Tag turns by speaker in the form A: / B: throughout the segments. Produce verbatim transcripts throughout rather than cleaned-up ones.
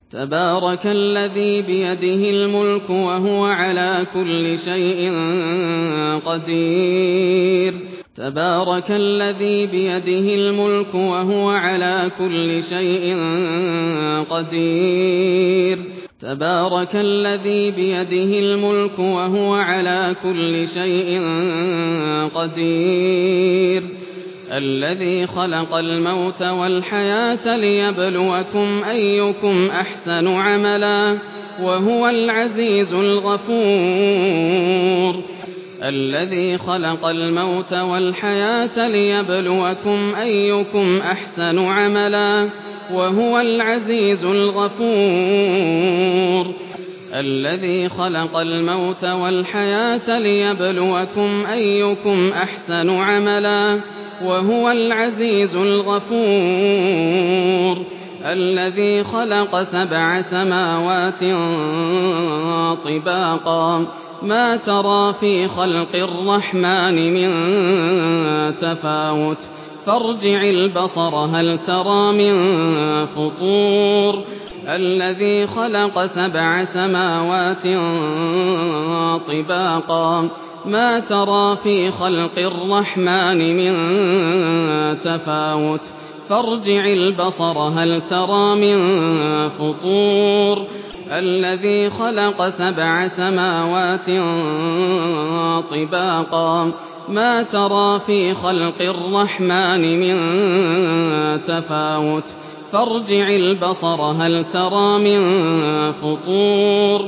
A: تبارك الذي بيده الملك وهو على كل شيء قدير تبارك الذي بيده الملك وهو على كل شيء قدير تبارك الذي بيده الملك وهو على كل شيء قدير الذي خلق الموت والحياة ليبلوكم أيكم أحسن عملا وهو العزيز الغفور الذي خلق الموت والحياة ليبلوكم أيكم أحسن عملا وهو العزيز الغفور الذي خلق الموت والحياة ليبلوكم أيكم أحسن عملا وهو العزيز الغفور الذي خلق سبع سماوات طباقا ما ترى في خلق الرحمن من تفاوت فارجع البصر هل ترى من فطور الذي خلق سبع سماوات طباقا ما ترى في خلق الرحمن من تفاوت فارجع البصر هل ترى من فطور الذي خلق سبع سماوات طباقا ما ترى في خلق الرحمن من تفاوت فارجع البصر هل ترى من فطور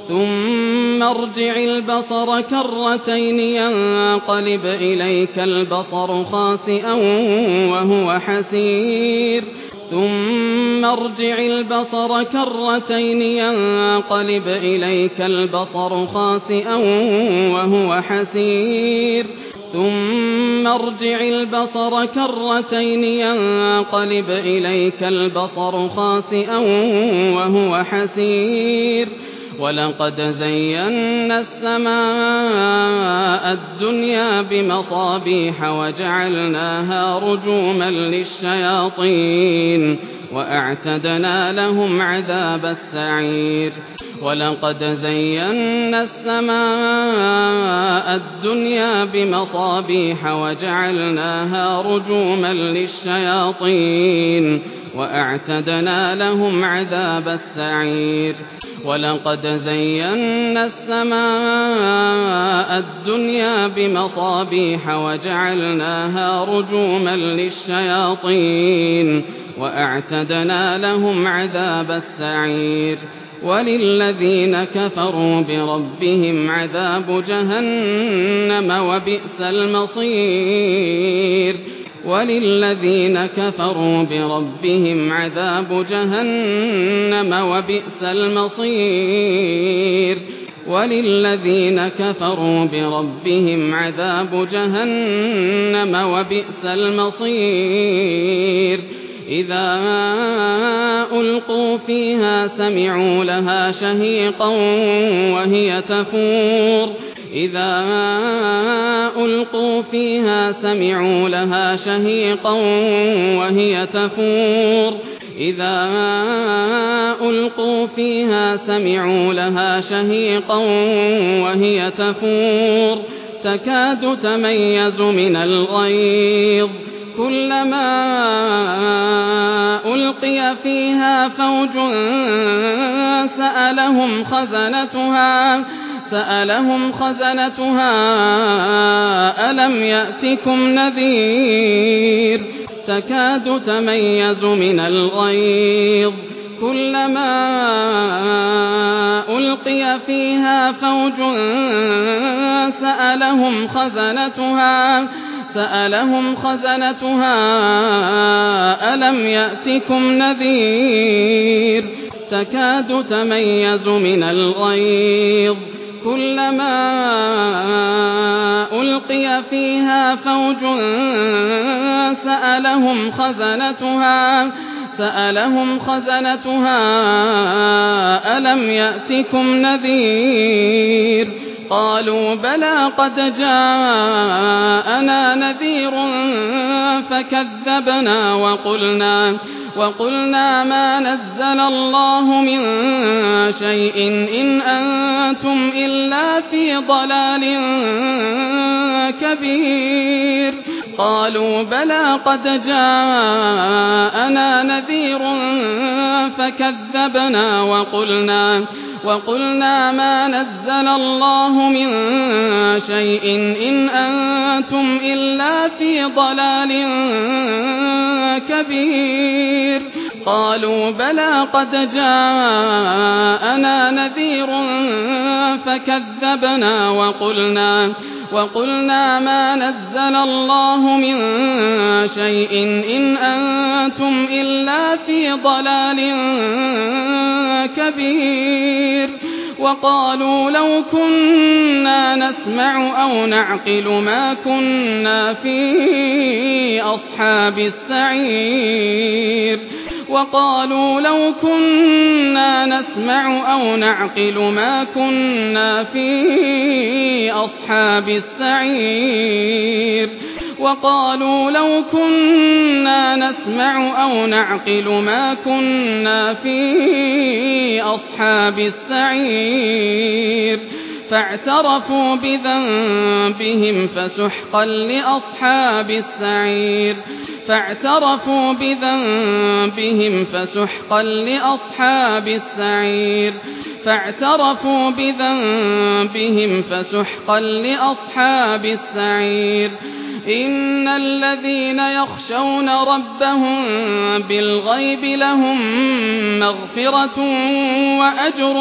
A: ثم ارجع البصر كرتين ينقلب إليك البصر خاسئا وهو حسير ثم ارجع البصر كرتين ينقلب إليك البصر خاسئا وهو حسير ثم ارجع البصر كرتين ينقلب إليك البصر خاسئا وهو حسير ولقد زينا السماء الدنيا بمصابيح وجعلناها رجوما للشياطين وأعتدنا لهم عذاب السعير ولقد زينا السماء الدنيا بمصابيح وجعلناها رجوما للشياطين وأعتدنا لهم عذاب السعير ولقد زينا السماء الدنيا بمصابيح وجعلناها رجوما للشياطين وأعتدنا لهم عذاب السعير وللذين كفروا بربهم عذاب جهنم وبئس المصير وللذين كفروا بربهم عذاب جهنم وبئس المصير وللذين كفروا بربهم عذاب جهنم وبئس المصير إذا ألقوا فيها سمعوا لها شهيقا وهي تفور إذا ألقوا فيها سمعوا لها شهيقا وهي تفور إذا ألقوا فيها سمعوا لها شهيقا وهي تفور تكاد تميز من الغيظ كلما ألقي فيها فوج سألهم خزنتها سألهم خزنتها ألم يأتكم نذير تكاد تميز من الغيظ كلما ألقي فيها فوج سألهم خزنتها سألهم خزنتها ألم يأتكم نذير تكاد تميز من الغيظ كلما ألقي فيها فوج سألهم خزنتها سألهم خزنتها ألم يأتكم نذير قالوا بلى قد جاءنا نذير فكذبنا وقلنا, وقلنا ما نزل الله من شيء إن أنتم إلا في ضلال كبير قالوا بلى قد جاءنا نذير فكذبنا وقلنا, وقلنا ما نزل الله من شيء إن أنتم إلا في ضلال كبير قالوا بلى قد جاءنا نذير فكذبنا وقلنا, وقلنا ما نزل الله من شيء إن أنتم إلا في ضلال كبير وقالوا لو كنا نسمع أو نعقل ما كنا في أصحاب السعير وقالوا لو كنا نسمع أو نعقل ما كنا في أصحاب السعير وقالوا لو كنا نسمع أو نعقل ما كنا في أصحاب السعير فاعترفوا بذنبهم فسحقا لأصحاب السعير فاعترفوا بذنبهم فسحقا لأصحاب السعير فاعترفوا بذنبهم فسحقا لأصحاب السعير إن الذين يخشون ربهم بالغيب لهم مغفرة وأجر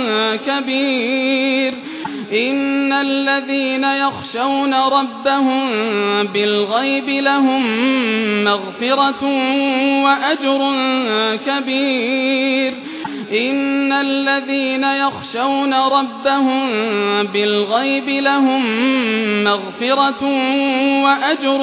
A: كبير إن الذين يخشون ربهم بالغيب لهم مغفرة وأجر كبير إن الذين يخشون ربهم بالغيب لهم مغفرة وأجر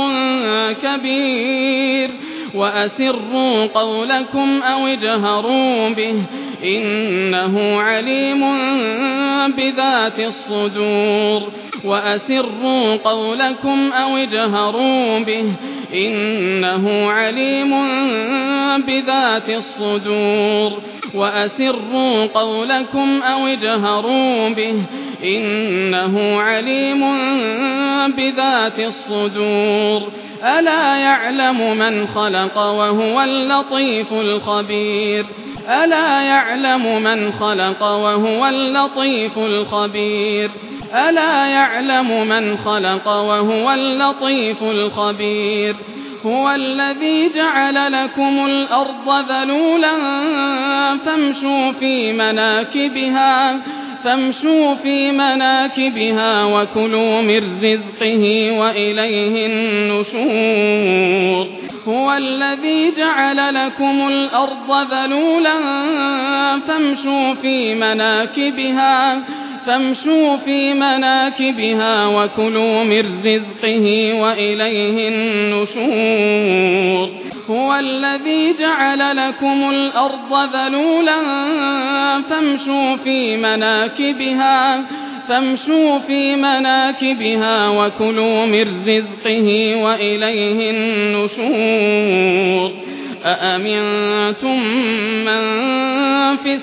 A: كبير وأسروا قولكم أو اجهروا به إنه عليم بذات الصدور وأسروا قولكم أو اجهروا به إنه عليم بذات الصدور وأسروا قولكم أو اجهروا به إنه عليم بذات الصدور ألا يعلم من خلق وهو اللطيف الخبير ألا يعلم من خلق وهو اللطيف الخبير ألا يعلم من خلق وهو اللطيف الخبير هو الذي جعل لكم الأرض ذلولا فامشوا في مناكبها فامشوا في مناكبها وكلوا من رزقه وإليه النشور هو الذي جعل لكم الأرض ذلولا فامشوا في مناكبها فامشوا في مناكبها وكلوا من رزقه وإليه النشور هو الذي جعل لكم الأرض ذلولا فامشوا في مناكبها فامشوا في مناكبها وكلوا من رزقه وإليه النشور أأمنتم من في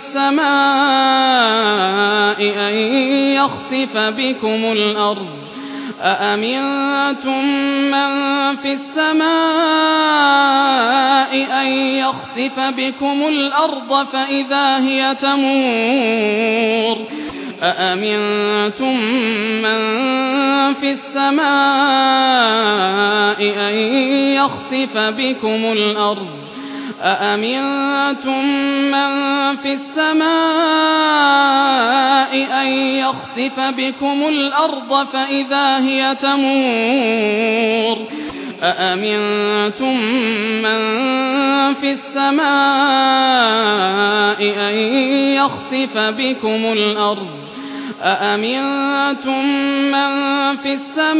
A: السماء أن يخسف بكم الأرض أأمنتم من في السماء أن يخسف بكم الأرض فإذا هي تمور أأمنتم من في السماء أن يخسف بكم الأرض أأمنتم من في السماء أن يخسف بكم الأرض فإذا هي تمور أأمنتم من في السماء أن يخسف بكم الأرض أأمنتم من في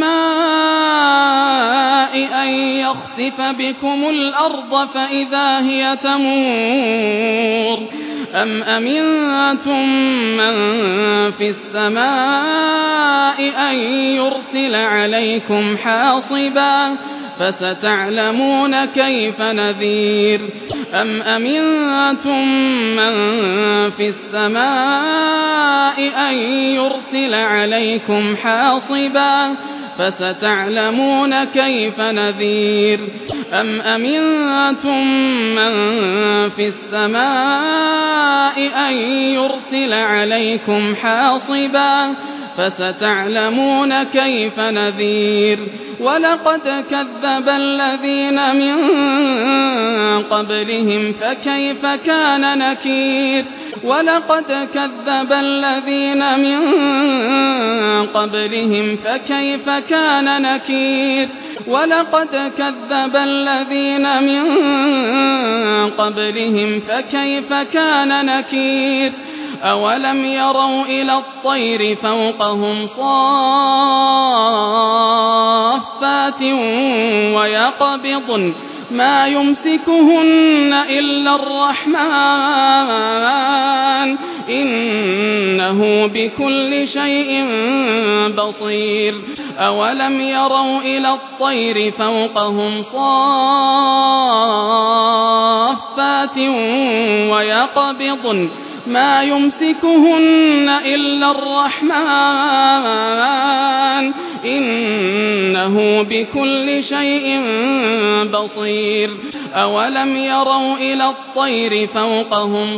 A: السماء أن يخسف بكم الأرض فإذا هي تمور أَمْ أَمِنتُم مَّن فِي السَّمَاءِ أَن يُرْسِلَ عَلَيْكُمْ حَاصِبًا فَسَتَعْلَمُونَ كَيْفَ نَذِيرِ أَمْ أَمِنتُم مَّن فِي السَّمَاءِ أَن يُرْسِلَ عَلَيْكُمْ حَاصِبًا فَسَتَعْلَمُونَ كَيْفَ نَذِيرِ أَمْ أَمِنتُم مَّن فِي السَّمَاءِ أَن يُرْسِلَ عَلَيْكُمْ حَاصِبًا فَسَتَعْلَمُونَ كَيْفَ نَذِيرِ وَلَقَدْ كَذَّبَ الَّذِينَ مِن قَبْلِهِمْ فَكَيْفَ كَانَ نَكِيرِ وَلَقَدْ كَذَّبَ الَّذِينَ مِن قَبْلِهِمْ فَكَيْفَ كَانَ نَكِيرِ وَلَقَدْ كَذَّبَ الَّذِينَ مِن قَبْلِهِمْ فَكَيْفَ كَانَ نَكِيرِ أَوَلَمْ يَرَوْا إِلَى الطَّيْرِ فَوْقَهُمْ صَافَّاتٍ وَيَقْبِضْنَ مَا يُمْسِكُهُنَّ إِلَّا الرَّحْمَنُ إِنَّهُ بِكُلِّ شَيْءٍ بَصِيرٌ أَوَلَمْ يَرَوْا إِلَى الطَّيْرِ فَوْقَهُمْ صَافَّاتٍ وَيَقْبِضْنَ مَا يُمْسِكُهُنَّ إِلَّا الرَّحْمَنُ إِنَّهُ بِكُلِّ شَيْءٍ بَصِيرٌ أَوَلَمْ يَرَوْا إِلَى الطَّيْرِ فَوْقَهُمْ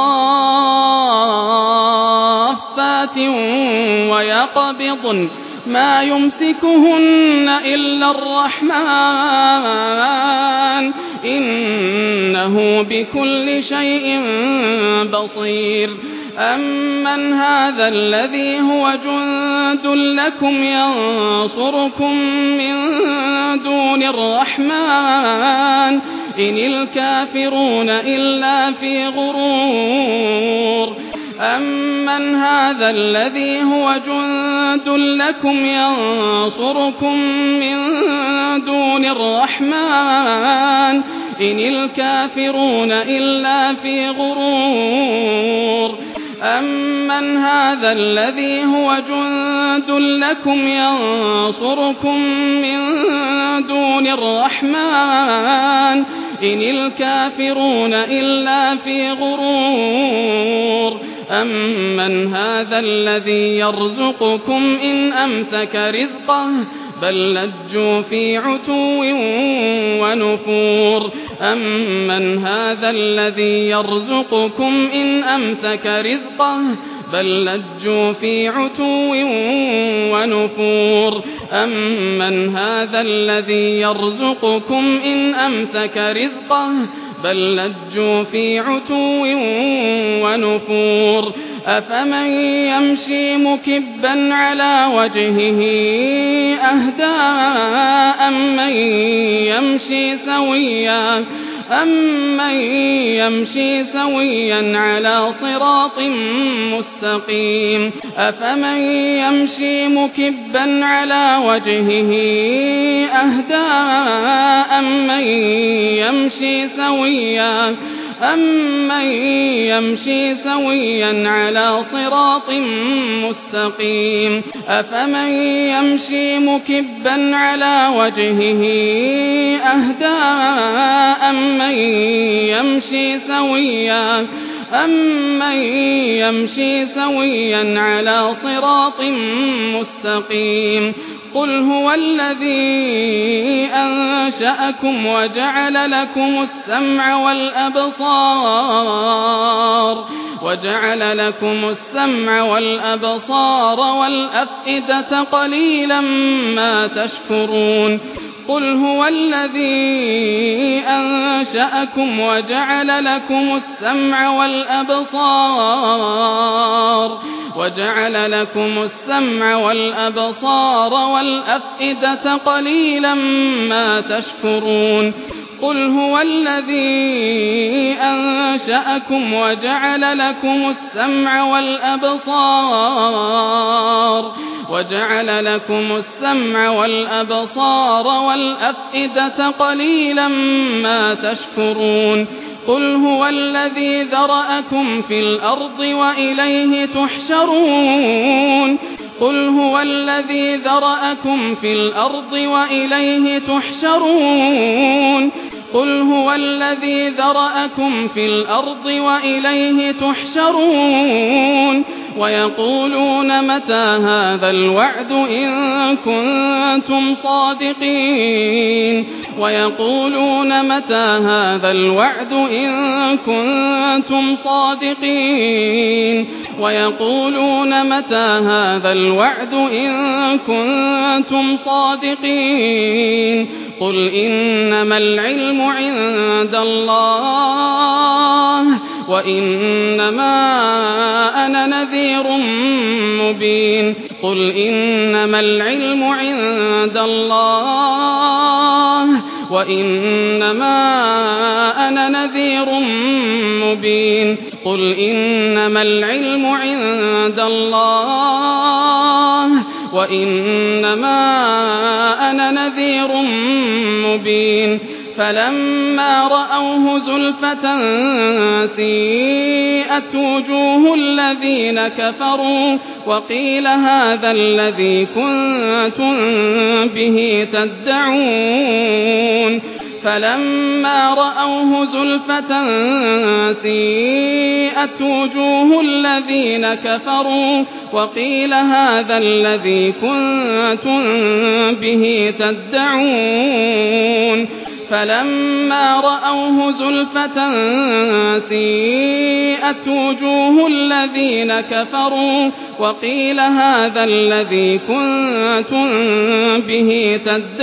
A: صَافَّاتٍ وَيَقْبِضْنَ مَا يُمْسِكُهُنَّ إِلَّا الرَّحْمَنُ إِنَّهُ بِكُلِّ شَيْءٍ بَصِيرٌ أَمَّنْ هَذَا الَّذِي هُوَ جُندٌ لَّكُمْ يَنصُرُكُم مِّن دُونِ الرَّحْمَنِ إِنِ الْكَافِرُونَ إِلَّا فِي غُرُورٍ أَمَّنْ هَذَا الَّذِي هُوَ جُندٌ لَّكُمْ يَنصُرُكُم مِّن دُونِ الرَّحْمَنِ إِنِ الْكَافِرُونَ إِلَّا فِي غُرُورٍ أَمَّنْ هَذَا الَّذِي هُوَ جُندٌ لَّكُمْ يَنصُرُكُم مِّن دُونِ الرَّحْمَنِ إِنِ الْكَافِرُونَ إِلَّا فِي غُرُورٍ أَمَّنْ هَذَا الَّذِي يَرْزُقُكُمْ إِنْ أَمْسَكَ رِزْقَهُ بَل لَّجُّوا فِي عُتُوٍّ وَنُفُورٍ أَمَّنْ هَذَا الَّذِي يَرْزُقُكُمْ إِنْ أَمْسَكَ رِزْقَهُ بَل لَّجُّوا فِي عُتُوٍّ وَنُفُورٍ أَمَّنْ هَذَا الَّذِي يَرْزُقُكُمْ إِنْ أَمْسَكَ رِزْقَهُ بَل لَّجُّوا فِي عُتُوٍّ ونفور أَفَمَن يَمْشِي مُكِبًّا عَلَى وَجْهِهِ أَهْدَىٰ أَمَّن يَمْشِي سَوِيًّا أَمَّن يَمْشِي سَوِيًّا عَلَىٰ صِرَاطٍ مُّسْتَقِيمٍ أَفَمَن يَمْشِي مُكِبًّا عَلَىٰ وَجْهِهِ أَهْدَىٰ أَمَّن يَمْشِي سَوِيًّا أَمَّن يَمْشِي سَوِيًّا عَلَىٰ صِرَاطٍ مُّسْتَقِيمٍ أَفَمَن يَمْشِي مُكِبًّا عَلَىٰ وَجْهِهِ أَهْدَىٰ أَمَّن يَمْشِي سَوِيًّا أَمَّن يَمْشِي سَوِيًّا عَلَىٰ صِرَاطٍ مُّسْتَقِيمٍ قُلْ هُوَ الَّذِي أَنشَأَكُمْ وَجَعَلَ لَكُمُ السَّمْعَ وَالْأَبْصَارَ وَجَعَلَ لَكُمُ السَّمْعَ وَالْأَبْصَارَ وَالْأَفْئِدَةَ قَلِيلًا مَّا تَشْكُرُونَ قُلْ هُوَ الَّذِي أَنشَأَكُمْ وَجَعَلَ لَكُمُ السَّمْعَ وَالْأَبْصَارَ وَجَعَلَ لَكُمُ السَّمْعَ وَالْأَبْصَارَ وَالْأَفْئِدَةَ قَلِيلًا مَّا تَشْكُرُونَ قُلْ هُوَ الَّذِي أَنشَأَكُمْ وَجَعَلَ لَكُمُ السَّمْعَ وَالْأَبْصَارَ وَجَعَلَ لَكُمُ السَّمْعَ وَالْأَبْصَارَ وَالْأَفْئِدَةَ قَلِيلًا مَّا تَشْكُرُونَ قل هو الذي ذرأكم في الأرض وإليه تحشرون قل هو الذي ذرأكم في الأرض وإليه تحشرون قل هو الذي ذرأكم في الأرض وإليه تحشرون ويقولون متى هذا الوعد إن كنتم صادقين ويقولون متى هذا الوعد إن كنتم صادقين ويقولون متى هذا الوعد إن كنتم صادقين قل إنما العلم عند الله وإنما أنا نذير مبين قل إنما العلم عند الله وإنما أنا نذير مبين قل إنما العلم عند الله وإنما أنا نذير مبين فلما رأوه زلفة سيئت وجوه الذين كفروا وقيل هذا الذي كنتم به تدعون فلما رأوه زلفة سيئت وجوه الذين كفروا وقيل هذا الذي كنتم به تدعون فلما رأوه زلفة سيئت وجوه الذين كفروا وقيل هذا الذي كنتم به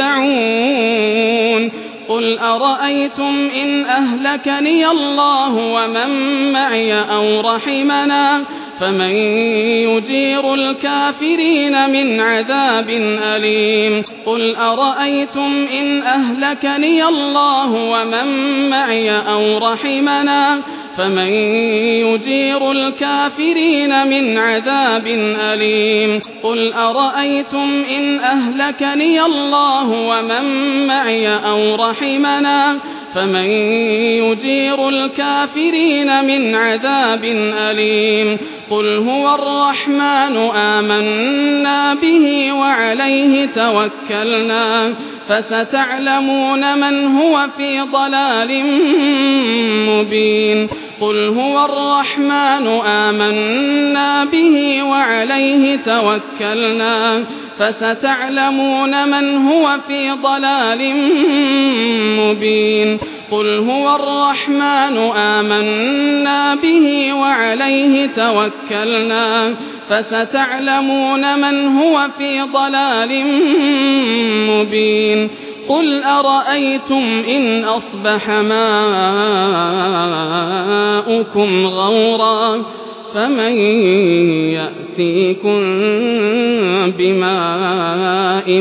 A: تدعون قل أرأيتم إن أهلكني الله ومن معي أو رحمنا فمن يجير الكافرين من عذاب أليم قل أرأيتم إن أهلكني الله ومن معي أو رحمنا فمن يجير الكافرين من عذاب أليم قل أرأيتم إن أهلكني الله ومن معي أو رحمنا فمن يجير الكافرين من عذاب أليم قل هو الرحمن آمنا به وعليه توكلنا فستعلمون من هو في ضلال مبين قل هو الرحمن آمنا به وعليه توكلنا فستعلمون من هو في ضلال مبين قل هو الرحمن آمنا به وعليه توكلنا فستعلمون من هو في ضلال مبين قل أرأيتم إن أصبح ماؤكم غورا فمن يأتيكم بماء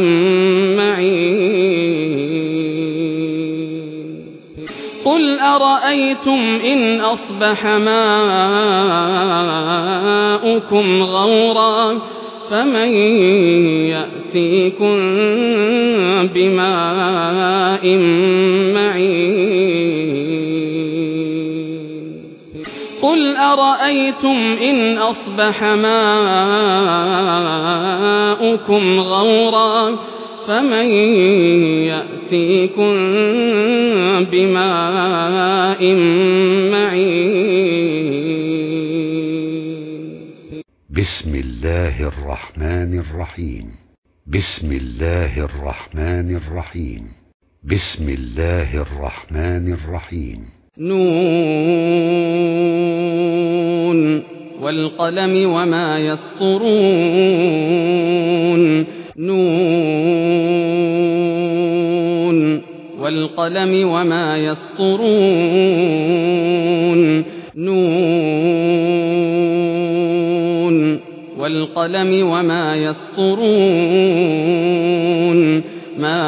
A: معين قل أرأيتم إن أصبح ماؤكم غورا فمن يأتيكم بماء معين قل أرأيتم إن أصبح ماؤكم غورا فمن يأتيكم بماء معين
B: بسم الله الرحمن الرحيم بسم الله الرحمن الرحيم بسم الله الرحمن الرحيم
A: نون والقلم وما يسطرون نون والقلم وما يسطرون نون والقلم وما يسطرون ما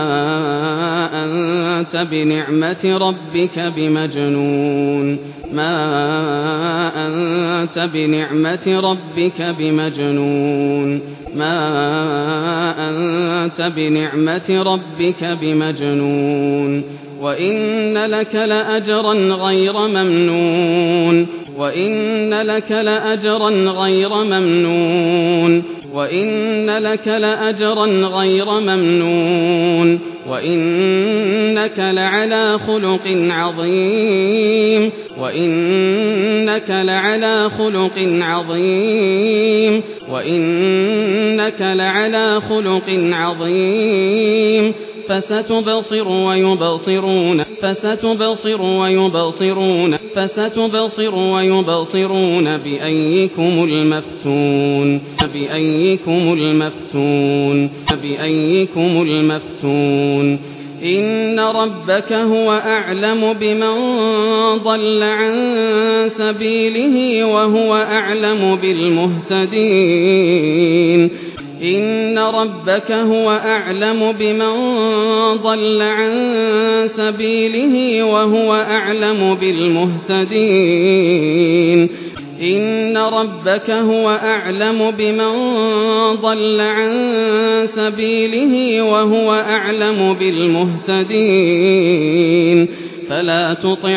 A: أنت بنعمة ربك بمجنون ما أنت بنعمة ربك بمجنون ما أنت بنعمة ربك بمجنون وإن لك لأجرا غير ممنون وإن لك لأجرا غير ممنون وإن لك لأجرا غير ممنون وإنك لعلى خلق عظيم وإنك لعلى خلق عظيم وإنك لعلى خلق عظيم فستبصر ويبصرون فستبصر ويبصرون فستبصر ويبصرون بأيكم المفتون بأيكم المفتون بأيكم المفتون إن ربك هو أعلم بمن ضل عن سبيله وهو أعلم بالمهتدين إن ربك هو أعلم بمن ضل عن سبيله وهو أعلم بالمهتدين إن ربك هو أعلم بمن ضل عن سبيله وهو أعلم بالمهتدين فلا تطع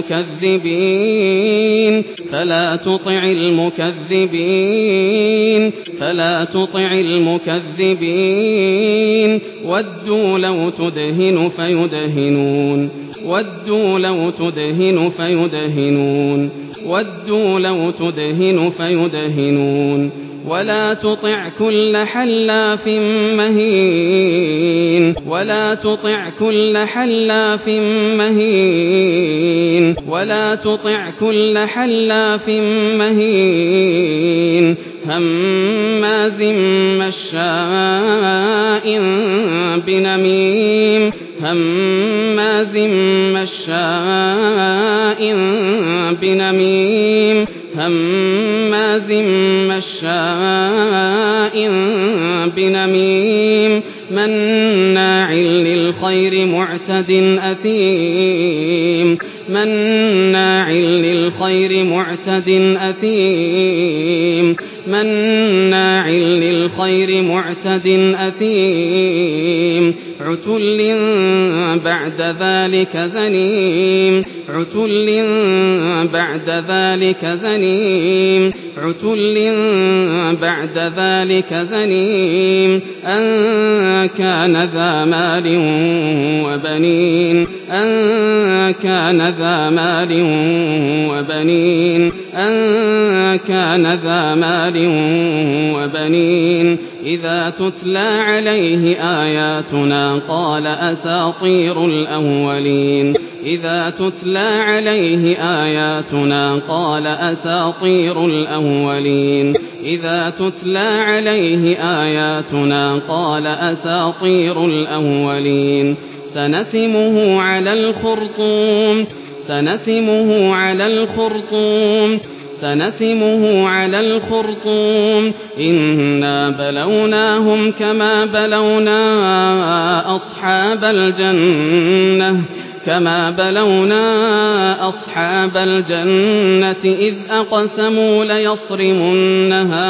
A: المكذبين فلا تطع المكذبين فلا تطع المكذبين ودوا لو تدهن فيدهنون ودوا لو تدهن فيدهنون ودوا لو تدهن فيدهنون ولا تطع كل حلاف مهين ولا تطع كل حلاف مهين ولا تطع كل حلاف مهين هماز مشاء بنميم هماز مشاء بنميم هماز مشاء بنميم مناع للخير معتد أثيم مناع للخير معتد أثيم مناع للخير معتد أثيم عتل بعد ذلك زنيم عتل بعد ذلك زنيم عتل بعد ذلك زنيم أن كان ذا مال وبنين أن كان ذا مال وبنين أن كان ذا مال وبنين إذا تتلى عليه آياتنا قال أساطير الأولين إذا تتلى عليه آياتنا قال أساطير الأولين إذا تتلى عليه آياتنا قال أساطير الأولين سنسمه على الخرطوم سنسمه على الخرطوم سنسمه على الخرطوم إنا بلوناهم كما بلونا أصحاب الجنة كما بلونا أصحاب الجنة إذ أقسموا ليصرمنها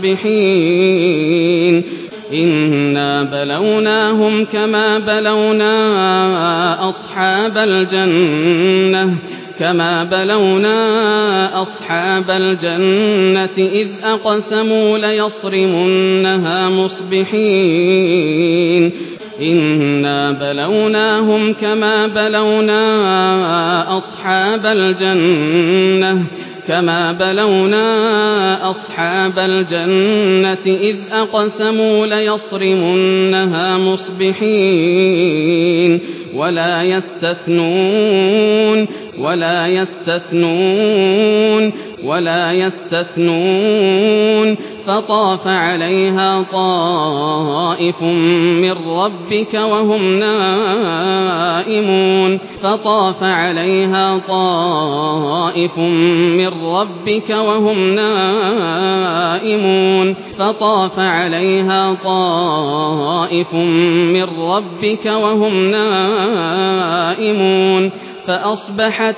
A: مصبحين إنا بلوناهم كما بلونا أصحاب الجنة كما بلونا أصحاب الجنة إذ أقسموا ليصرمنها مصبحين إنا بلوناهم كما بلونا أصحاب الجنة كما بلونا أصحاب الجنة إذ أقسموا ليصرمنها مصبحين ولا يستثنون ولا يستثنون ولا يستثنون فطاف عليها طائف من ربك وهم نائمون فطاف عليها طائف من ربك وهم نائمون فطاف عليها طائف من ربك وهم نائمون فأصبحت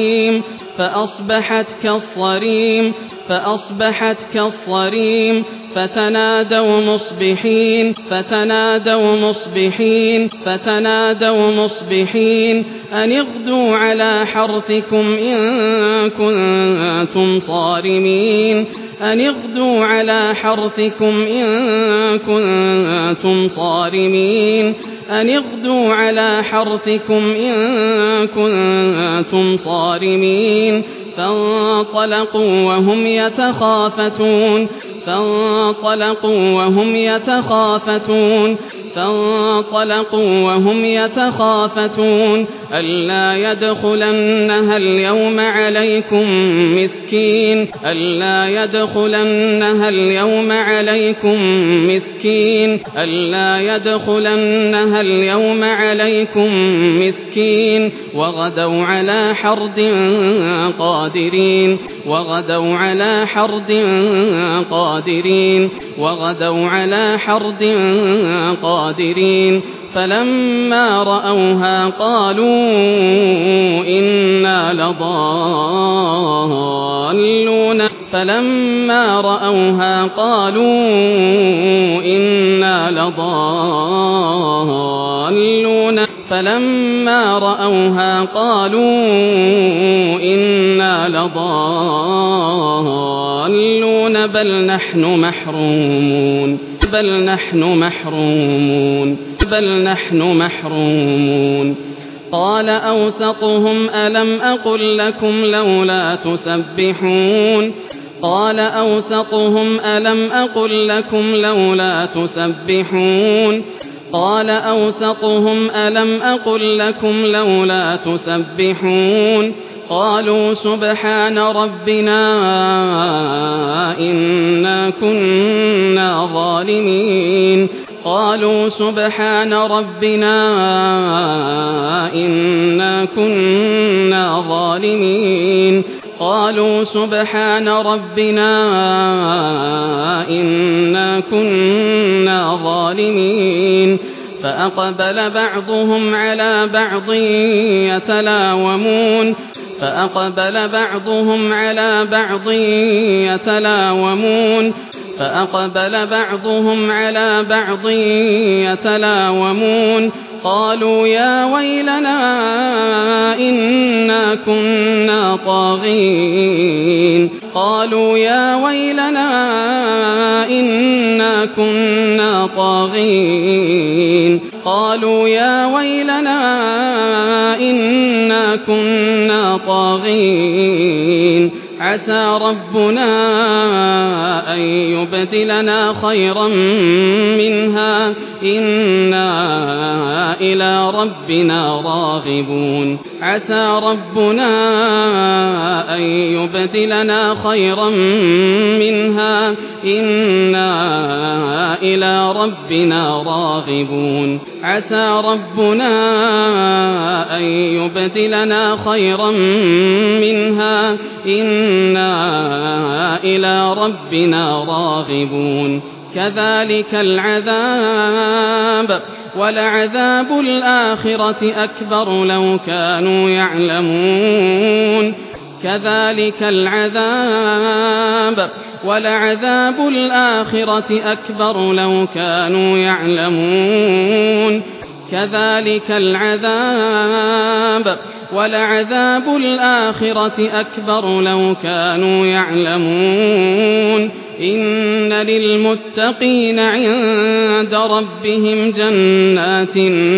A: كالصريم فأصبحت كالصريم فأصبحت كالصريم فتنادوا مصبحين فتنادوا مصبحين فتنادوا مصبحين أن اغدوا على حرثكم إن كنتم صارمين أن اغدوا على حرثكم إن كنتم صارمين أن اغدوا على حرثكم إن كنتم صارمين فانطلقوا وهم يتخافتون فانطلقوا وهم يتخافتون فانطلقوا وهم يتخافتون ألا يدخلنها اليوم عليكم مسكين ألا يدخلنها اليوم عليكم مسكين ألا يدخلنها اليوم عليكم مسكين وغدوا على حرد قادرين وغدوا على حرد قادرين وغدوا على حرد قادرين فلما رأوها قالوا إنا لضالون فلما رأوها قالوا إنا لضالون فلما رأوها قالوا إنا لضالون بل نحن محرومون بل نحن محرومون بل نحن محرومون قال أوسطهم ألم أقل لكم لولا تسبحون قال أوسطهم ألم أقل لكم لولا تسبحون قال أوسطهم ألم أقل لكم لولا تسبحون قالوا سبحان ربنا إنا كنا ظالمين قالوا سبحان ربنا إنا كنا ظالمين قالوا سبحان ربنا إنا كنا ظالمين فأقبل بعضهم على بعض يتلاومون فأقبل بعضهم على بعض يتلاومون فأقبل بعضهم على بعض يتلاومون قالوا يا ويلنا إنا كنا طاغين قالوا يا ويلنا إنا كنا طاغين قالوا يا ويلنا إنا كنا طاغين عسى ربنا أن يبدلنا خيرا منها إنا إلى ربنا راغبون عسى ربنا أن يبدلنا خيرا منها إنا إلى ربنا راغبون عسى ربنا أن يبدلنا خيرا منها إنا إلى ربنا راغبون كذلك العذاب ولعذاب الآخرة أكبر لو كانوا يعلمون كذلك العذاب ولعذاب الآخرة أكبر لو كانوا يعلمون كذلك العذاب ولعذاب الآخرة أكبر لو كانوا يعلمون إن للمتقين عند ربهم جنات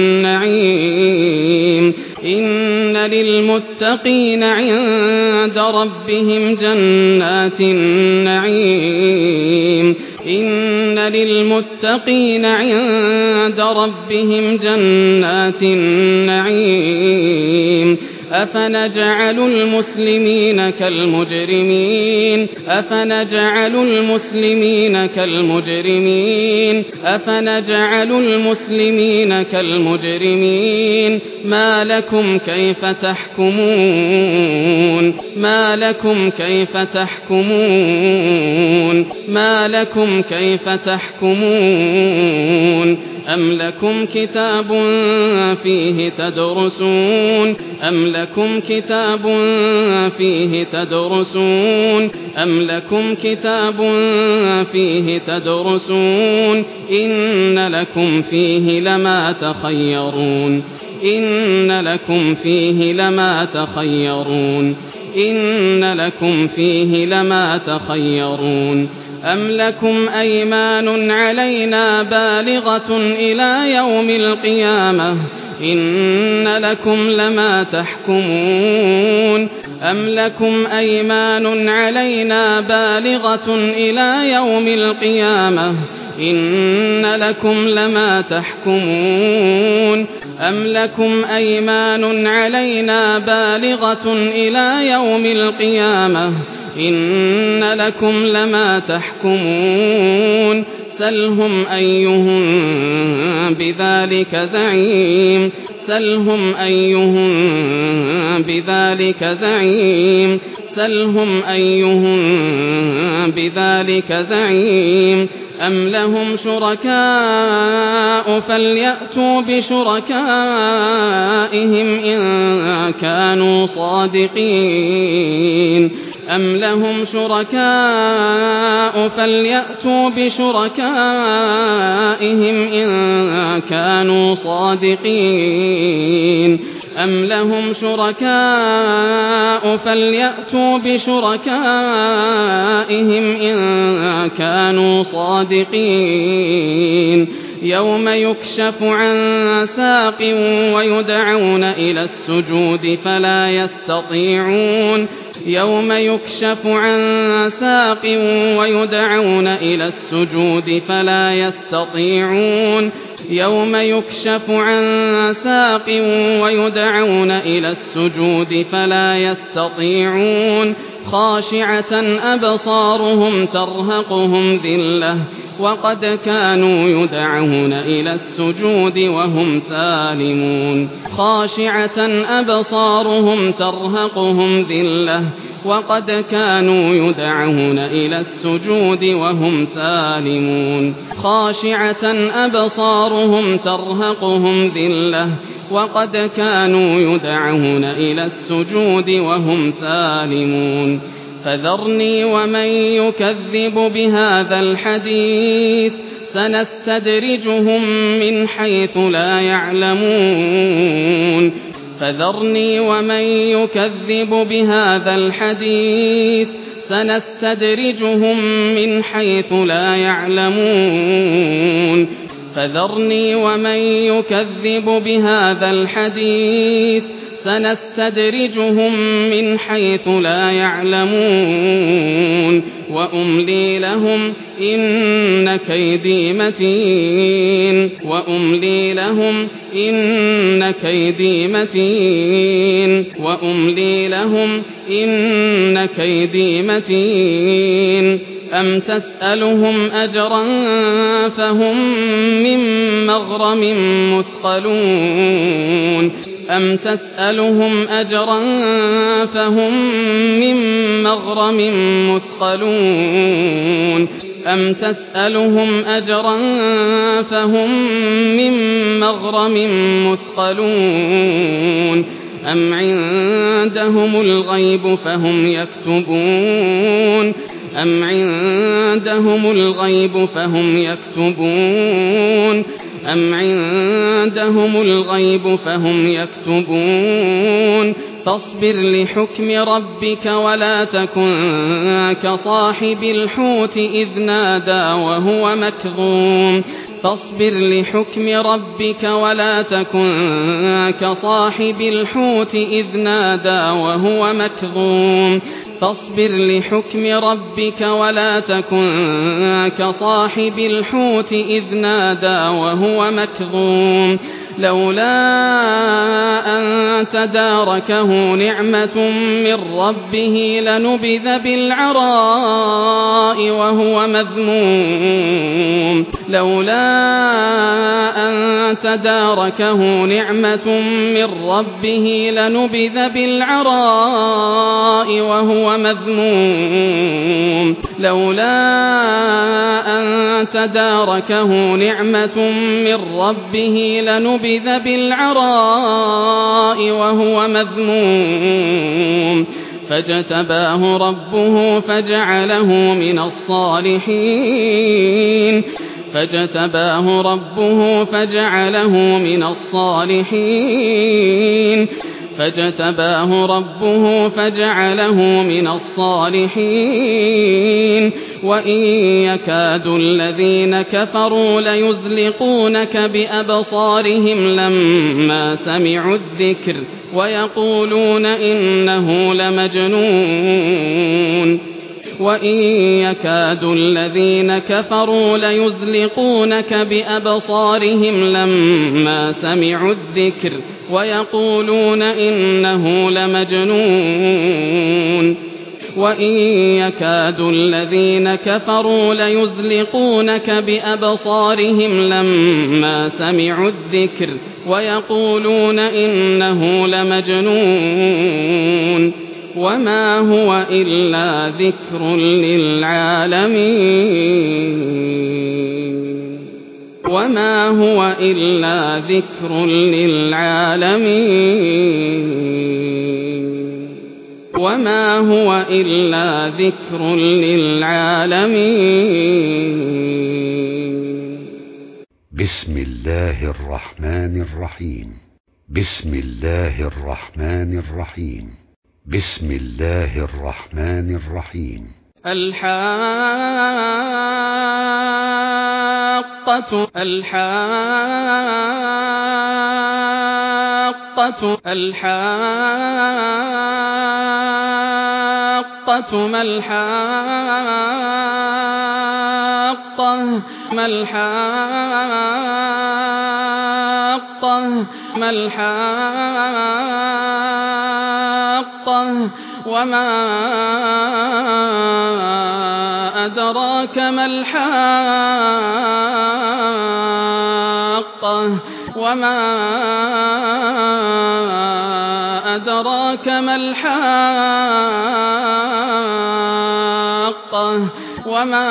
A: النعيم إن للمتقين عند ربهم جنات النعيم إن للمتقين عند ربهم جنات النعيم أفنجعل المسلمين كالمجرمين أفنجعل المسلمين كالمجرمين أفنجعل المسلمين كالمجرمين ما لكم كيف تحكمون ما لكم كيف تحكمون ما لكم كيف تحكمون أم لكم كتاب فيه تدرسون أم لكم كتاب فيه تدرسون أم لكم كتاب فيه تدرسون إن لكم فيه لما تخيرون إن لكم فيه لما تخيرون إن لكم فيه لما تخيرون أم لكم أيمان علينا بالغة إلى يوم القيامة إن لكم لما تحكمون أم لكم أيمان علينا بالغة إلى يوم القيامة إن لكم لما تحكمون أم لكم أيمان علينا بالغة إلى يوم القيامة إن لكم لما تحكمون سلهم أيهم بذلك زعيم سلهم أيهم بذلك زعيم سلهم أيهم بذلك زعيم أم لهم شركاء فليأتوا بشركائهم إن كانوا صادقين أم لهم شركاء فليأتوا بشركائهم إن كانوا صادقين أم لهم شركاء فليأتوا بشركائهم إن كانوا صادقين يوم يكشف عن ساق ويدعون إلى السجود فلا يستطيعون يوم يكشف عن ساق ويدعون إلى السجود فلا يستطيعون يوم يكشف عن ساق ويدعون إلى السجود فلا يستطيعون خاشعة أبصارهم ترهقهم ذلة وقد كانوا يدعون إلى السجود وهم سالمون خاشعة أبصارهم ترهقهم ذلة وقد كانوا يدعون إلى السجود وهم سالمون خاشعة أبصارهم ترهقهم ذلة وقد كانوا يدعون إلى السجود وهم سالمون فذرني ومن يكذب بهذا الحديث سنستدرجهم من حيث لا يعلمون فذرني ومن يكذب بهذا الحديث سنستدرجهم من حيث لا يعلمون فذرني ومن يكذب بهذا الحديث سنستدرجهم من حيث لا يعلمون وأملي لهم إن كيدي متين وأملي لهم إن كيدي متين وأملي لهم إن كيدي متين أم تسألهم أجرا فهم من مغرم مثقلون أم تسألهم أجرا فهم من مغرم مثقلون أم تسألهم أجرا فهم من مغرم مثقلون أم عندهم الغيب فهم يكتبون أم عندهم الغيب فهم يكتبون أم عندهم الغيب فهم يكتبون فاصبر لحكم ربك ولا تكن كصاحب الحوت إذ نادى وهو مكظوم فاصبر لحكم ربك ولا تكن كصاحب الحوت إذ نادى وهو مكظوم فاصبر لحكم ربك ولا تكن كصاحب الحوت إذ نادى وهو مكظوم لولا أن تداركه نعمة من ربه لنبذ بالعراء وهو مذموم لولا أن تداركه نعمة من ربه لنبذ بالعراء وهو مذموم لولا أن تداركه نعمة من ربه لنبذ بالعراء وهو مذموم فاجتباه ربه فجعله من الصالحين فاجتباه ربه فجعله من الصالحين فاجتباه ربه فجعله من الصالحين وإن يكاد الذين كفروا ليزلقونك بأبصارهم لما سمعوا الذكر ويقولون إنه لمجنون وإن يكاد الذين كفروا ليزلقونك بأبصارهم لما سمعوا الذكر ويقولون إنه لمجنون وإن يكاد الذين كفروا ليزلقونك بأبصارهم لما سمعوا الذكر ويقولون إنه لمجنون وما هو إلا ذكر للعالمين وما هو إلا ذكر للعالمين وما هو إلا ذكر للعالمين
B: بسم الله الرحمن الرحيم بسم الله الرحمن الرحيم بسم الله الرحمن الرحيم
A: الحاقة الحاقة الحاقة ما الحاقة ما الحاقة ما الحاقة وما أدراك ما الحاقة وما أدراك ما الحاقة وما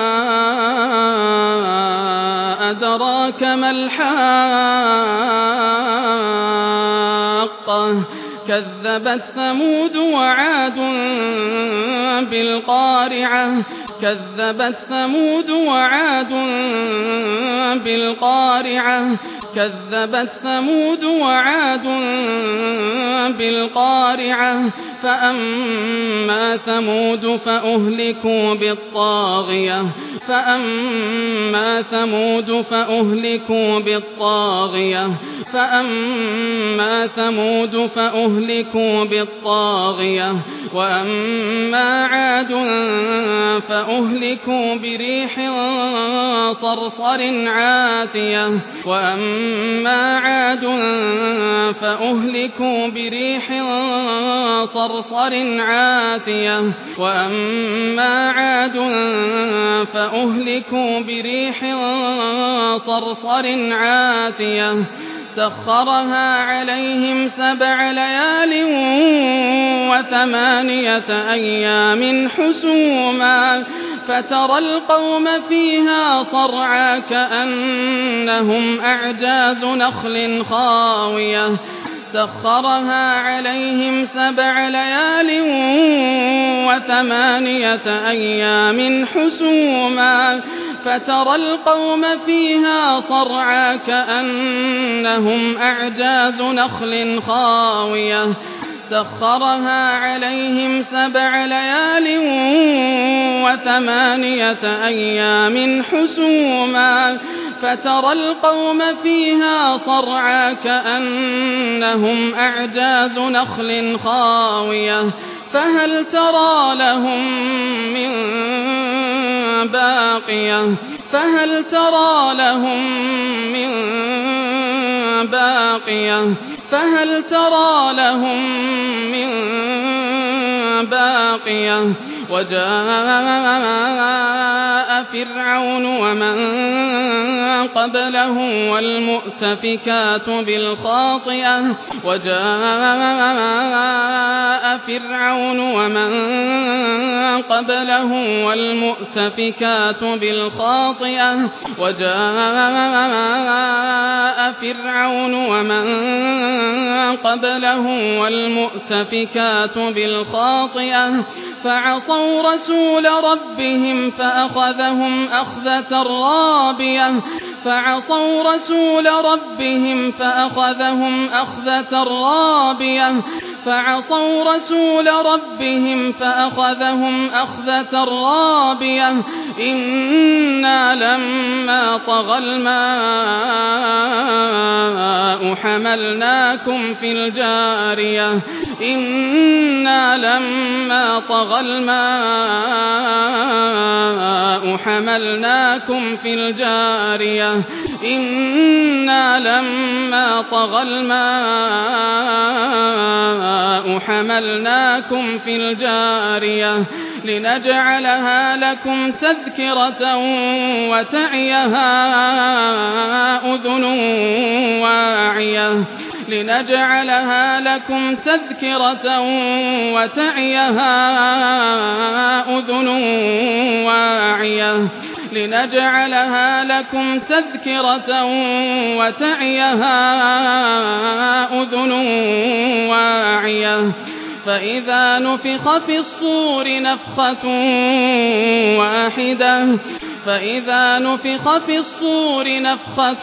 A: أدراك ما الحاقة كذبت ثمود وعاد بالقارعة كذبت ثمود وعاد بالقارعة كذبت ثمود وعاد بالقارعة فأما ثمود فأهلكوا بالطاغية فأما ثمود فأهلكوا بالطاغية فأما ثمود فأهلكوا بالطاغية وأما عاد فأهلكوا بريح صرصر عاتية وأما عاد فأهلكوا بريح صرصر عاتية وأما عاد فأهلكوا بريح صرصر عاتية سخرها عليهم سبع ليال وثمانية أيام حسوما فترى القوم فيها صرعى كأنهم أعجاز نخل خاوية سخرها عليهم سبع ليال وثمانية أيام حسوما فترى القوم فيها صرعى كأنهم أعجاز نخل خاوية سخرها عليهم سبع ليال وثمانية أيام حسوما فترى القوم فيها صرعى كأنهم أعجاز نخل خاوية فهل ترى لهم من باقية فهل ترى لهم من باقية فهل ترى لهم من باقية وجاء فِرْعَوْنُ وَمَن قَبْلَهُ وَالْمُؤْتَفِكَاتُ بِالْخَاطِئَةِ وَجَاءَ فِرْعَوْنُ وَمَن قَبْلَهُ وَالْمُؤْتَفِكَاتُ بِالْخَاطِئَةِ وَجَاءَ فِرْعَوْنُ وَمَن قَبْلَهُ وَالْمُؤْتَفِكَاتُ بِالْخَاطِئَةِ فَعَصَوْا رَسُولَ رَبِّهِمْ فَأَخَذَهُمْ أَخْذَةً رَّابِيَةً فَعَصَوْا رَسُولَ رَبِّهِمْ فَأَخَذَهُمْ أَخْذَةً رَّابِيَةً فَعَصَوْا رَسُولَ رَبِّهِمْ فَأَخَذَهُمْ أَخْذَةً رَّابِيَةً إِنَّا لَمَّا طَغَى الْمَاءُ حَمَلْنَاكُمْ فِي الْجَارِيَةِ إِنَّا لَمَّا طَغَى الْمَاءُ حَمَلْنَاكُمْ فِي الْجَارِيَةِ إِنَّا لَمَّا طَغَى الْمَاءُ حَمَلْنَاكُمْ فِي الْجَارِيَةِ لِنَجْعَلَهَا لَكُمْ تَذْكِرَةً وَتَعِيَهَا أُذُنٌ وَاعِيَةٌ لِنَجْعَلَهَا لَكُمْ تَذْكِرَةً وَتَعِيَهَا أُذُنٌ واعية لنجعلها لكم تذكرة وتعيها أذن واعية فإذا نفخ في الصور نفخة واحدة فإذا نفخ في الصور نفخة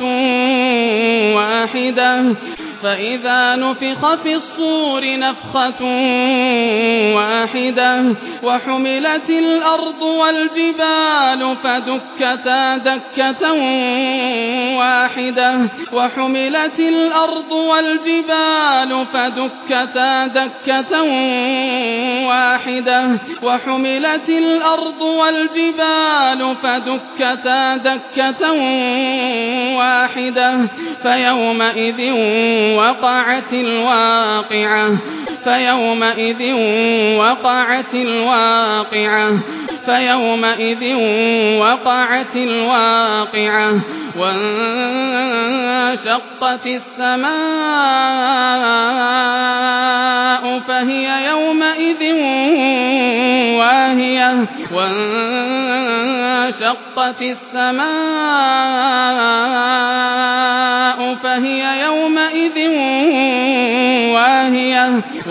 A: واحدة فإذا نفخ في الصور نفخة واحدة وحملت الأرض والجبال فدكتا دكة واحدة وحملت الأرض والجبال فدكتا دكة واحدة وحملت الأرض والجبال فدكتا دكة واحدة فيومئذ وقعت الواقعة فيومئذ وقعت الواقعة فيومئذ وقعت الواقعة وانشقت السماء فهي يومئذ واهية وانشقت السماء فهي يومئذ واهية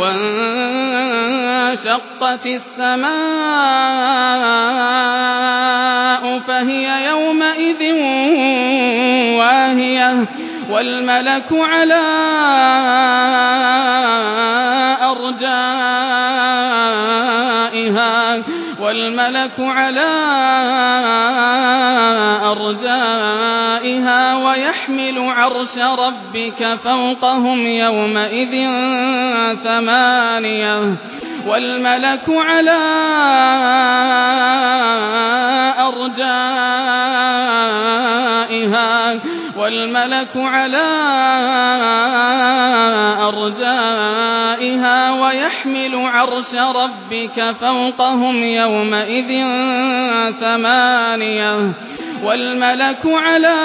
A: وانشقت السماء فهي يومئذ واهية والملك على أرجائها والملك على أرجائها ويحمل عرش ربك فوقهم يومئذ ثمانية والملك على أرجائها والملك على أرجائها ويحمل عرش ربك فوقهم يومئذ ثمانية والملك على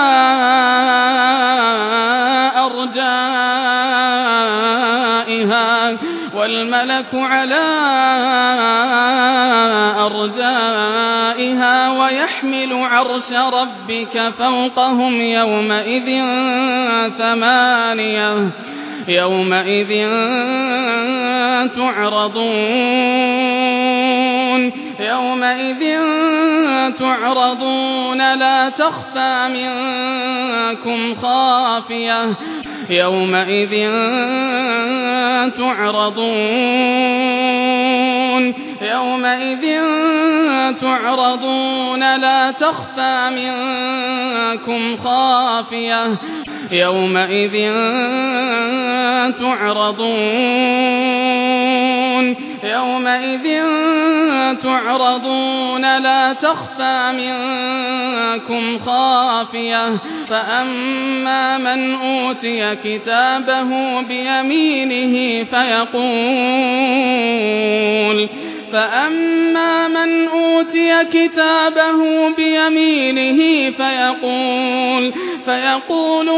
A: أرجائها والملك على أرجائها ويحمل عرش ربك فوقهم يومئذ ثمانية يومئذ تعرضون يومئذ تعرضون لا تخفى منكم خافية يومئذ تعرضون يومئذ تعرضون لا تخفى منكم خافية يومئذ تعرضون يومئذ تعرضون لا تخفى منكم خافية فأما من أوتي كتابه بيمينه فيقول فأما من أوتي كتابه بيمينه فيقول, فيقول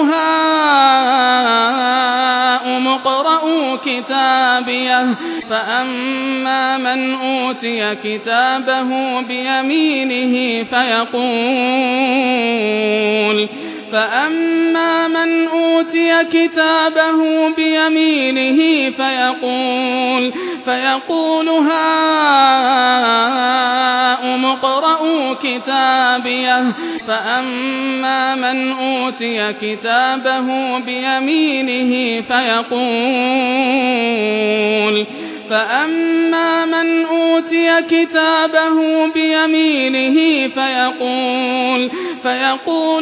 A: هاؤم اقرءوا كتابيه فأما من أوتي كتابه بيمينه فيقول فأما من أوتي كتابه بيمينه فيقول فيقول هاؤم اقرءوا كتابيه فأما من أوتي كتابه بيمينه فيقول فأما من أوتي كتابه بيمينه فيقول فيقول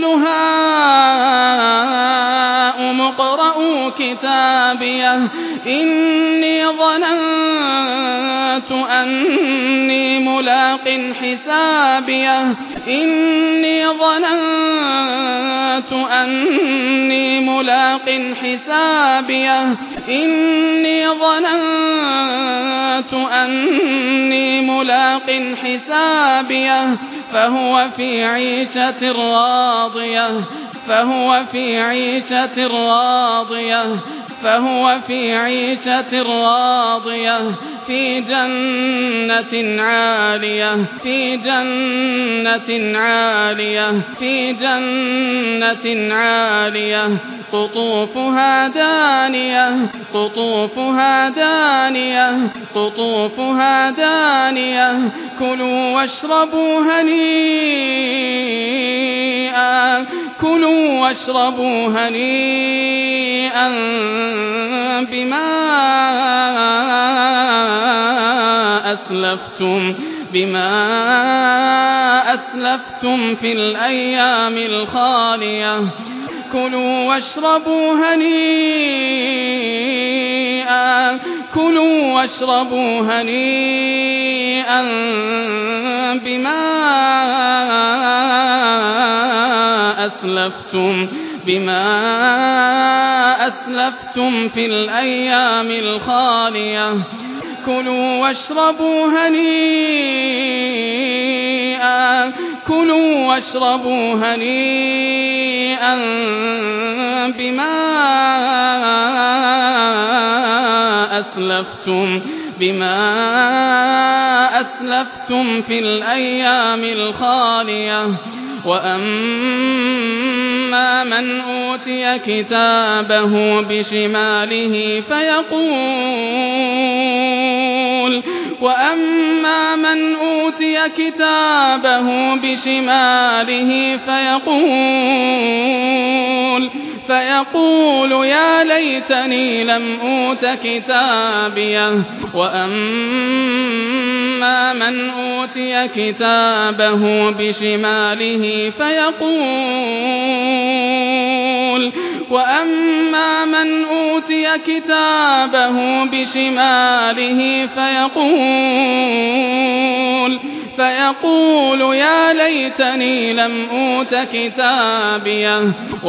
A: هاؤم اقرءوا كتابيه إني ظننت أني ملاق حسابيه إني ظننت أني ملاق حسابيه إني ظننت أني ملاق حسابيه فهو في عيشة راضية فهو في عيشة راضية فهو في عيشة راضية في جنة عالية في جنة عالية في جنة عالية قطوفها دانية قطوفها دانية قطوفها دانية كلوا واشربوا هنيئا كلوا واشربوا هنيئا بما أسلفتم بما أسلفتم في الأيام الخالية كلوا واشربوا هنيئا كلوا واشربوا هنيئا بما أسلفتم بما أسلفتم في الأيام الخالية كلوا واشربوا هنيئا كلوا واشربوا هنيئا بما أسلفتم بما أسلفتم في الأيام الخالية وأما من أوتي كتابه بشماله فيقول وأما من أوتي كتابه بشماله فيقول فيقول يا ليتني لم أوت كتابيه وأما من أوتي كتابه بشماله فيقول وأما من أوتي كتابه بشماله فيقول فيقول يا ليتني لم أوت كتابيه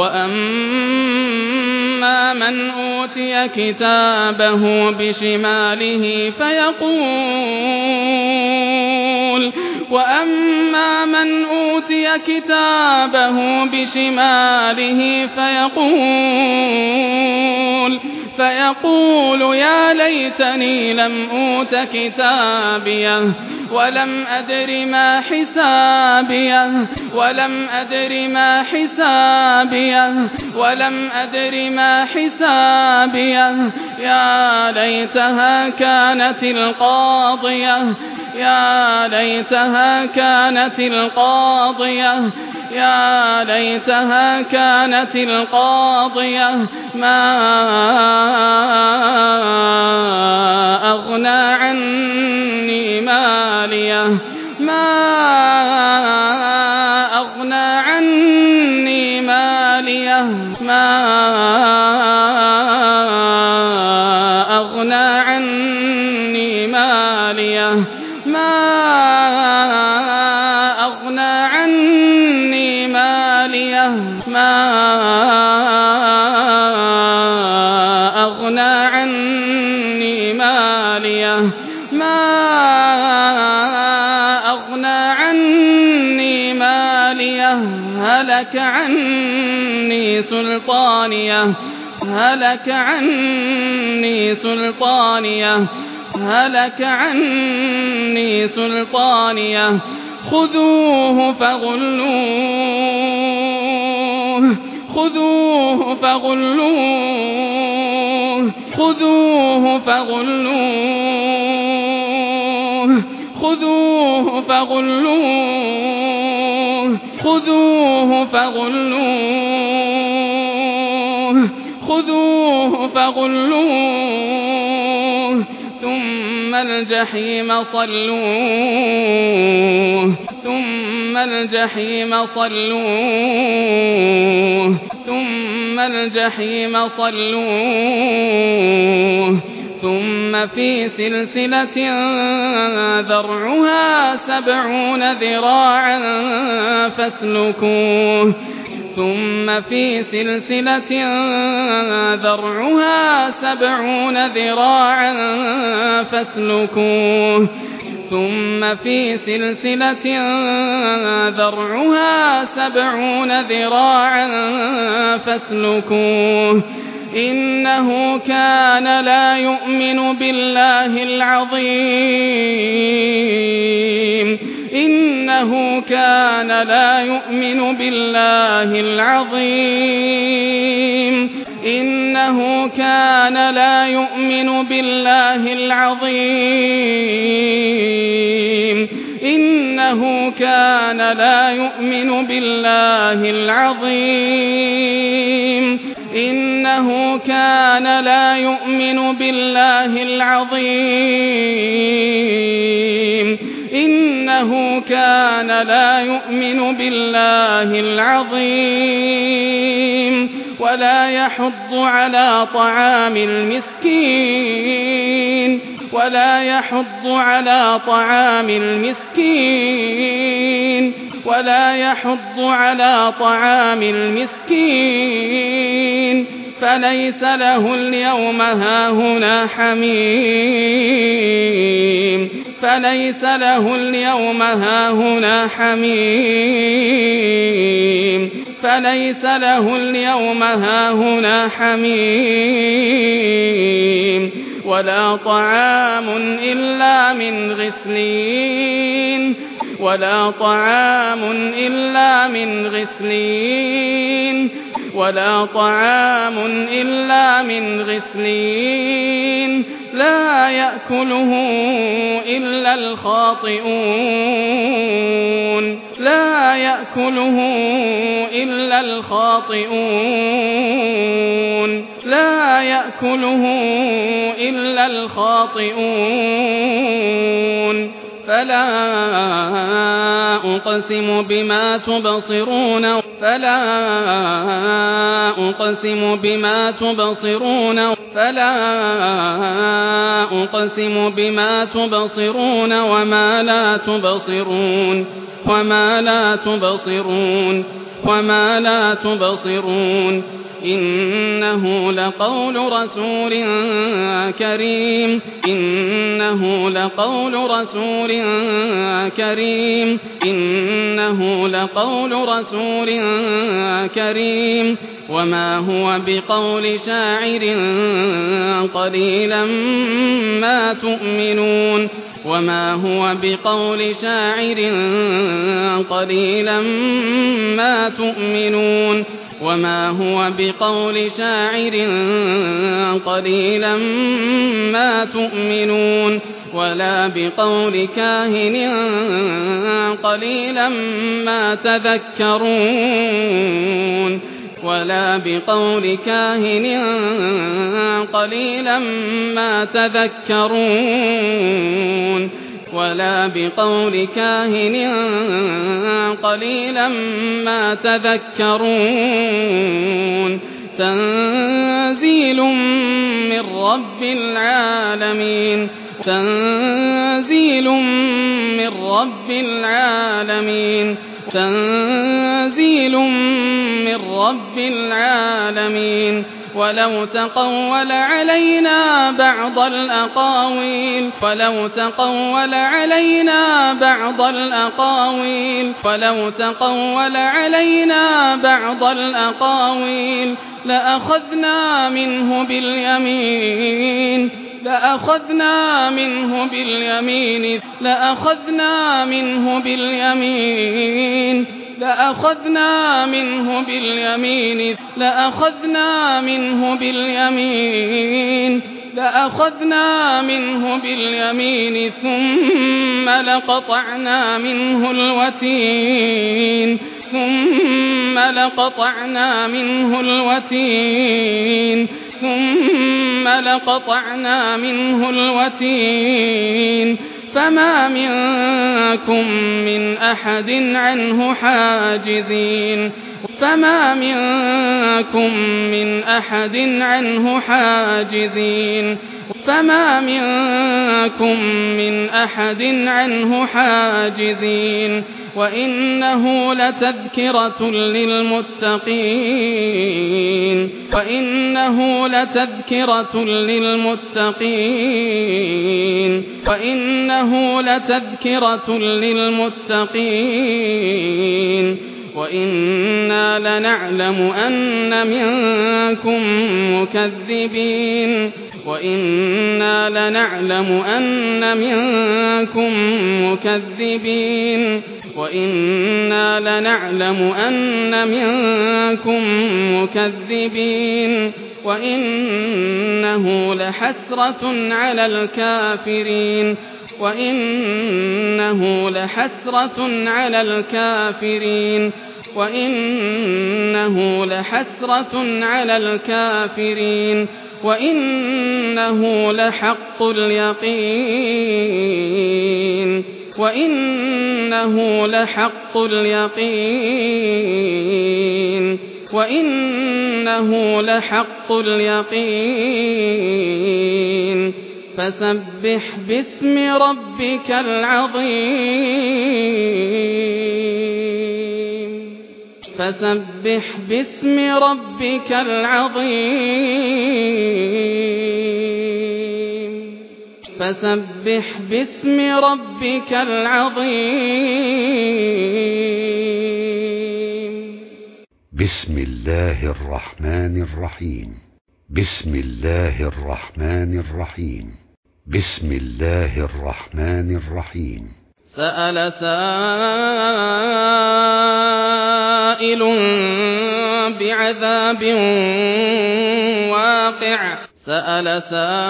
A: وأما من أوتي كتابه بشماله فيقول وأما من أوتي كتابه بشماله فيقول فيقول يا ليتني لم أوت كتابيه ولم أدر ما حسابيه ولم أدر ما حسابيه ولم أدر ما حسابيه يا ليتها كانت القاضية يا ليتها كانت القاضية يا ليتها كانت القاضية ما أغنى عني ماليه ما أغنى عني ماليه ما أغنى عني ماليه ما أغنى عني ماليه ما أغنى عني ماليه ما سلطانيه هلك عني سلطانيه هلك عني سلطانيه هلك عني سلطانيه خذوه فغلوه خذوه فغلوه خذوه فغلوه خذوه فغلوه خذوه فغلوه خذوه فغلوه ثم الجحيم صلوه ثم الجحيم صلوه ثم الجحيم صلوه ثم في سلسلة ذرعها سبعون ذراعا فاسلكوه ثم في سلسلة ذرعها سبعون ذراعا فاسلكوه ثم في سلسلة ذرعها سبعون ذراعا فاسلكوه إنه كان لا يؤمن بالله العظيم إنه كان لا يؤمن بالله العظيم إنه كان لا يؤمن بالله العظيم إنه كان لا يؤمن بالله العظيم إنه كان لا يؤمن بالله العظيم إنه كان لا يؤمن بالله العظيم ولا يحض على طعام المسكين ولا يحض على طعام المسكين ولا يحض على طعام المسكين فليس له اليوم هاهنا حميم فليس له اليوم هاهنا حميم فليس له اليوم هاهنا حميم ولا طعام إلا من غسلين ولا طعام إلا من غسلين ولا طعام إلا من غسلين لا يأكله إلا الخاطئون لا يأكله إلا الخاطئون لا يأكله إلا الخاطئون فلا أقسم بما تبصرون فلا أقسم بما تبصرون فلا أقسم بما تبصرون وما لا تبصرون وما لا تبصرون وما لا تبصرون إنه لقول رسول كريم إنه لقول رسول كريم إنه لقول رسول كريم وما هو بقول شاعر قليلا ما تؤمنون وما هو بقول شاعر قليلا ما تؤمنون وما هو بقول شاعر قليلا ما تؤمنون ولا بقول كاهن قليلا ما تذكرون ولا بقول كاهن قليلا ما تذكرون ولا بقول كاهن قليلا ما تذكرون تنزيل من رب العالمين تنزيل من رب العالمين تنزيل من رب العالمين ولو تقول علينا بعض الأقاويل ولو تقول علينا بعض الأقاويل ولو تقول علينا بعض الأقاويل لأخذنا منه باليمين لأخذنا منه باليمين لأخذنا منه باليمين لأخذنا منه باليمين لأخذنا منه باليمين لأخذنا منه باليمين ثم لقطعنا منه الوتين ثم لقطعنا منه الوتين ثم لقطعنا منه الوتين فما منكم من أحد عنه حاجزين فما منكم من أحد عنه حاجزين فما منكم من أحد عنه حاجزين وإنه لتذكرة للمتقين وإنه لتذكرة للمتقين وإنه لتذكرة للمتقين وإنا لنعلم أن منكم مكذبين وإنا لنعلم أن منكم مكذبين وإنا لنعلم أن منكم مكذبين وإنه لحسرة على الكافرين وإنه لحسرة على الكافرين وإنه لحسرة على الكافرين وإنه لحق اليقين وإنه لحق اليقين وإنه لحق اليقين فسبح باسم ربك العظيم فسبح باسم ربك العظيم فسبح باسم ربك العظيم
B: بسم الله الرحمن الرحيم بسم الله الرحمن الرحيم بسم الله الرحمن الرحيم
A: سأل سائل بعذاب واقع سأل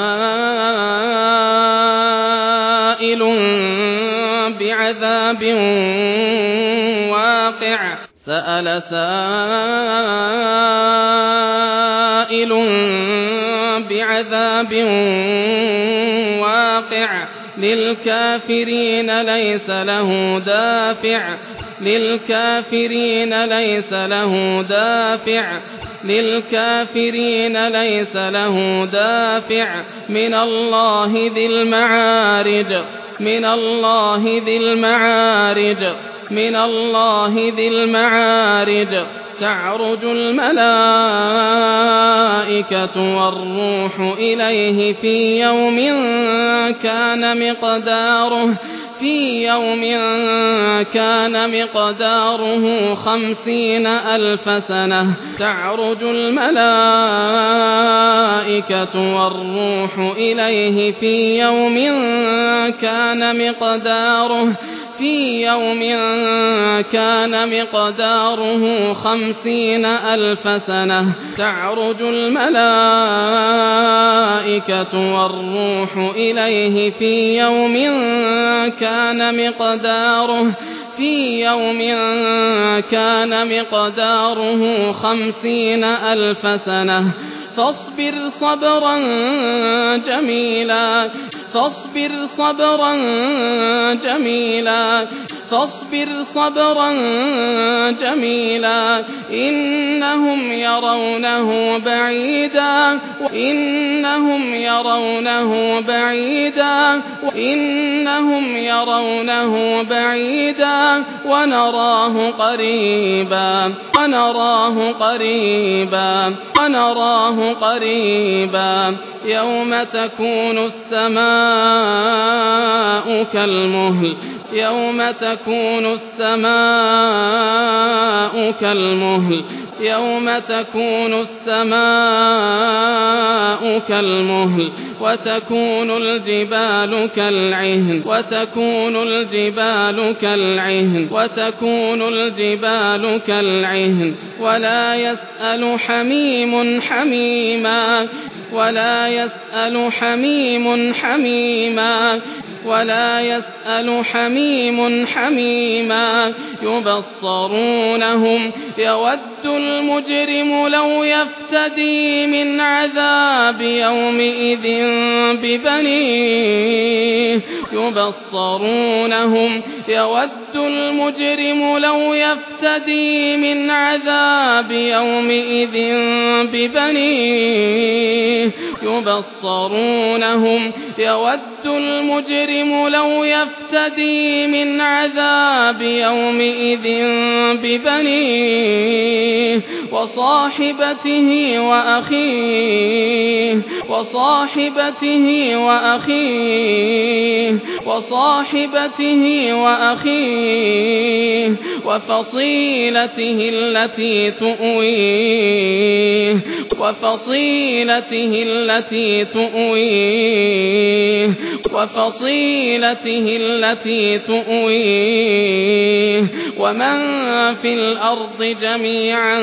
A: سائل بعذاب واقع سأل سائل بعذاب واقع للكافرين ليس له دافع للكافرين ليس له دافع للكافرين ليس له دافع من الله ذي المعارج من الله ذي المعارج من الله ذي المعارج تعرج الملائكة والروح إليه في يوم كان مقداره في يوم كان مقداره خمسين ألف سنة تعرج الملائكة والروح إليه في يوم كان مقداره في يوم كان مقداره خمسين ألف سنة تعرج الملائكة والروح إليه في يوم كان مقداره في يوم كان مقداره خمسين ألف سنة فاصبر صبرا جميلا فاصبر صبرا جميلا فاصبر صبرا جميلا إنهم يرونه بعيدا إنهم يرونه بعيدا إنهم يرونه بعيدا ونراه قريبا ونراه قريبا ونراه قريبا يوم تكون السماء كالمهل يوم تكون السماء كالمهل يوم تكون السماء كالمهل وتكون الجبال كالعهن وتكون الجبال كالعهن وتكون الجبال كالعهن ولا يسأل حميم حميما ولا يسأل حميم حميما ولا يسأل حميم حميما يبصرونهم يود المجرم لو يفتدي من عذاب يومئذ ببنيه يبصرونهم يود المجرم لو يفتدي من عذاب يومئذ ببنيه يبصرونهم يود المجرم لو يفتدي من عذاب يومئذ ببنيه وصاحبته وأخيه وصاحبته وأخيه وصاحبته وأخيه وفصيلته التي تؤويه وفصيلته التي تؤويه وفصيلته التي تؤويه ومن في الأرض جميعا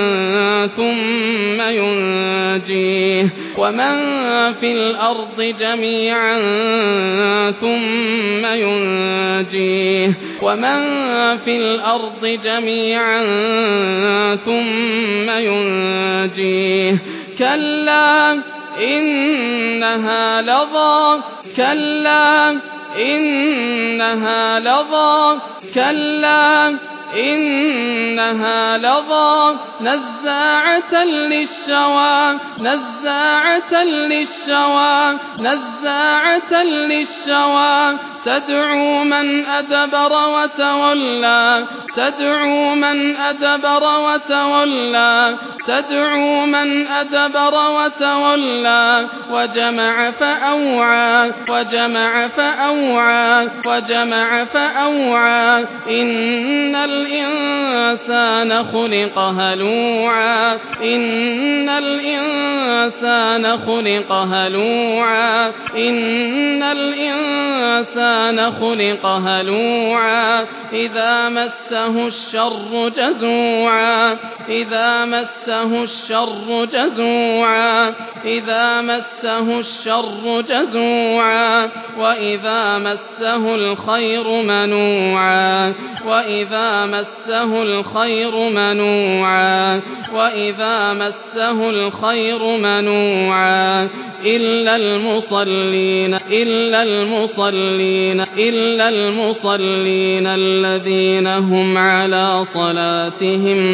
A: ثم ينجيه ومن في الأرض جميعا ثم ينجيه ومن في الأرض جميعا ثم ينجيه كلا إنها لظى كلا إنها لظى كلا إنها لظى نزاعة للشوى نزاعة للشوى نزاعة للشوى تدعو من أدبر وتولى تدعو من أدبر وتولى تدعو من أدبر وتولى وجمع فأوعى وجمع فأوعى وجمع فأوعى إن الإنسان خلق هلوعا إن الإنسان خلق هلوعا إن الإنسان خلق هلوعا إذا مسه الشر جزوعا إذا مسه الشر جزوعا إذا مسه الشر جزوعا وإذا مسه الخير منوعا وإذا مسه الخير منوعا وإذا مسه الخير منوعا إلا المصلين إلا المصلين إلا المصلين الذين هم على صلاتهم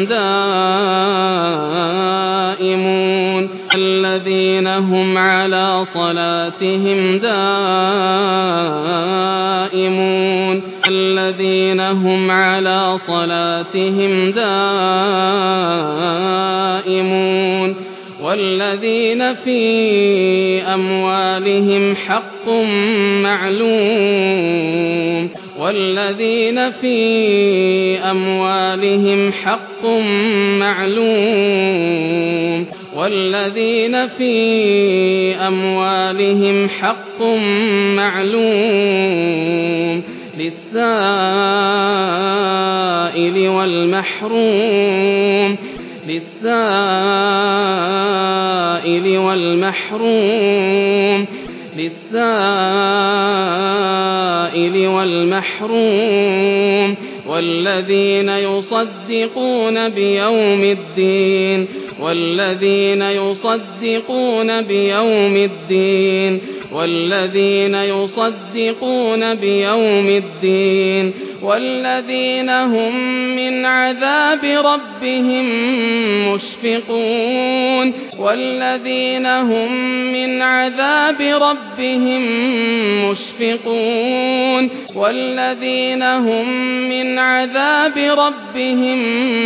A: دائمون الذين هم على صلاتهم دائمون الذين هم على صلاتهم دائمون والذين في أموالهم حق معلوم والذين في أموالهم حق معلوم والذين في أموالهم حق معلوم للسائل والمحروم للسائل والمحروم للسائل والمحروم والذين يصدقون بيوم الدين والذين يصدقون بيوم الدين والذين يصدقون بيوم الدين والذين هم من عذاب ربهم مشفقون والذين هم من عذاب ربهم مشفقون والذين هم من عذاب ربهم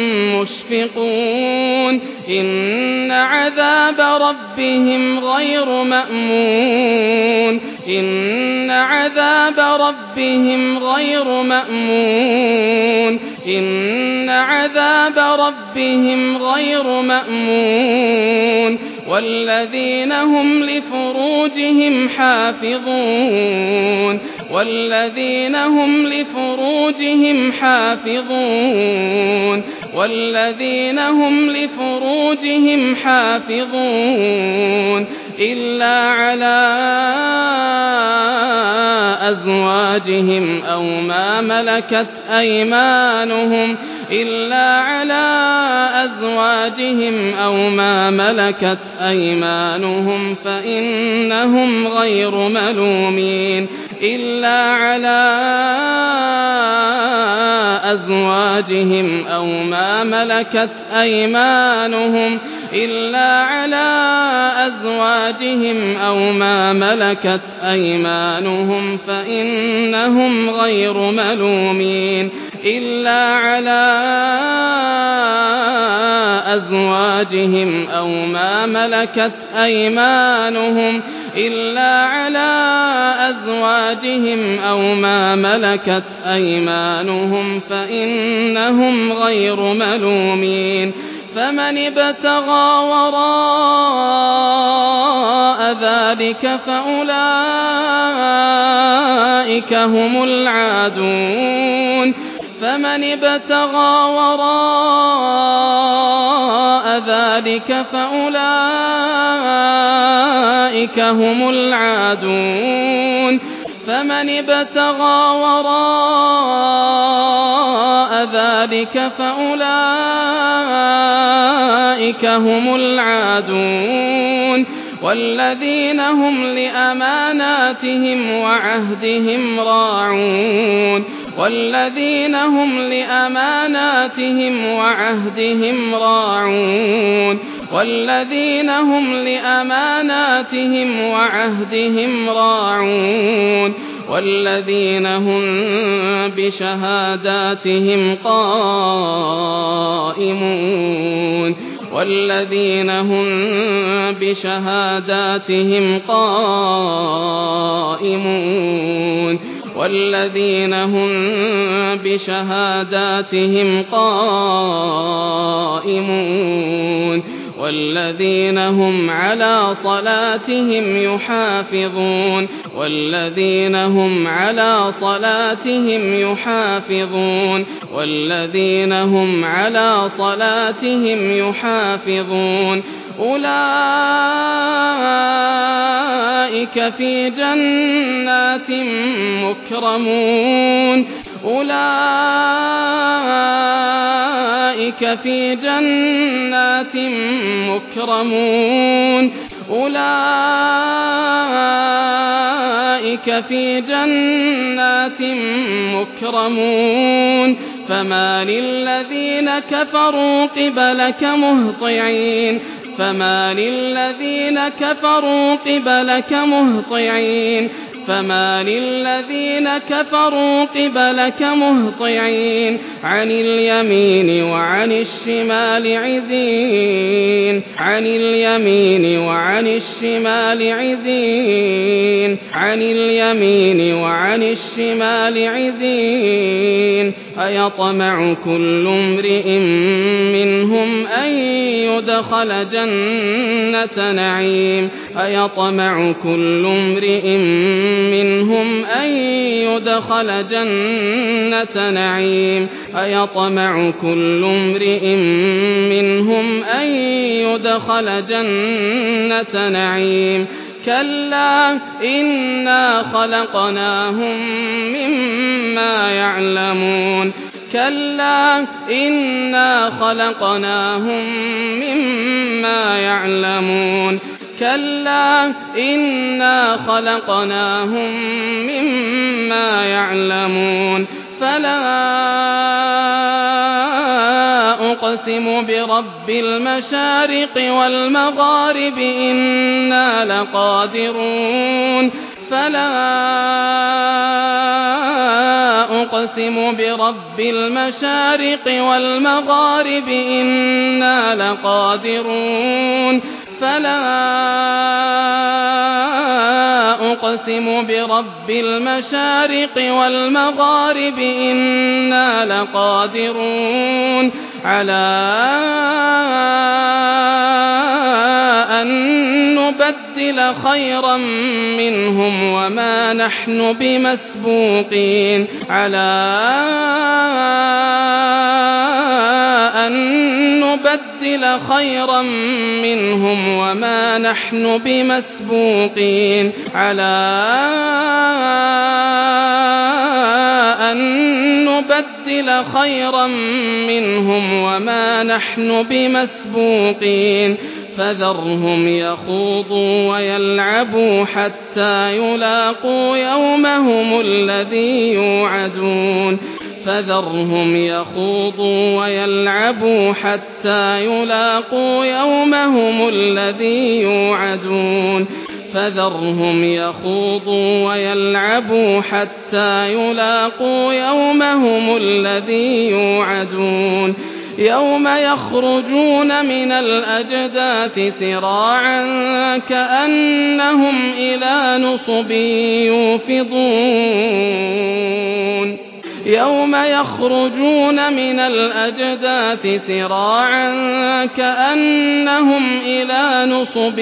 A: مشفقون إن عذاب ربهم غير مأمون إن عذاب ربهم غير مأمون إن عذاب ربهم غير مأمون والذين هم لفروجهم حافظون والذين هم لفروجهم حافظون والذين هم لفروجهم حافظون إلا على أزواجهم أو ما ملكت أيمانهم إلا على أزواجهم أو ما ملكت أيمانهم فإنهم غير ملومين إلا على أزواجهم أو ما ملكت أيمانهم إلا على أزواجهم أو ما ملكت أيمانهم فإنهم غير ملومين إلا على أزواجهم أو ما ملكت أيمانهم إلا على أزواجهم أو ما ملكت أيمانهم فإنهم غير ملومين فمن ابتغى وراء ذلك فأولئك هم العادون فمن ابتغى وراء ذلك فأولئك هم العادون فمن ابتغى وراء ذلك فأولئك هم العادون والذين هم لأماناتهم وعهدهم راعون والذين هم لأماناتهم وعهدهم راعون والذين هم لأماناتهم وعهدهم راعون والذين هم بشهاداتهم قائمون والذين هم بشهاداتهم قائمون والذين هم بشهاداتهم قائمون والذين هم على صلاتهم يحافظون والذين هم على صلاتهم يحافظون والذين هم على صلاتهم يحافظون أولئك في جنات مكرمون أولئك في جنات مكرمون أولئك في جنات مكرمون فما للذين كفروا قبلك مهطعين فما للذين كفروا قبلك مهطعين فما للذين كفروا قبلك مهطعين عن اليمين وعن الشمال عزين عن اليمين وعن الشمال عزين عن اليمين وعن الشمال عزين أيطمع كل امرئ منهم أن يدخل جنة نعيم أيطمع كل امرئ منهم أن يدخل جنة نعيم أيطمع كل امرئ منهم أن يدخل جنة نعيم كلا إنا خلقناهم مما يعلمون كلا إنا خلقناهم مما يعلمون كلا إنا خلقناهم مما يعلمون فلا أقسم برب المشارق والمغارب إنا لقادرون فلا أقسم برب المشارق والمغارب إنا لقادرون فلا أقسم برب المشارق والمغارب إنا لقادرون على أن نبدل خيرا منهم وما نحن بمسبوقين على أن نبدل خيرا منهم وما نحن بمسبوقين على أن نبدل خيرا منهم وما نحن بمسبوقين فذرهم يخوضوا ويلعبوا حتى يلاقوا يومهم الذي يوعدون فذرهم يخوضوا ويلعبوا حتى يلاقوا يومهم الذي يوعدون فذرهم يخوضوا ويلعبوا حتى يلاقوا يومهم الذي يوعدون يوم يخرجون من الأجداث سراعا كأنهم إلى نصب يوفضون يوم يخرجون من الأجداث سراعا كأنهم إلى نصب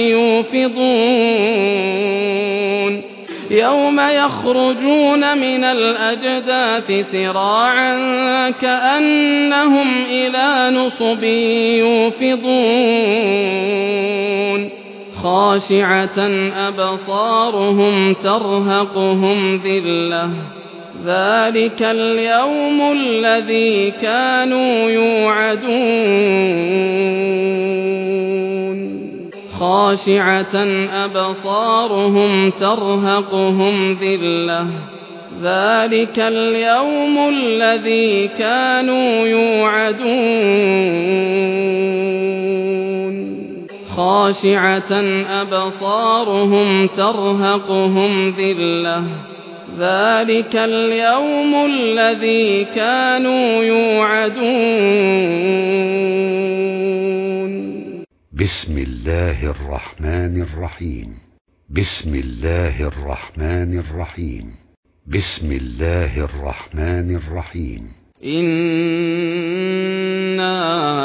A: يوفضون يوم يخرجون من الأجداث سراعا كأنهم إلى نصب يوفضون خاشعة أبصارهم ترهقهم ذلة ذلك اليوم الذي كانوا يوعدون خاشعة أبصارهم ترهقهم ذلة ذلك اليوم الذي كانوا يوعدون خاشعة أبصارهم ترهقهم ذلة ذلك اليوم الذي كانوا يوعدون
B: بسم الله الرحمن الرحيم بسم الله الرحمن الرحيم بسم الله الرحمن الرحيم
A: إنا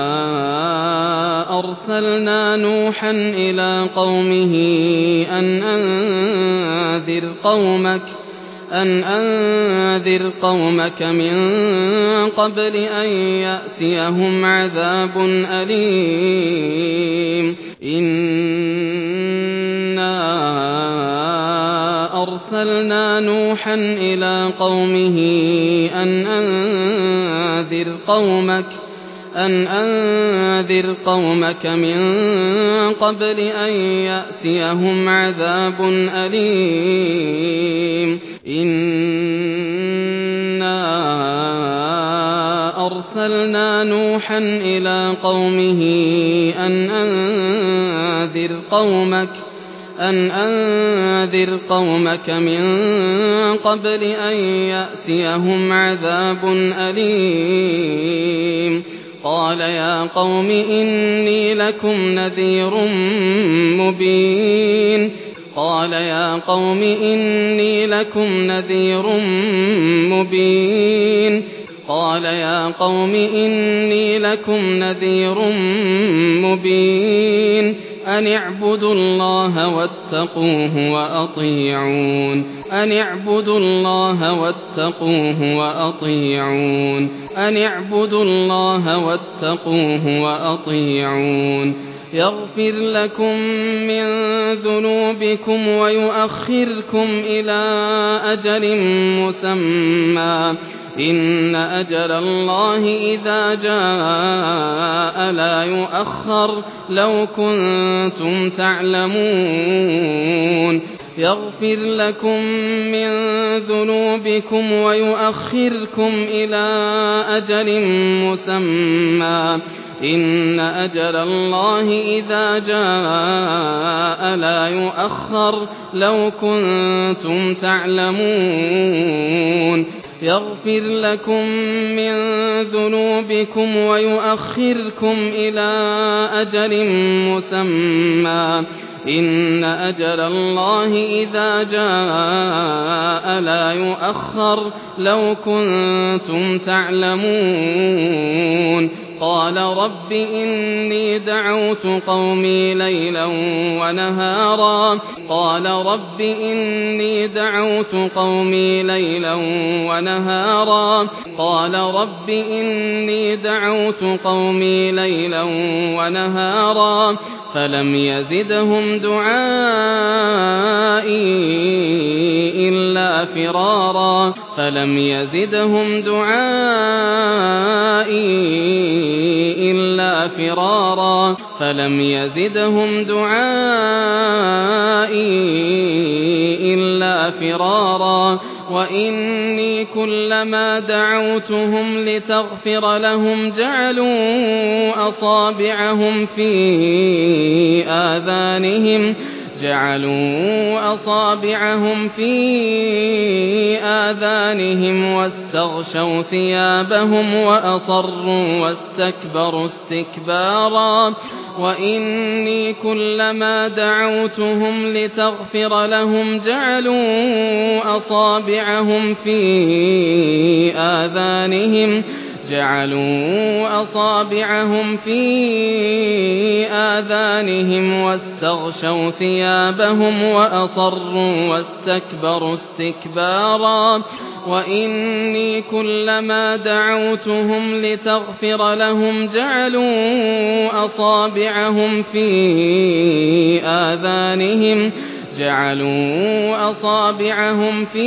A: أرسلنا نوحا إلى قومه أن أنذر قومك أن أنذر قومك من قبل أن يأتيهم عذاب أليم إنا أرسلنا نوحا إلى قومه أن أنذر قومك أن أنذر قومك من قبل أن يأتيهم عذاب أليم إنا أرسلنا نوحا إلى قومه أن أنذر قومك أن أنذر قومك من قبل أن يأتيهم عذاب أليم قال يا قوم إني لكم نذير مبين قال يا قوم إني لكم نذير مبين قال يا قوم إني لكم نذير مبين أن اعبدوا الله واتقوه وأطيعون أن اعبدوا الله واتقوه وأطيعون أن اعبدوا الله واتقوه وأطيعون يغفر لكم من ذنوبكم ويؤخركم إلى أجل مسمى إن أجل الله إذا جاء لا يؤخر لو كنتم تعلمون يغفر لكم من ذنوبكم ويؤخركم إلى أجل مسمى إن أجل الله إذا جاء لا يؤخر لو كنتم تعلمون يغفر لكم من ذنوبكم ويؤخركم إلى أجل مسمى إن أجل الله إذا جاء لا يؤخر لو كنتم تعلمون قال رب إني دعوت قومي ليلا ونهارا قال رب إني دعوت قومي ليلا ونهارا قال رب إني دعوت قومي ليلا ونهارا فلم يزدهم دعائي إلا فرارا فلم يزدهم دعائي إلا فرارا فلم يزدهم دعائي إلا فرارا وإني كلما دعوتهم لتغفر لهم جعلوا أصابعهم في آذانهم جعلوا أصابعهم في آذانهم واستغشوا ثيابهم وأصروا واستكبروا استكبارا وإني كلما دعوتهم لتغفر لهم جعلوا أصابعهم في آذانهم جعلوا أصابعهم في آذانهم واستغشوا ثيابهم وأصروا واستكبروا استكبارا وإني كلما دعوتهم لتغفر لهم جعلوا أصابعهم في آذانهم جعلوا أصابعهم في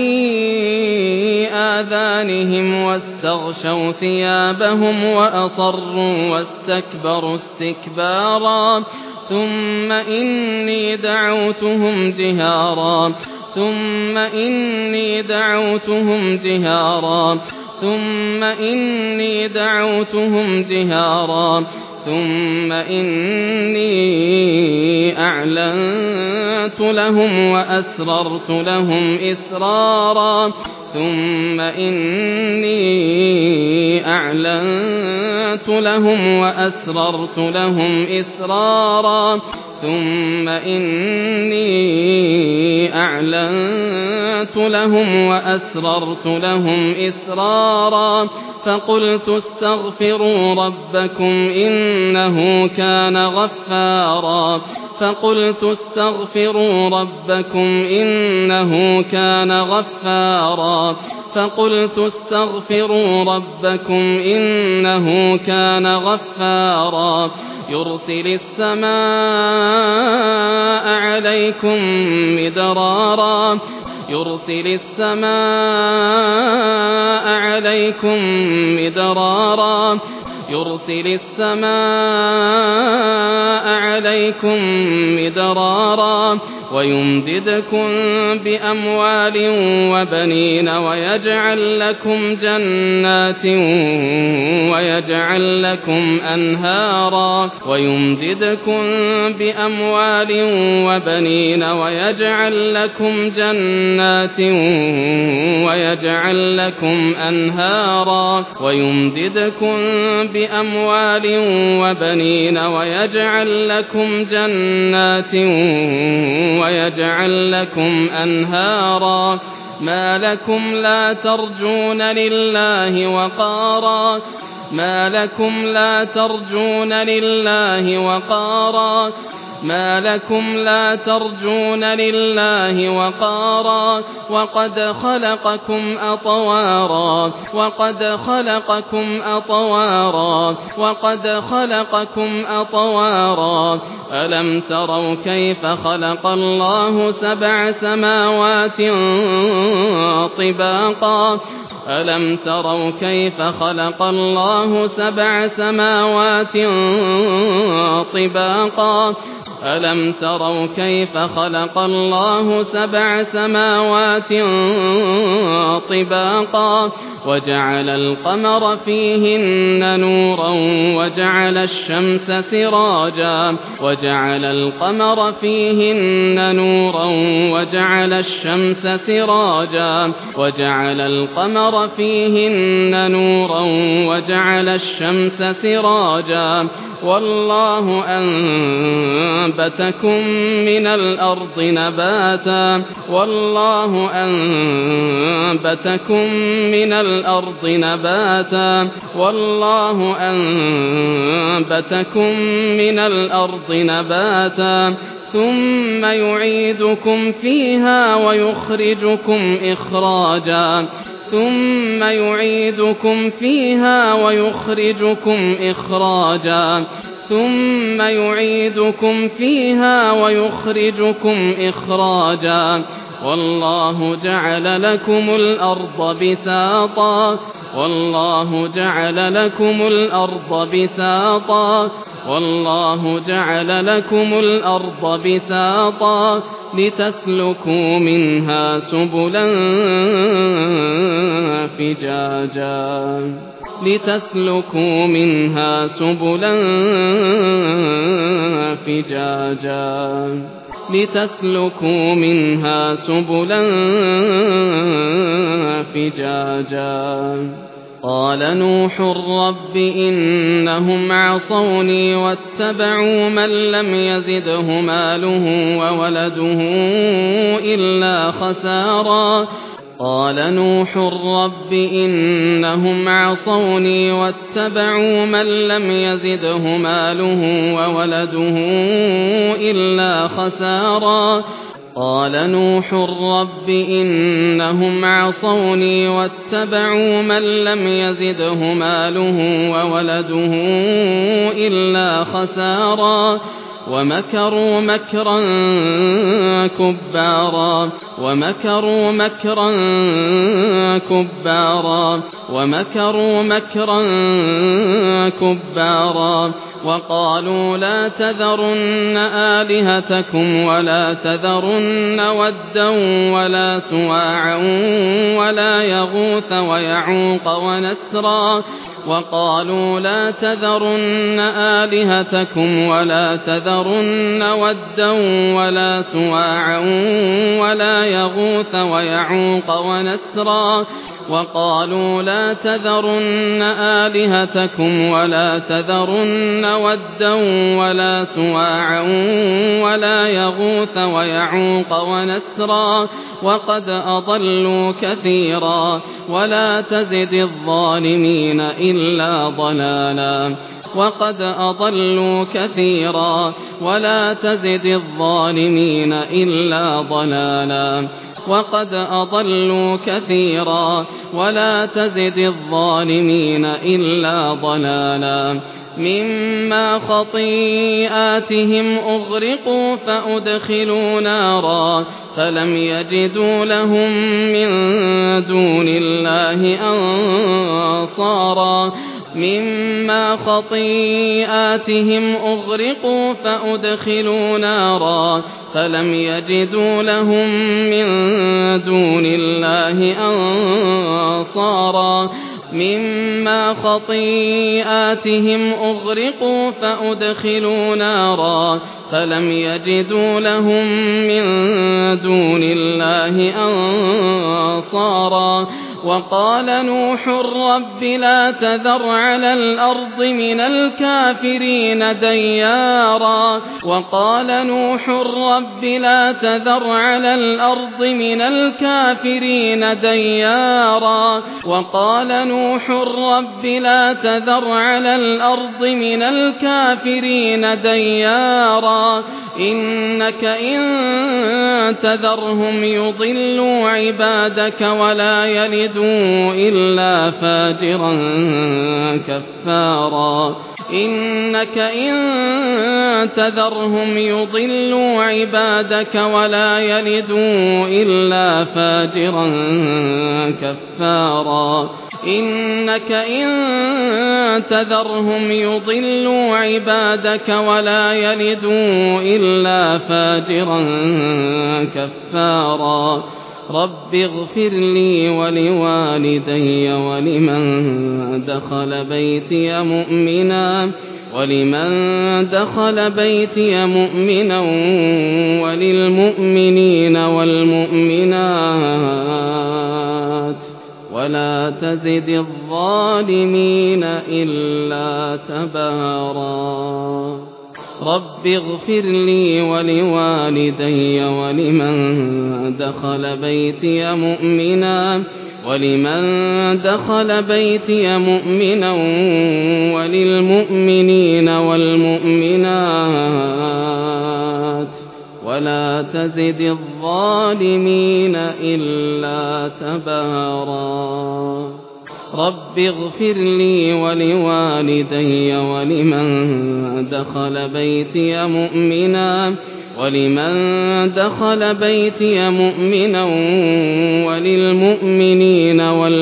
A: آذانهم واستغشوا ثيابهم وأصروا واستكبروا استكبارا ثم إني دعوتهم جهارا ثم إني دعوتهم جهارا ثم إني دعوتهم جهارا ثم إني أعلنت لهم وأسررت لهم إسرارا ثم إني أعلنت لهم وأسررت لهم إسرارا ثم إني أعلنت لهم وأسررت لهم إسرارا فقلت استغفروا ربكم إنه كان غفارا فقلت استغفروا ربكم إنه كان غفارا فقلت استغفروا ربكم إنه كان غفارا يرسل السماء عليكم مدرارا يرسل السماء عليكم مدرارا يرسل السماء عليكم مدرارا ويمددكم بأموال وبنين ويجعل لكم جنات ويجعل لكم أنهارا ويمددكم بأموال وبنين ويجعل لكم جنات ويجعل لكم أنهارا ويمددكم بأموال وبنين ويجعل لكم جنات ويجعل لكم أنهارا ما لكم لا ترجون لله وقارا ما لكم لا ترجون لله وقارا ما لكم لا ترجون لله وقارا وقد خلقكم أطوارا وقد خلقكم أطوارا وقد خلقكم أطوارا ألم تروا كيف خلق الله سبع سماوات طباقا ألم تروا كيف خلق الله سبع سماوات طباقا ألم تروا كيف خلق الله سبع سماوات طباقا وجعل القمر فيهن نورا وجعل الشمس سراجا وجعل القمر فيهن نورا وجعل الشمس سراجا وجعل القمر فيهن نورا وجعل الشمس سراجا والله أنبتكم من الأرض نباتا والله أنبتكم من الأرض نباتا والله أنبتكم من الأرض نباتا ثم يعيدكم فيها ويخرجكم إخراجا ثم يعيدكم فيها ويخرجكم إخراجا ثم يعيدكم فيها ويخرجكم إخراجا والله جعل لكم الأرض بساطا والله جعل لكم الأرض بساطا والله جعل لكم الأرض بساطا لتسلكوا منها سبلا فجاجا لتسلكوا منها سبلا فجاجا لتسلكوا منها سبلا فجاجا قال نوح رب إنهم عصوني واتبعوا من لم يزده ماله وولده إلا خسارا قال نوح رب إنهم عصوني واتبعوا من لم يزده ماله وولده إلا خسارا قال نوح رب إنهم عصوني واتبعوا من لم يزده ماله وولده إلا خسارا ومكروا مكرا كبارا ومكروا مكرا كبارا ومكروا مكرا كبارا وقالوا لا تذرن آلهتكم ولا تذرن ودا ولا سواعا ولا يغوث ويعوق ونسرا وقالوا لا تذرن آلهتكم ولا تذرن ودا ولا سواعا ولا يغوث ويعوق ونسرا وقالوا لا تذرن آلهتكم ولا تذرن ودا ولا سواعا ولا يغوث ويعوق ونسرا وقد أضلوا كثيرا ولا تزد الظالمين إلا ضلالا وقد أضلوا كثيرا ولا تزد الظالمين إلا ضلالا وقد أضلوا كثيرا ولا تزد الظالمين إلا ضلالا مما خطيئاتهم أغرقوا فأدخلوا نارا فلم يجدوا لهم من دون الله أنصارا مما خطيئاتهم أغرقوا فأدخلوا نارا فلم يجدوا لهم من دون الله أنصارا مما خطيئاتهم أغرقوا فأدخلوا نارا فلم يجدوا لهم من دون الله أنصارا وقال نوح رب لا تذر على الأرض من الكافرين ديارا وقال نوح رب لا تذر على الأرض من الكافرين ديارا وقال نوح رب لا تذر على الأرض من الكافرين ديارا إنك إن تذرهم يضلوا عبادك ولا يلدوا إلا فاجرا كفارا إنك إن تذرهم يضلوا عبادك ولا يلدوا إلا فاجرا كفارا إنك إن تذرهم يضلوا عبادك ولا يلدوا إلا فاجرا كفارا رب اغفر لي ولوالدي ولمن دخل بيتي مؤمنا ولمن دخل بيتي مؤمنا وللمؤمنين والمؤمنات ولا تزد الظالمين إلا تبارا رب اغفر لي ولوالدي ولمن دخل بيتي مؤمنا ولمن دخل بيتي مؤمنا وللمؤمنين والمؤمنات ولا تزد الظالمين إلا تبارا رب اغفر لي ولوالدي ولمن دخل بيتي مؤمنا ولمن دخل بيتي مؤمنا وللمؤمنين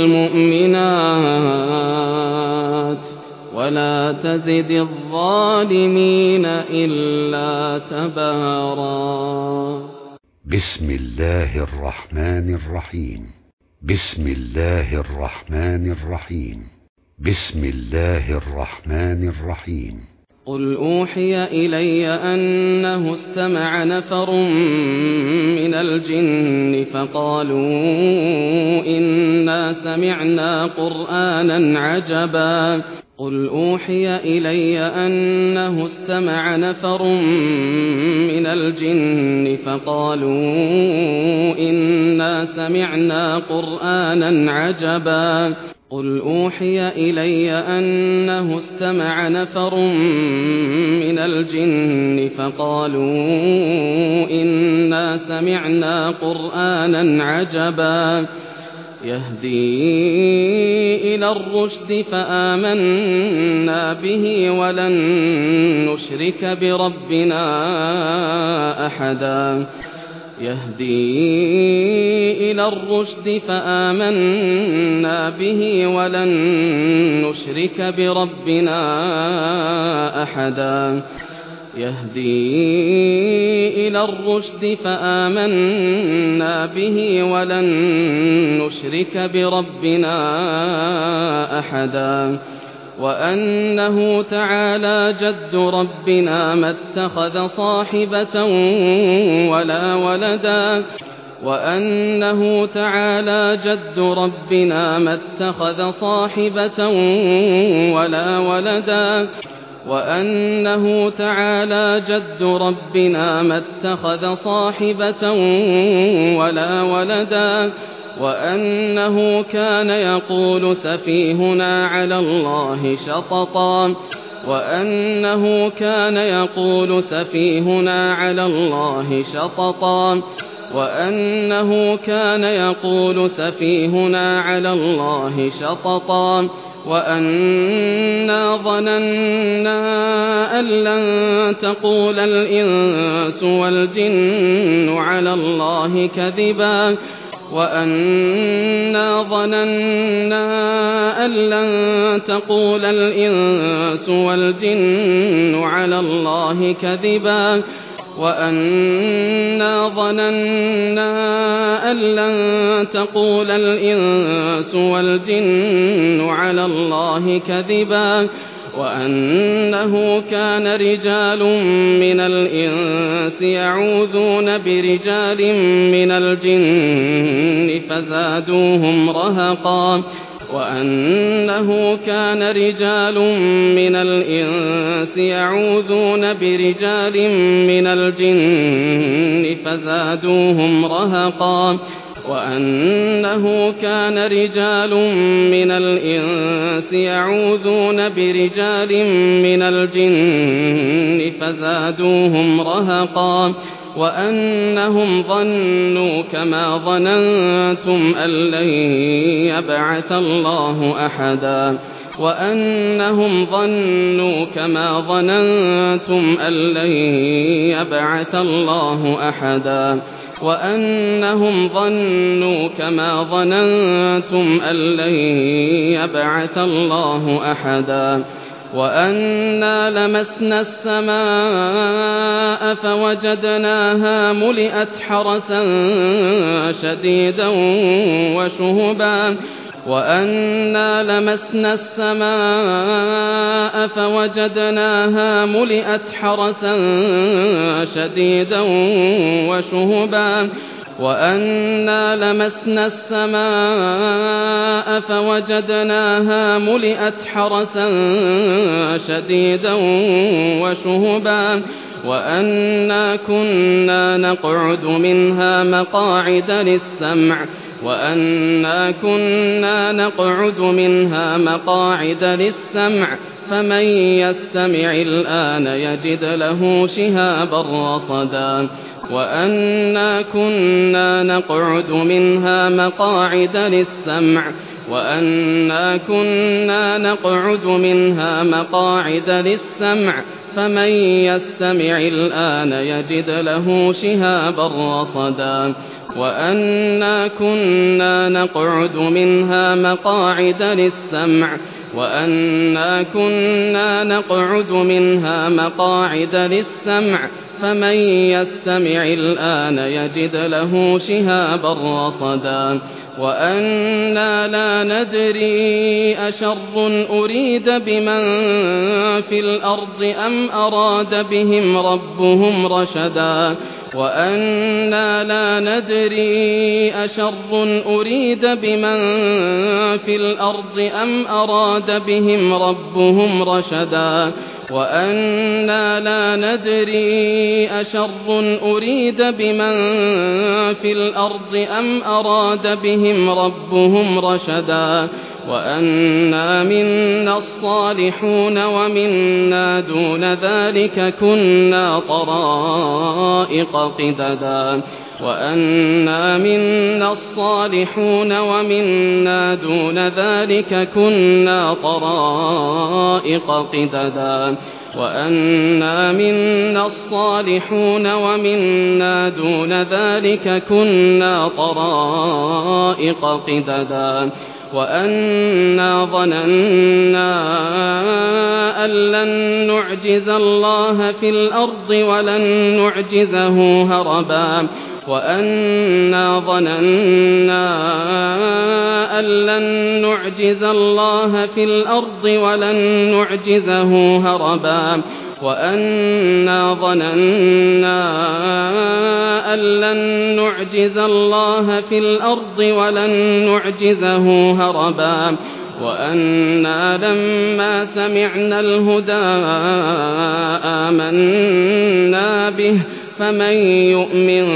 A: والمؤمنات ولا تزد الظالمين إلا تبارا
B: بسم الله الرحمن الرحيم بسم الله الرحمن الرحيم بسم الله الرحمن الرحيم
A: قل أوحي إلي أنه استمع نفر من الجن فقالوا إنا سمعنا قرآنا عجبا قل أوحي إلي أنه استمع نفر من الجن فقالوا إنا سمعنا قرآنا عجبا قل أوحي إلي أنه استمع نفر من الجن فقالوا إنا سمعنا قرآنا عجبا يهدي إلى الرشد فآمنا به ولن نشرك بربنا أحدا يهدي إلى الرشد فآمنا به ولن نشرك بربنا أحدا يهدي إلى الرشد فآمنا به ولن نشرك بربنا أحدا وأنه تعالى جد ربنا ما اتخذ صاحبة ولا ولدا وأنه تعالى جد ربنا ما اتخذ صاحبة ولا ولدا وأنه تعالى جد ربنا ما اتخذ صاحبة ولا ولدا وأنه كان يقول سفيهنا على الله شططا وأنه كان يقول سفيهنا على الله شططا وأنه كان يقول سفيهنا على الله شططا وأنا ظننا أن لن تقول الإنس والجن على الله كذبا وأنا ظننا أن لن تقول الإنس والجن على الله كذبا وأنا ظننا أن لن تقول الإنس والجن على الله كذبا وأنه كان رجال من الإنس يعوذون برجال من الجن فزادوهم رهقا وأنه كان رجال من الإنس يعوذون برجال من الجن فزادوهم رهقا وأنه كان رجال من الإنس يعوذون برجال من الجن فزادوهم رهقا وأنهم ظنوا كما ظننتم أن لن يبعث الله أحدا وأنهم ظنوا كما ظننتم أن لن يبعث الله أحدا وأنهم ظنوا كما ظننتم أن لن يبعث الله أحدا وأنا لمسنا السماء فوجدناها ملئت حرسا شديدا وشهبا وأنا لمسنا السماء فوجدناها ملئت حرسا شديدا وشهبا وأنا لمسنا السماء فوجدناها ملئت حرسا شديدا وشهبا وأنا كنا نقعد منها مقاعد للسمع وأنا كنا نقعد منها مقاعد للسمع فمن يستمع الآن يجد له شهابا رصدا وأنا كنا نقعد منها مقاعد للسمع وأنا كنا نقعد منها مقاعد للسمع فمن يستمع الآن يجد له شهابا رصدا وأنا كنا نقعد منها مقاعد للسمع وأنا كنا نقعد منها مقاعد للسمع فمن يستمع الآن يجد له شهابا رصدا وأنا لا ندري أشر أريد بمن في الأرض أم أراد بهم ربهم رشدا وأنا لا ندري أشر أريد بمن في الأرض أم أراد بهم ربهم رشدا وأنا لا ندري أشر أريد بمن في الأرض أم أراد بهم ربهم رشدا وأنا منا الصالحون ومنا دون ذلك كنا طرائق قددا وأنا منا الصالحون ومنا دون ذلك كنا طرائق قددا وأنا منا الصالحون ومنا دون ذلك كنا طرائق قددا وأنا ظننا أن لن نعجز الله في الأرض ولن نعجزه هربا وأنا ظننا أن لن نعجز الله في الأرض ولن نعجزه هربا وأنا ظننا أن لن نعجز الله في الأرض ولن نعجزه هربا وأنا لما سمعنا الهدى آمنا به فمن يؤمن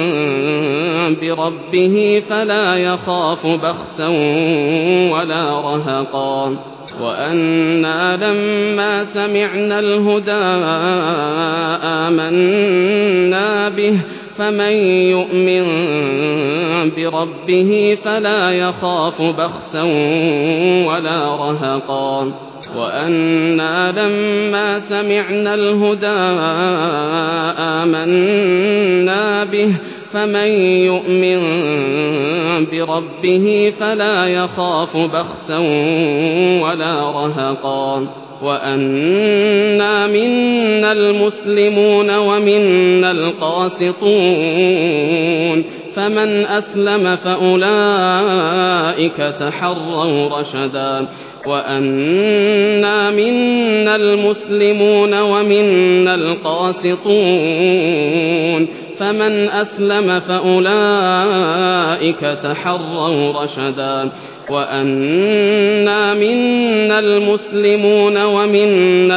A: بربه فلا يخاف بخسا ولا رهقا وأنا لما سمعنا الهدى آمنا به فمن يؤمن بربه فلا يخاف بخسا ولا رهقا وأنا لما سمعنا الهدى آمنا به فمن يؤمن بربه فلا يخاف بخسا ولا رهقا وأنا منا المسلمون ومنا القاسطون فمن أسلم فأولئك تحروا رشدا وأنا منا المسلمون ومنا القاسطون فمن أسلم فأولئك تحروا رشدا وأنا منا المسلمون ومنا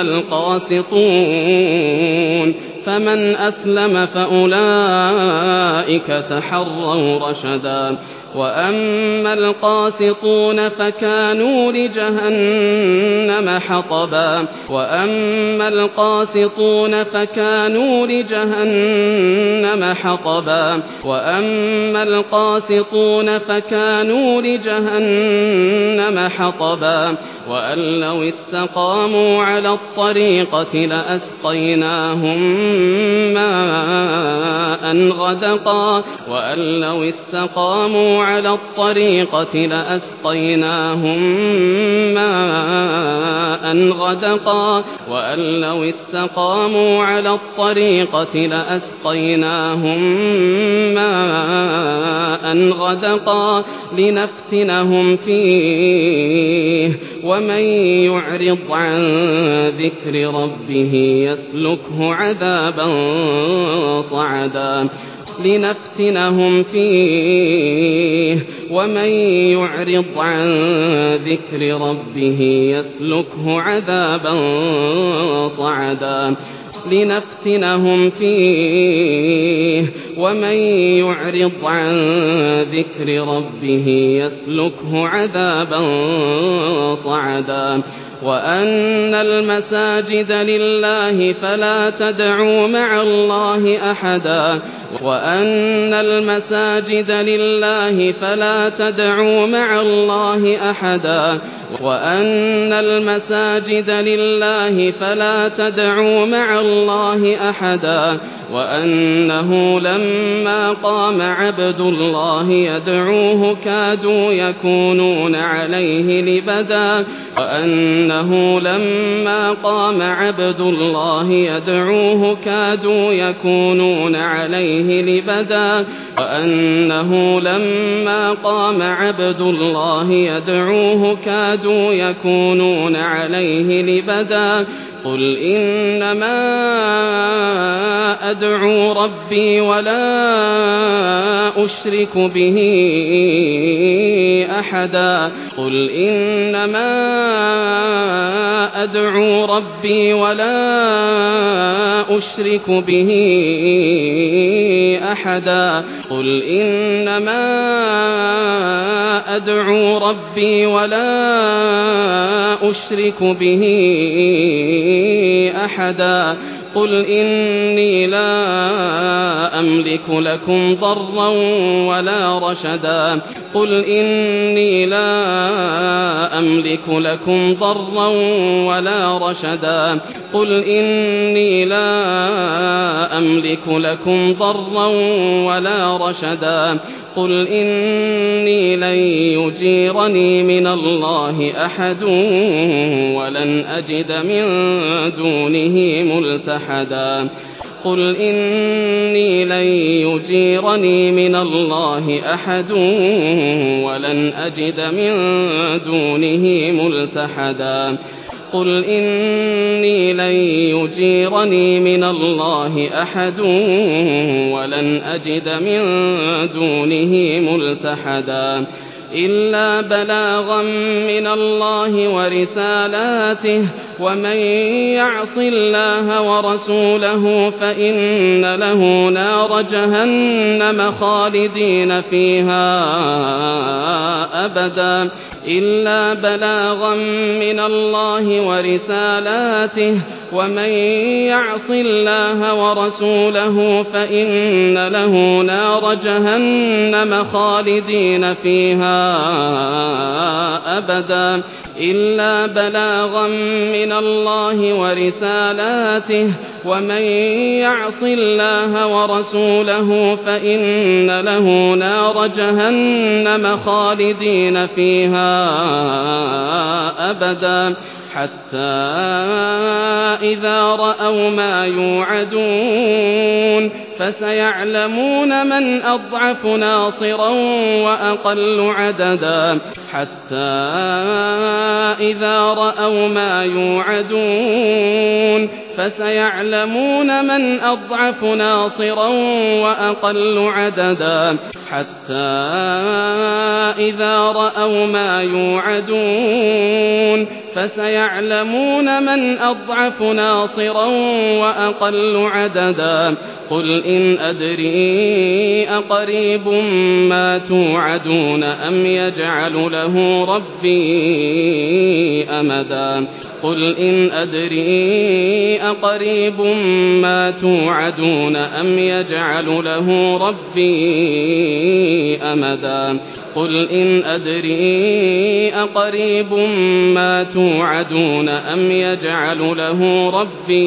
A: القاسطون فمن أسلم فأولئك تحروا رشدا وأما القاسطون فكانوا لجهنم حطبا وأما القاسطون فكانوا لجهنم حطبا وأما القاسطون فكانوا لجهنم حطبا وأن لو استقاموا على الطريقة لأسقيناهم ماء غدقا وأن لو استقاموا على الطريقة لأسقيناهم ماء غدقا وأن لو استقاموا على الطريقة لأسقيناهم ماء غدقا لنفتنهم فيه ومن يعرض عن ذكر ربه يسلكه عذابا صعدا لنفتنهم فيه ومن يعرض عن ذكر ربه يسلكه عذابا صعدا لنفتنهم فيه ومن يعرض عن ذكر ربه يسلكه عذابا صعدا وأن المساجد لله فلا تدعوا مع الله أحدا وأن المساجد لله فلا تدعوا مع الله أحدا وأن المساجد لله فلا تدعوا مع الله أحدا وأنه لما قام عبد الله يدعوه كادوا يكونون عليه لبدا وأنه لما قام عبد الله يدعوه كادوا يكونون عليه لبدا وأنه لما قام عبد الله يدعوه كادوا يكونون عليه لبدا قل إنما أدعو ربي ولا أشرك به أحدا قل إنما أدعو ربي ولا أشرك به أحدا قل إنما أدعو ربي ولا أشرك به أحدا قل إني لا أملك لكم ضرا ولا رشدا قل إني لا أملك لكم ضرا ولا رشدا قل إني لا أملك لكم ضرا ولا رشدا قل إني لن يجيرني من الله أحد ولن أجد من دونه ملتحدا قل إني لن يجيرني من الله أحد ولن أجد من دونه ملتحدا قل إني لن يجيرني من الله أحد ولن أجد من دونه ملتحدا إلا بلاغا من الله ورسالاته ومن يعص الله ورسوله فإن له نار جهنم خالدين فيها أبدا إلا بلاغا من الله ورسالاته ومن يعص الله ورسوله فإن له نار جهنم خالدين فيها أبدا إلا بلاغا من الله ورسالاته ومن يعص الله ورسوله فإن له نار جهنم خالدين فيها أبدا حتى إذا رأوا ما يوعدون فسيعلمون من أضعف ناصرا وأقل عددا حتى إذا رأوا ما يوعدون فسيعلمون من أضعف ناصرا وأقل عددا حتى إذا رأوا ما يوعدون فسيعلمون من أضعف ناصرا وأقل عددا قل إن أدري أقريب ما توعدون أم يجعل له ربي أمدا قل إن أدري أقريب ما توعدون أم يجعل له ربي أمدا قل إن أدري أقريب ما توعدون أم يجعل له ربي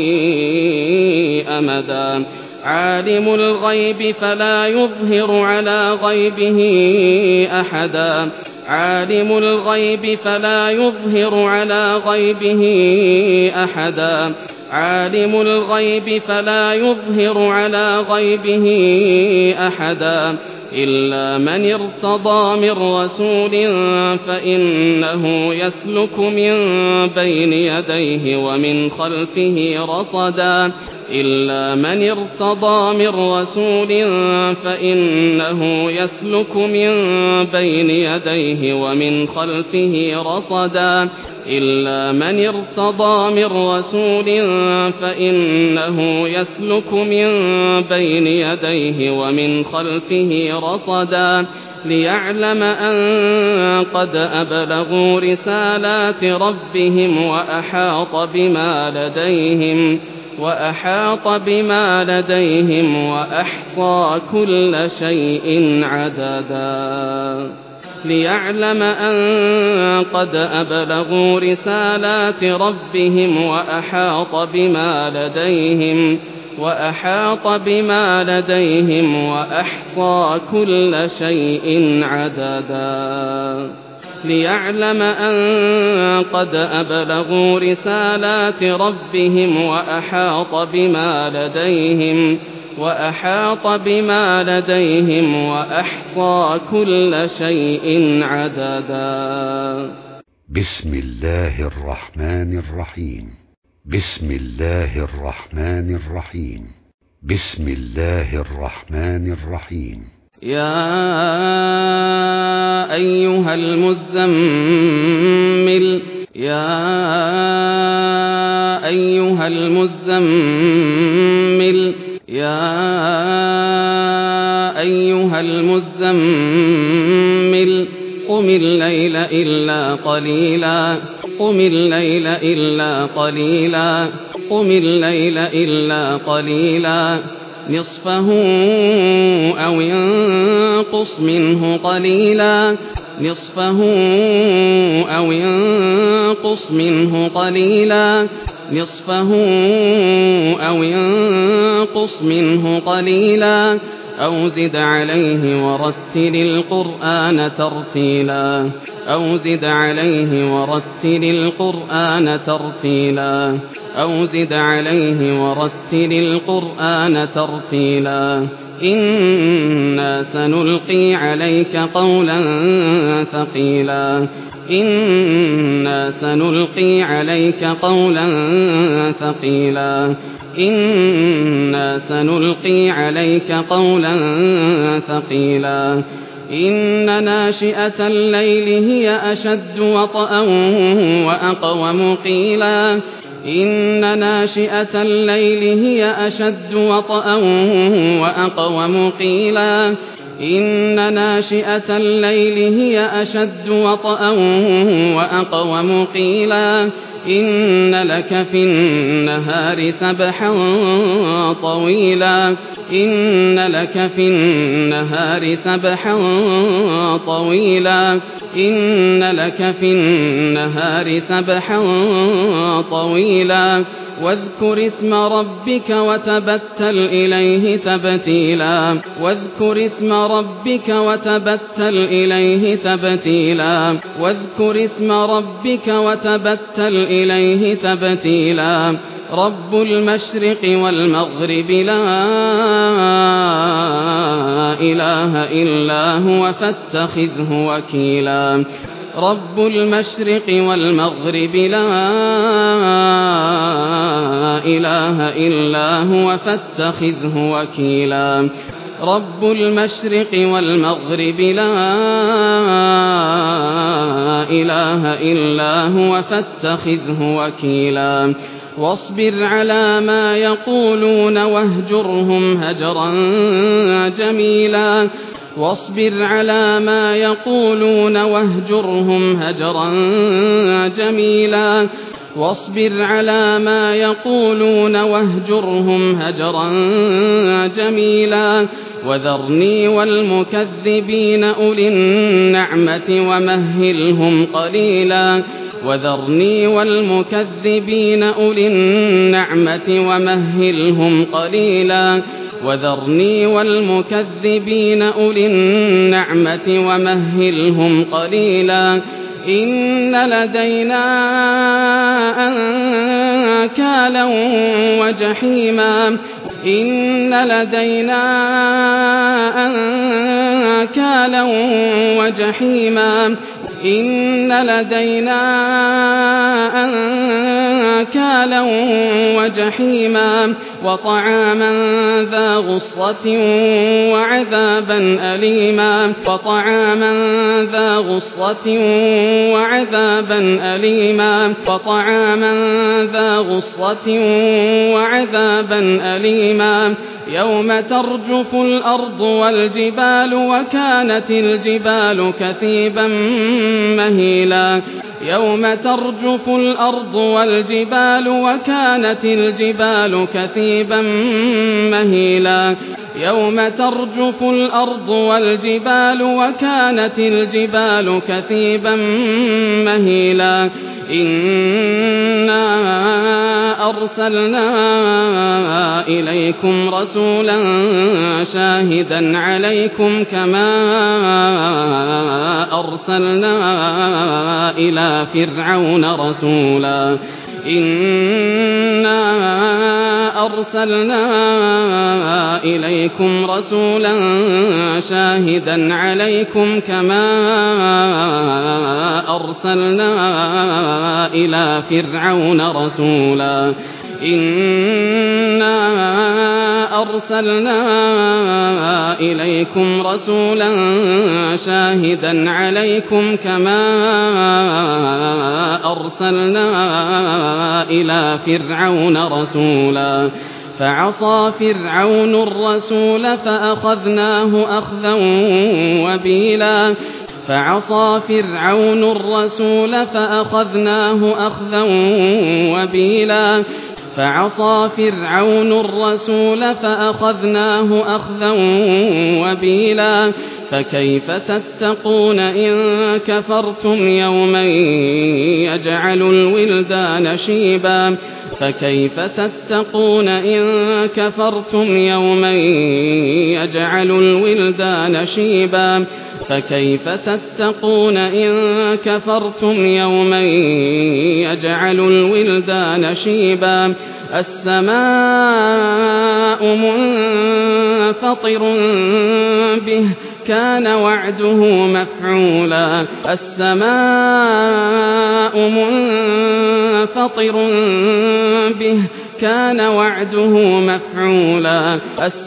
A: أمدا عالم الغيب فلا يظهر على غيبه أحدا عالم الغيب فلا يظهر على غيبه أحدا عالم الغيب فلا يظهر على غيبه أحدا إلا من ارتضى من رسول فإنه يسلك من بين يديه ومن خلفه رصدا إلا من ارتضى من رسول فإنه يسلك من بين يديه ومن خلفه رصدا إلا من ارتضى من رسول فإنه يسلك من بين يديه ومن خلفه رصدا ليعلم أن قد أبلغوا رسالات ربهم وأحاط بما لديهم وأحاط بما لديهم وأحصى كل شيء عددا ليعلم أن قد أبلغوا رسالات ربهم وأحاط بما لديهم وأحاط بما لديهم وأحصى كل شيء عددا ليعلم أن قد أبلغوا رسالات ربهم وأحاط بما لديهم وأحاط بما لديهم وأحصى كل شيء عددا
B: بسم الله الرحمن الرحيم بسم الله الرحمن الرحيم بسم الله الرحمن الرحيم
A: يا أيها المزمل يا أيها المزمل يا أيها المزمل قم الليل إلا قليلا قم الليل إلا قليلا قم الليل إلا قليلا نصفه أو ينقص منه قليلا نصفه أو ينقص منه قليلا نصفه أو ينقص منه قليلا أو زد عليه ورتل القرآن ترتيلا أو زد عليه ورتل القرآن ترتيلا أو زد عليه ورتل القرآن ترتيلا إنا سنلقي عليك قولا ثقيلا إنا سنلقي عليك قولا ثقيلا إنا سنلقي عليك قولا ثقيلا إن ناشئة الليل هي أشد وطئا وأقوم قيلا إن ناشئة الليل هي أشد وطئا وأقوم قيلا إن ناشئة الليل هي أشد وطئا وأقوم قيلا إن لك في النهار سبحا طويلا إن لك في النهار سبحا طويلا إن لك في النهار سبحا طويلا واذكر اسم ربك وتبتل إليه تبتيلا واذكر اسم ربك وتبتل إليه تبتيلا واذكر اسم ربك وتبتل إليه تبتيلا رب المشرق والمغرب لا إله إلا هو فاتخذه وكيلا رب المشرق والمغرب لا إله إلا هو فاتخذه وكيلا رب المشرق والمغرب لا إله إلا هو فاتخذه وكيلا واصبر على ما يقولون واهجرهم هجرا جميلا واصبر على ما يقولون واهجرهم هجرا جميلا واصبر على ما يقولون واهجرهم هجرا جميلا وذرني والمكذبين أولي النعمة ومهلهم قليلا وذرني والمكذبين أولي النعمة ومهلهم قليلا وذرني والمكذبين أولي النعمة ومهلهم قليلا إن لدينا أنكالا وجحيما إن لدينا أنكالا وجحيما إن لدينا أنكالا وجحيما وطعاما ذا غصة وعذابا أليما وطعاما ذا غصة وعذابا أليما وطعاما ذا غصة وعذابا أليما يوم ترجف الأرض والجبال وكانت الجبال كثيبا مهيلا يوم ترجف الأرض والجبال وكانت الجبال كثيبا مهيلا يوم ترجف الأرض والجبال وكانت الجبال كثيبا مهيلا إنا أرسلنا إليكم رسولا شاهدا عليكم كما أرسلنا إلى فرعون رسولا إنا أرسلنا إليكم رسولا شاهدا عليكم كما أرسلنا إلى فرعون رسولا إنا أرسلنا إليكم رسولا شاهدا عليكم كما أرسلنا إلى فرعون رسولا فعصى فرعون الرسول فأخذناه أخذا وبيلا فعصى فرعون الرسول فأخذناه أخذا وبيلا فعصى فرعون الرسول فأخذناه أخذا وبيلا فكيف تتقون إن كفرتم يوما يجعل الولدان شيبا فكيف تتقون إن كفرتم يوما يجعل الولدان شيبا فكيف تتقون إن كفرتم يوما يجعل الولدان شيبا السماء منفطر به كان وعده مفعولا السماء منفطر به كان وعده مفعولا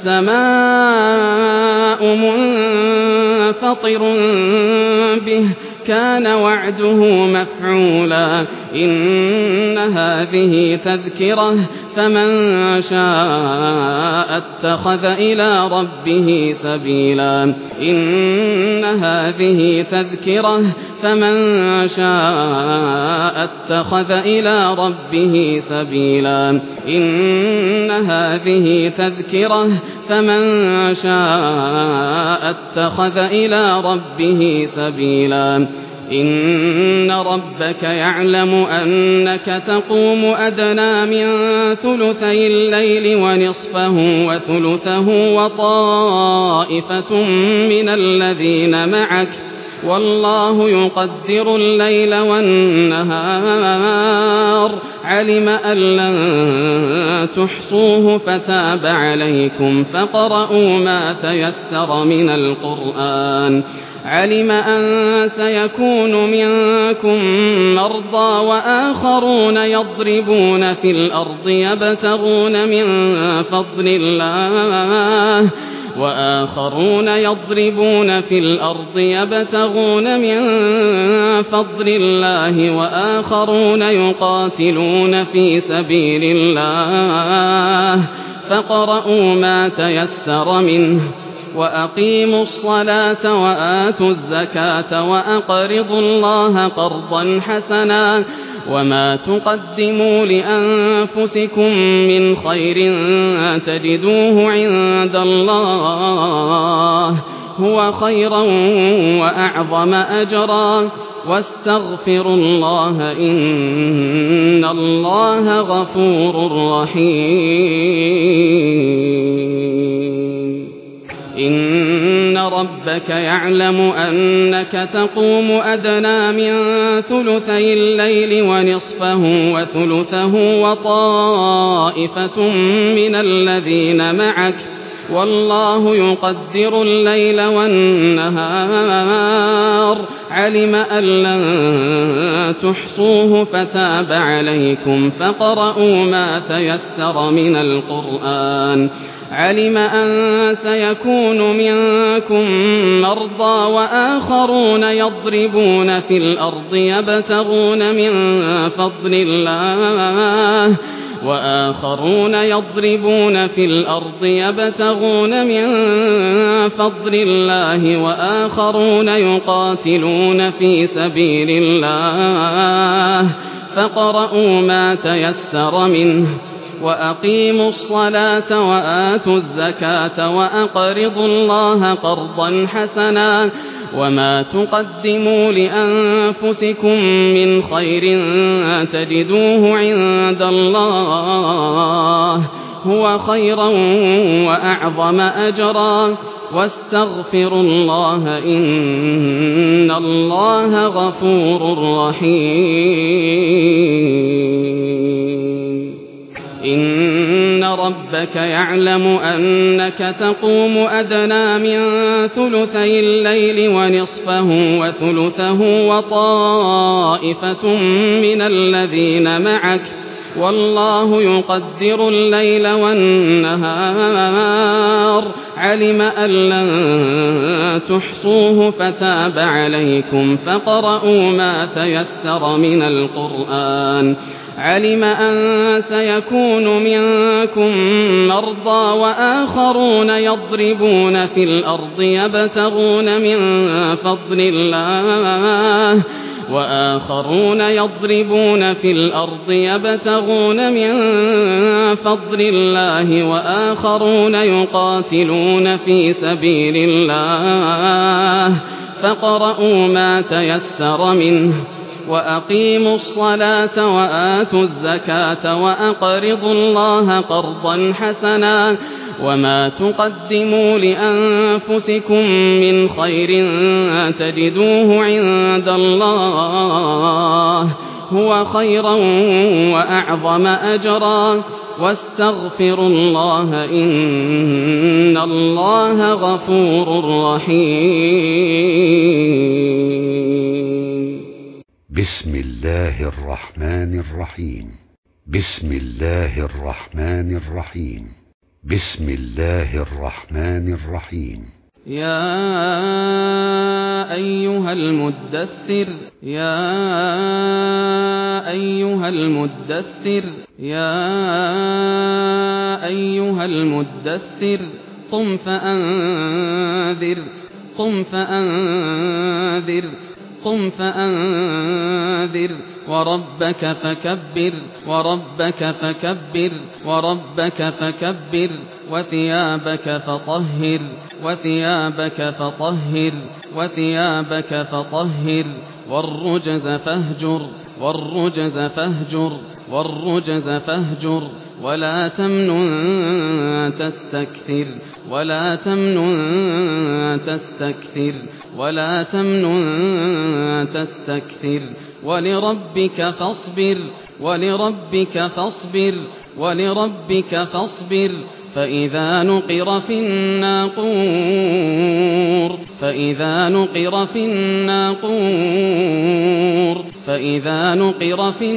A: السماء منفطر به كان وعده مفعولا إن هذه تذكرة فمن شاء اتخذ إلى ربه سبيلا إن هذه تذكرة فمن شاء اتخذ إلى ربه سبيلا إن هذه تذكرة فمن شاء اتخذ إلى ربه سبيلا إن ربك يعلم أنك تقوم أدنى من ثلثي الليل ونصفه وثلثه وطائفة من الذين معك والله يقدر الليل والنهار علم أن لن تحصوه فتاب عليكم فقرؤوا ما تيسر من القرآن علم أن سيكون منكم مرضى وآخرون يضربون في الأرض يبتغون من فضل الله وآخرون يضربون في الأرض يبتغون من فضل الله وآخرون يقاتلون في سبيل الله فاقرؤوا ما تيسر منه وأقيموا الصلاة وآتوا الزكاة وأقرضوا الله قرضا حسنا وما تقدموا لأنفسكم من خير تجدوه عند الله هو خيرا وأعظم أجرا واستغفروا الله إن الله غفور رحيم إن ربك يعلم أنك تقوم أدنى من ثلثي الليل ونصفه وثلثه وطائفة من الذين معك والله يقدر الليل والنهار علم أن لن تحصوه فتاب عليكم فاقرؤوا ما تيسر من القرآن علم أن سيكون منكم مرضى وآخرون يضربون في الأرض يبتغون من فضل الله وآخرون يضربون في الأرض يبتغون من فضل الله وآخرون يقاتلون في سبيل الله فاقرؤوا ما تيسر منه وأقيموا الصلاة وآتوا الزكاة وأقرضوا الله قرضا حسنا وما تقدموا لأنفسكم من خير تجدوه عند الله هو خيرا وأعظم أجرا واستغفروا الله إن الله غفور رحيم إن ربك يعلم أنك تقوم أدنى من ثلثي الليل ونصفه وثلثه وطائفة من الذين معك والله يقدر الليل والنهار علم أن لن تحصوه فتاب عليكم فاقرؤوا ما تيسر من القرآن علم أن سيكون منكم مرضى وآخرون يضربون في الأرض يبتغون من فضل الله وآخرون يضربون في الأرض يبتغون من فضل الله وآخرون يقاتلون في سبيل الله فاقرؤوا ما تيسر منه وأقيموا الصلاة وآتوا الزكاة وأقرضوا الله قرضا حسنا وما تقدموا لأنفسكم من خير تجدوه عند الله هو خيرا وأعظم أجرا واستغفروا الله إن الله غفور رحيم
B: بسم الله الرحمن الرحيم بسم الله الرحمن الرحيم بسم الله الرحمن الرحيم
A: يا أيها المدثر يا أيها المدثر يا أيها المدثر قم فأنذر قم فأنذر قم فأنذر وربك فكبر وربك فكبر وربك فكبر وثيابك فطهر وثيابك فطهر وثيابك فطهر والرجز فاهجر والرجز فاهجر والرجز فاهجر ولا تمنن تستكثر ولا تمنن تستكثر ولا تمنن تستكثر ولربك فاصبر ولربك فاصبر ولربك فاصبر فإذا نقر في الناقور فإذا نقر في الناقور فإذا نقر في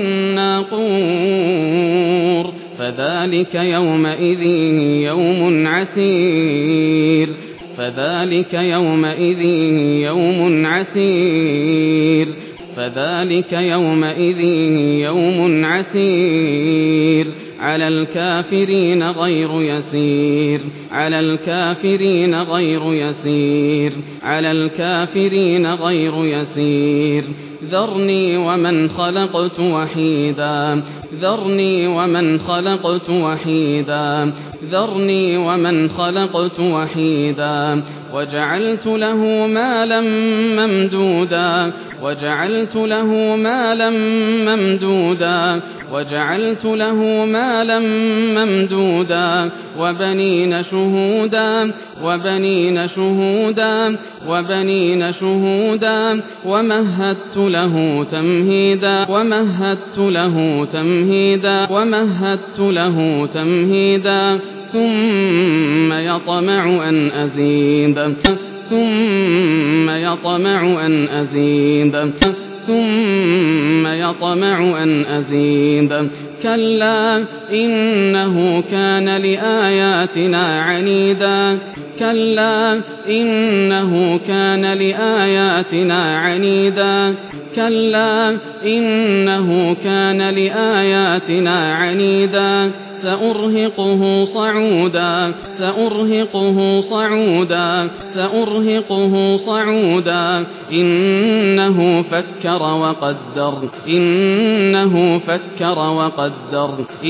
A: الناقور فذلك يومئذ يوم عسير فذلك يومئذ يوم عسير فذلك يومئذ يوم عسير على الكافرين غير يسير على الكافرين غير يسير على الكافرين غير يسير ذرني ومن خلقت وحيدا ذرني ومن خلقت وحيدا ذرني ومن خلقت وحيدا وجعلت له مالا ممدودا وجعلت له مالا ممدودا وجعلت له مالا ممدودا وبنين شهودا وبنين شهودا وبنين شهودا ومهدت له تمهيدا ومهدت له تمهيدا ومهدت له تمهيدا ثم يطمع أن أزيد ثم يطمع أن أزيد ثم يطمع أن أزيد كلا إنه كان لآياتنا عنيدا كلا إنه كان لآياتنا عنيدا كلا إنه كان لآياتنا عنيدا سأرهقه صعودا سأرهقه صعودا سأرهقه صعودا إنه فكر وقدر إنه فكر وقدر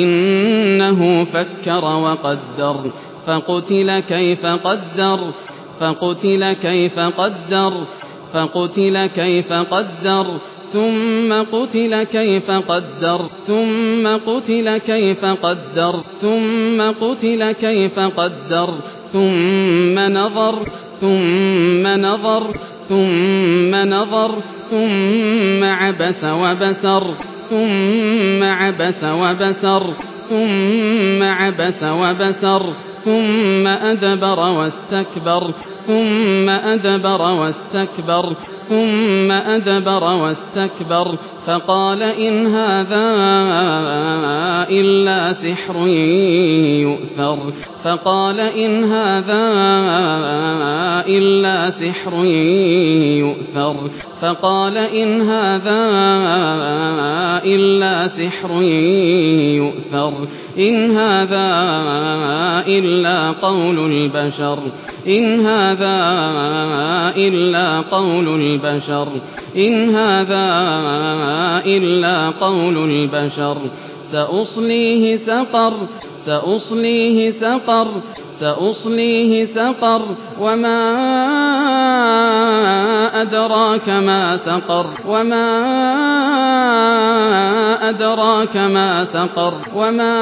A: إنه فكر وقدر فقتل كيف قدر فقتل كيف قدر فقتل كيف قدر ثم قتل كيف قدر ثم قتل كيف قدر ثم قتل كيف قدر ثم نظر ثم نظر ثم نظر ثم عبس وبسر ثم عبس وبسر ثم عبس وبسر ثم أدبر واستكبر ثم أدبر واستكبر ثم أدبر واستكبر فقال إن هذا إلا سحر يؤثر فقال إن هذا إلا سحر يؤثر فقال إن هذا إلا سحر يؤثر إن هذا إلا قول البشر إن هذا إلا قول البشر إن هذا إلا قول البشر سأصليه سقر سأصليه سقر سأصليه سقر وما أدراك ما سقر وما أدراك ما سقر وما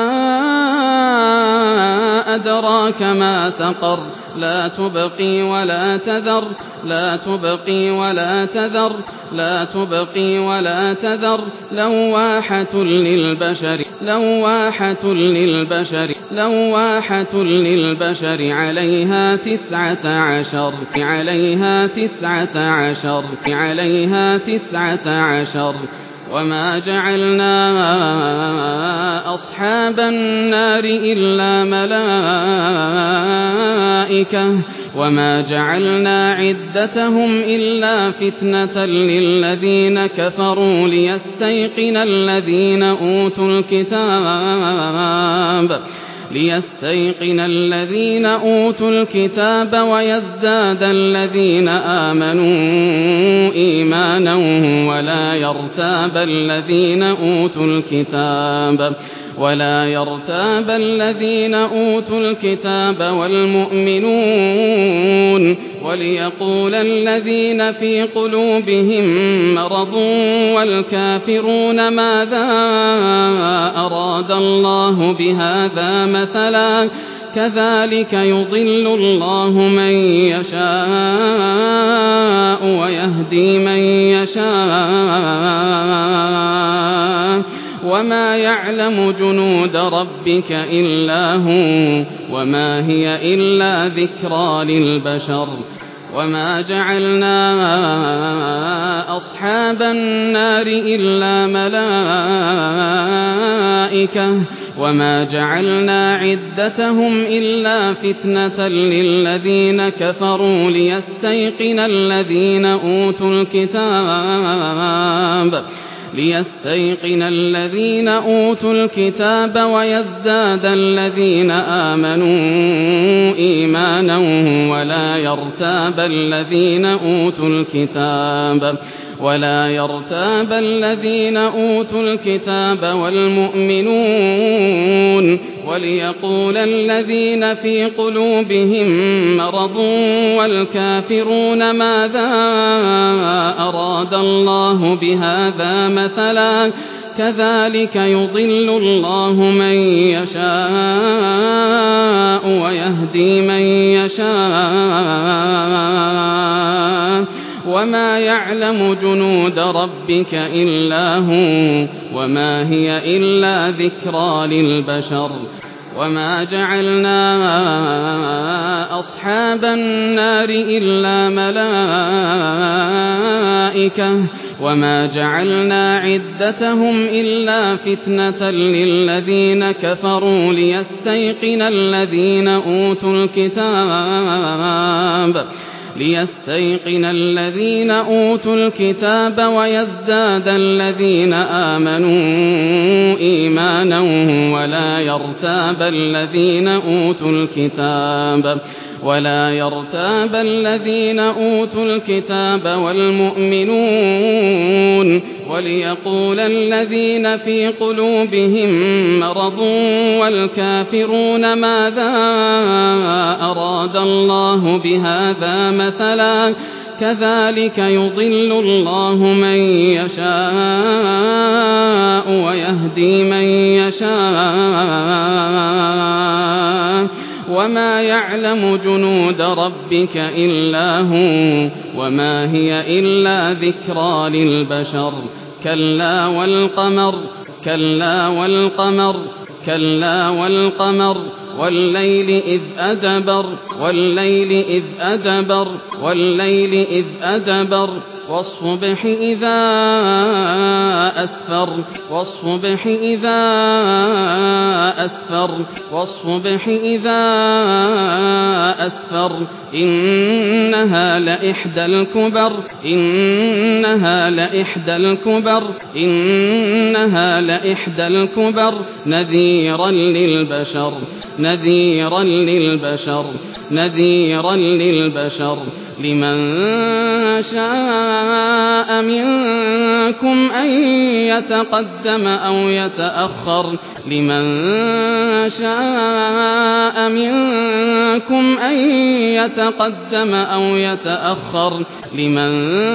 A: أدراك ما سقر لا تبقي ولا تذر لا تبقي ولا تذر لا تبقي ولا تذر لواحة للبشر لواحة للبشر لواحة للبشر عليها تسعة عشر عليها تسعة عشر عليها تسعة عشر وما جعلنا أصحاب النار إلا ملائكة وما جعلنا عدتهم إلا فتنة للذين كفروا ليستيقن الذين أوتوا الكتاب ليستيقن الذين أوتوا الكتاب ويزداد الذين آمنوا إيمانا ولا يرتاب الذين أوتوا الكتاب ولا يرتاب الذين أوتوا الكتاب والمؤمنون وليقول الذين في قلوبهم مرض والكافرون ماذا أراد الله بهذا مثلا كذلك يضل الله من يشاء ويهدي من يشاء وما يعلم جنود ربك إلا هو وما هي إلا ذكرى للبشر وما جعلنا أصحاب النار إلا ملائكة وما جعلنا عدتهم إلا فتنة للذين كفروا ليستيقن الذين أوتوا الكتاب ليستيقن الذين أوتوا الكتاب ويزداد الذين آمنوا إيمانا ولا يرتاب الذين أوتوا الكتاب ولا يرتاب الذين أوتوا الكتاب والمؤمنون وليقول الذين في قلوبهم مرض والكافرون ماذا أراد الله بهذا مثلا كذلك يضل الله من يشاء ويهدي من يشاء وما يعلم جنود ربك إلا هو وما هي إلا ذكرى للبشر وما جعلنا أصحاب النار إلا ملائكة وما جعلنا عدتهم إلا فتنة للذين كفروا ليستيقن الذين أوتوا الكتاب ليستيقن الذين أوتوا الكتاب ويزداد الذين آمنوا إيمانا ولا يرتاب الذين أوتوا الكتاب ولا يرتاب الذين أوتوا الكتاب والمؤمنون وليقول الذين في قلوبهم مرض والكافرون ماذا أراد الله بهذا مثلا كذلك يضل الله من يشاء ويهدي من يشاء وما يعلم جنود ربك إلا هو وما هي إلا ذكرى للبشر كلا والقمر كلا والقمر كلا والقمر والليل إذ أدبر والليل إذ أدبر والليل إذ أدبر والصبح إذا أسفر والصبح إذا أسفر والصبح إذا أسفر إنها لإحدى الكبر إنها لإحدى الكبر إنها لإحدى الكبر نذيرا للبشر نذيرا للبشر نذيرا للبشر لمن شاء منكم أن يتقدم أو يتأخر لمن شاء منكم أن يتقدم أو يتأخر لمن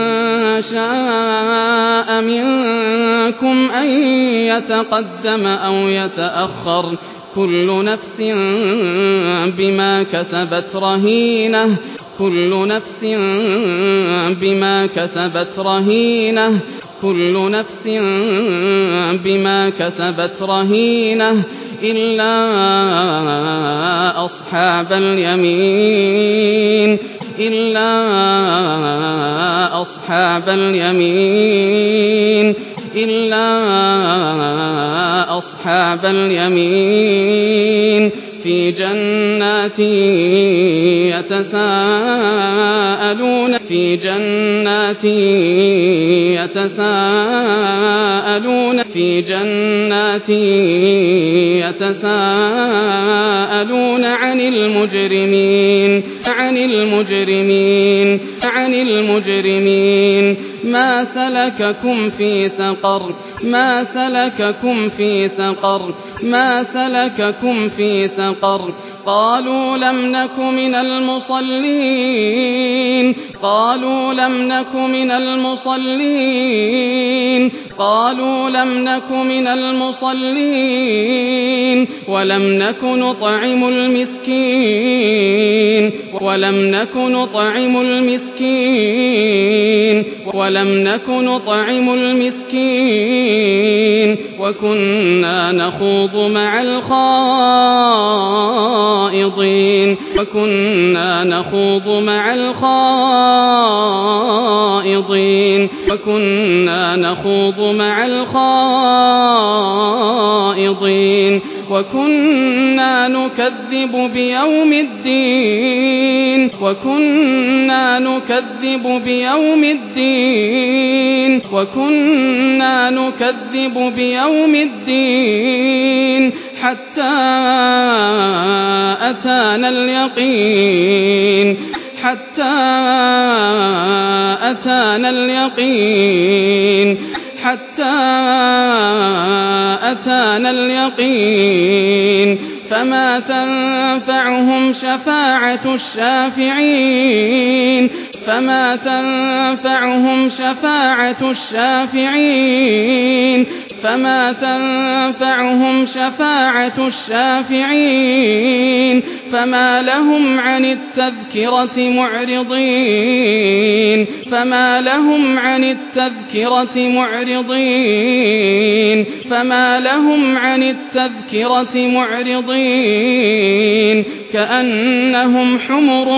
A: شاء منكم أن يتقدم أو يتأخر كل نفس بما كسبت رهينة كل نفس بما كسبت رهينة كل نفس بما كسبت رهينة إلا أصحاب اليمين إلا أصحاب اليمين إلا أصحاب اليمين في جنات يتساءلون في جنات يتساءلون في جنات يتساءلون عن المجرمين عن المجرمين عن المجرمين ما سلككم في سقر ما سلككم في سقر ما سلككم في سقر قالوا لم نك من المصلين قالوا لم نك من المصلين قالوا لم نك من المصلين ولم نك نطعم المسكين ولم نك نطعم المسكين ولم نك نطعم المسكين وكنا نخوض مع الخائضين وكنا نخوض مع الخائضين وكنا نخوض مع الخائضين وكنا نكذب بيوم الدين وكنا نكذب بيوم الدين وكنا نكذب بيوم الدين حتى أتانا اليقين حتى أتانا اليقين حتى أتانا اليقين فما تنفعهم شفاعة الشافعين فما تنفعهم شفاعة الشافعين فما تنفعهم شفاعة الشافعين فما لهم عن التذكرة معرضين فما لهم عن التذكرة معرضين فما لهم عن التذكرة معرضين كأنهم حمر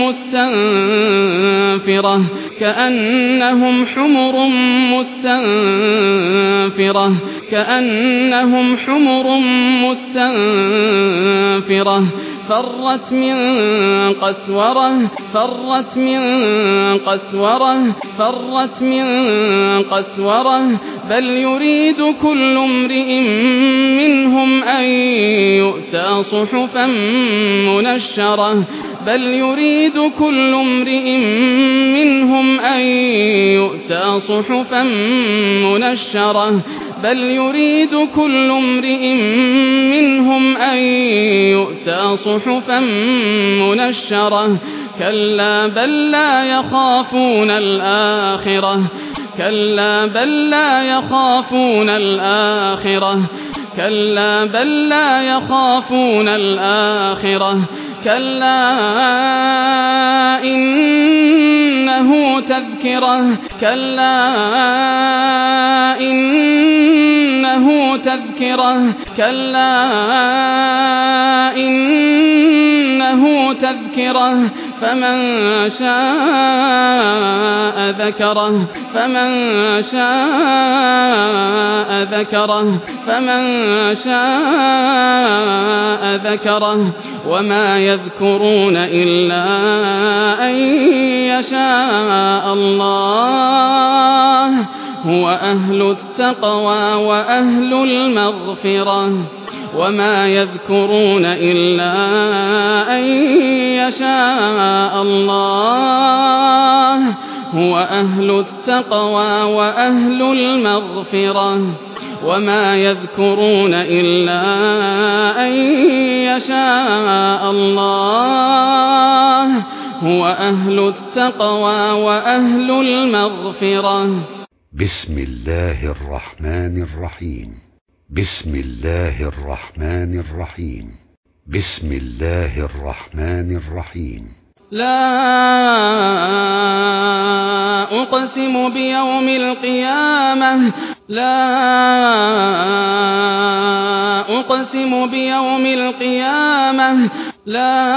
A: مستنفرة كأنهم حمر مستنفرة كأنهم حمر مستنفرة فرت من قسورة فرت من قسورة فرت من قسورة بل يريد كل امرئ منهم أن يؤتى صحفا منشرة بل يريد كل امرئ منهم أن يؤتى صحفا منشرة بل يريد كل امرئ منهم أن يؤتى صحفا منشرة كلا بل لا يخافون الآخرة كلا بل لا يخافون الآخرة كلا بل لا يخافون الآخرة كلا إنه تذكرة كلا إنه تذكرة كلا إنه تذكرة فمن شاء ذكره فمن شاء ذكره فمن شاء ذكره وما يذكرون إلا أن يشاء الله هو أهل التقوى وأهل المغفرة وما يذكرون إلا أن يشاء الله هو أهل التقوى وأهل المغفرة وما يذكرون إلا أن يشاء الله هو أهل التقوى وأهل المغفرة.
B: بسم الله الرحمن الرحيم. بسم الله الرحمن الرحيم. بسم الله الرحمن الرحيم.
A: لا أقسم بيوم القيامة لا أقسم بيوم القيامة لا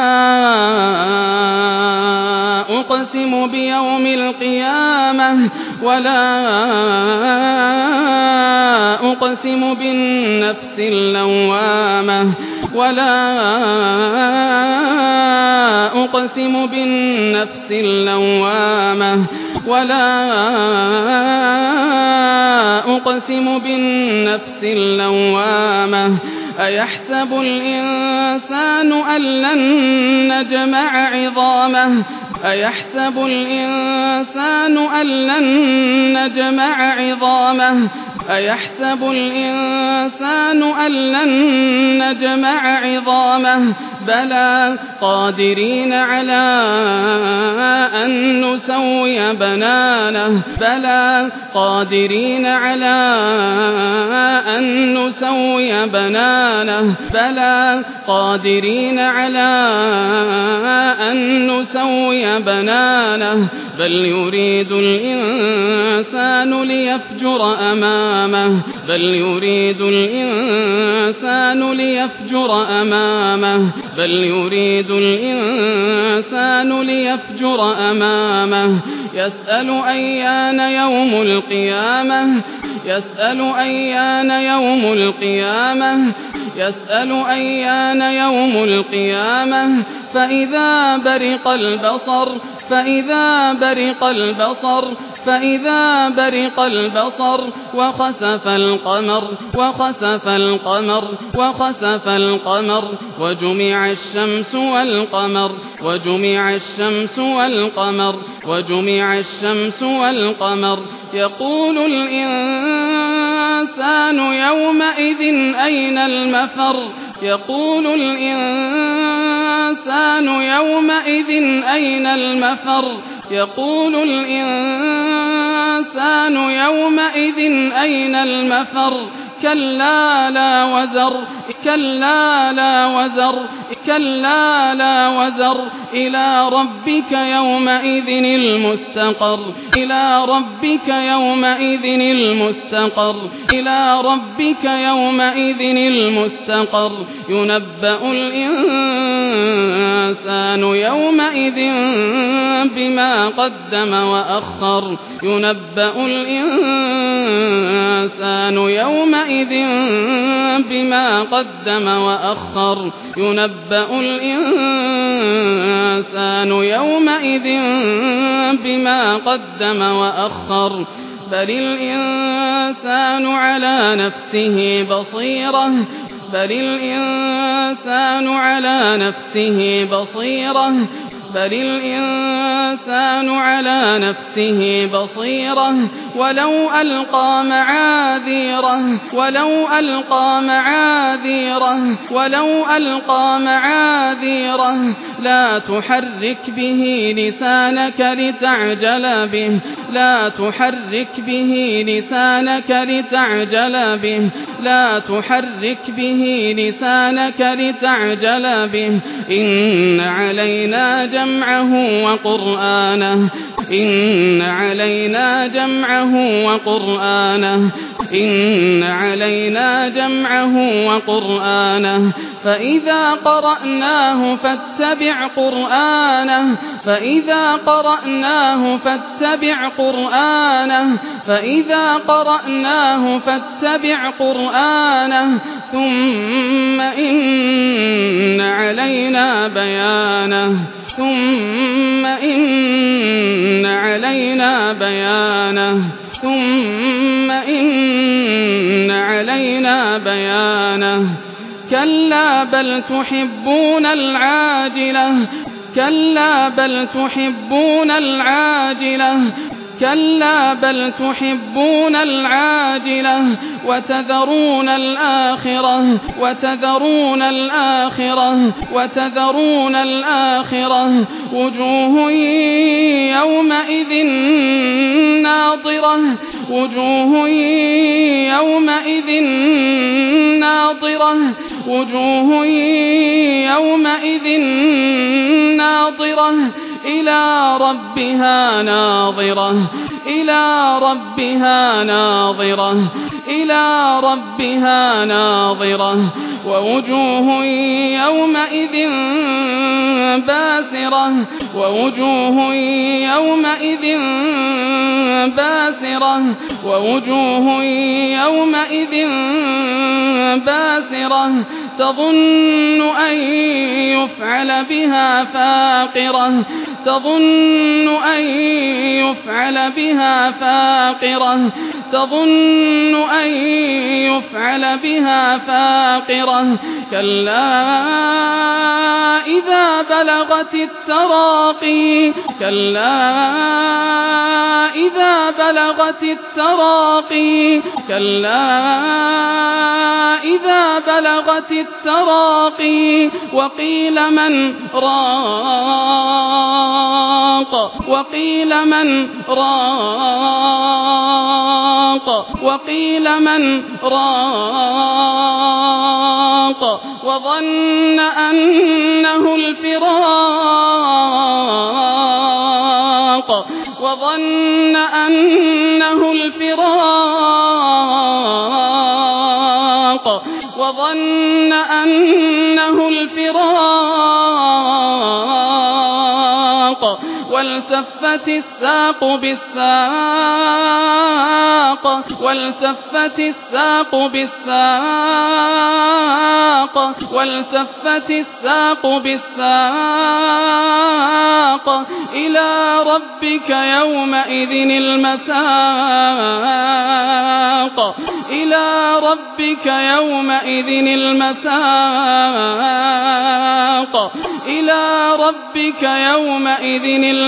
A: أقسم بيوم القيامة ولا أقسم بالنفس اللوامة ولا أقسم بالنفس اللوامة ولا أقسم بالنفس اللوامة أيحسب الإنسان أن لن نجمع عظامه أيحسب الإنسان أن لن نجمع عظامه أيحسب الإنسان أن لن نجمع عظامه بلى قادرين على أن نسوي بنانه بلى قادرين على أن نسوي بنانه بلى قادرين على أن نسوي بنانه بل يريد الإنسان ليفجر أمامه بل يريد الإنسان ليفجر أمامه بل يريد الإنسان ليفجر أمامه يسأل أيان يوم القيامة يسأل أيان يوم القيامة يسأل أيان يوم القيامة فإذا برق البصر فإذا برق البصر فإذا برق البصر وخسف القمر وخسف القمر وخسف القمر وجمع الشمس والقمر وجمع الشمس والقمر وجمع الشمس والقمر يقول الإنسان يومئذ أين المفر يقول الإنسان يومئذ أين المفر يقول الإنسان يومئذ أين المفر كلا لا وزر كلا لا وزر كلا لا وزر إلى ربك يومئذ المستقر إلى ربك يومئذ المستقر إلى ربك يومئذ المستقر ينبأ الإنسان يومئذ بما قدم وأخر ينبأ الإنسان يومئذ بما قدم وأخر ينبأ الإنسان يومئذ بما قدم وأخر بل الإنسان على نفسه بصيرة بل الإنسان على نفسه بصيرة بل الإنسان على نفسه بصيرة ولو ألقى معاذيره ولو ألقى معاذيره ولو ألقى معاذيره لا تحرك به لسانك لتعجل به لا تحرك به لسانك لتعجل به لا تحرك به لسانك لتعجل به إن علينا جمعه وقرآنه إن علينا جمعه وقرآنه إن علينا جمعه وقرآنه فإذا قرأناه فاتبع قرآنه فإذا قرأناه فاتبع قرآنه فإذا قرأناه فاتبع قرآنه ثم إن علينا بيانه ثم إن علينا بيانه ثم إن علينا بيانه كلا بل تحبون العاجلة كلا بل تحبون العاجلة كلا بل تحبون العاجلة وتذرون الآخرة وتذرون الآخرة وتذرون الآخرة وجوه يومئذ ناظرة وجوه يومئذ ناظرة وجوه يومئذ ناظرة إلى ربها ناظرة إلى ربها ناظرة إلى ربها ناظرة ووجوه يومئذ باسرة ووجوه يومئذ باسرة ووجوه يومئذ باسرة تظن أن يفعل بها فاقرة تظن أن يفعل بها فاقرة تظن أن يفعل بها فاقرة كلا إذا بلغت التراقي كلا إذا بلغت التراقي كلا إذا بلغت التراقي وقيل من راق وقيل من راق وقيل من راق وظن أنه الفراق وظن أنه الفراق وظن أنه الفراق والتفت الساق بالساق والتفت الساق بالساق والتفت الساق بالساق إلى ربك يومئذ المساق إلى ربك يومئذ المساق إلى ربك يومئذ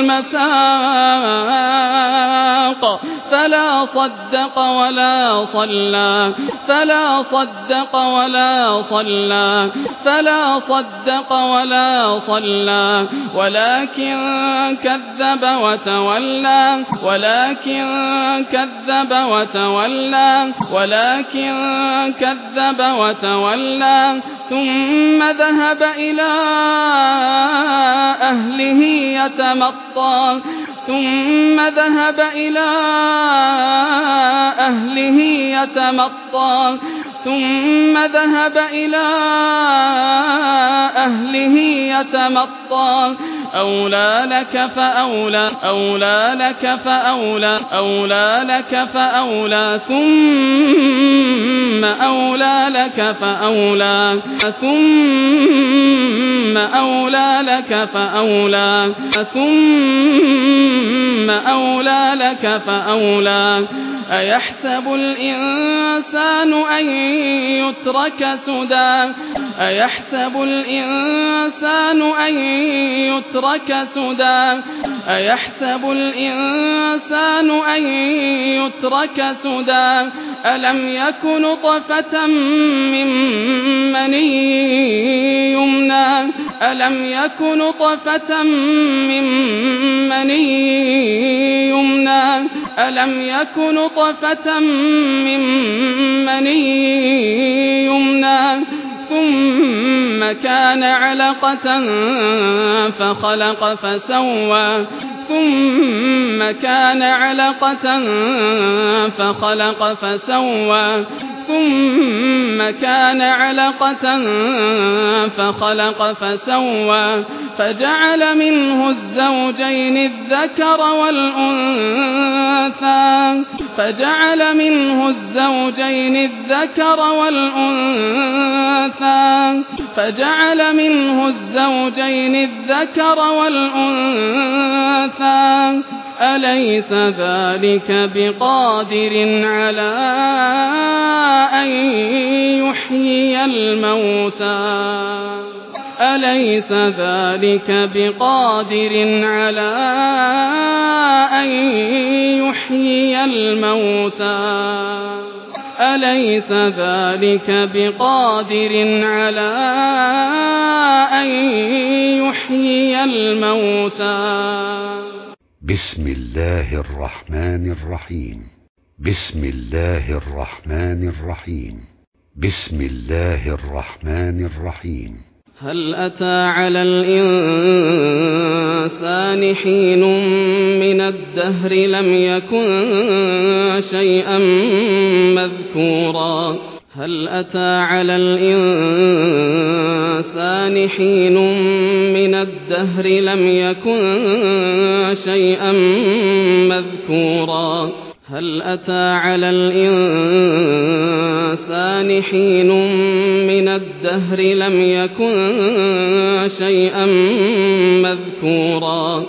A: المساق فلا صدق ولا صلى فلا صدق ولا صلى فلا صدق ولا صلى ولكن كذب وتولى ولكن كذب وتولى ولكن كذب وتولى ثم ذهب إلى أهله يتمطى ثم ذهب إلى أهله يتمطى ثم ذهب إلى أهله يتمطى أولى لك فأولى أولى لك فأولى أولى لك فأولى ثم أولى لك فأولى ثم أولى لك فأولى ثم أولى لك فأولى أيحسب الإنسان أن يترك سدى أيحسب الإنسان أن يترك سدى أيحسب الإنسان أن يترك سدى ألم يك نطفة من مني يمنى ألم يك نطفة من مني يمنى ألم يك نطفة من مني يمنى ثم كان علقة فخلق فسوى ثم كان علقة فخلق فسوى ثم كان علقة فخلق فسوى فجعل منه الزوجين الذكر والأنثى فجعل منه الزوجين الذكر والأنثى فجعل منه الزوجين الذكر والأنثى أليس ذلك بقادر على أن يحيي الموتى أليس ذلك بقادر على أن يحيي الموتى أليس ذلك بقادر على أن يحيي الموتى
B: بسم الله الرحمن الرحيم بسم الله الرحمن الرحيم بسم الله الرحمن الرحيم
A: هل أتى على الإنسان حين من الدهر لم يكن شيئا مذكورا هل أتى على الإنسان حين من الدهر لم يكن شيئا مذكورا هل أتى على الإنسان حين من الدهر لم يكن شيئا مذكورا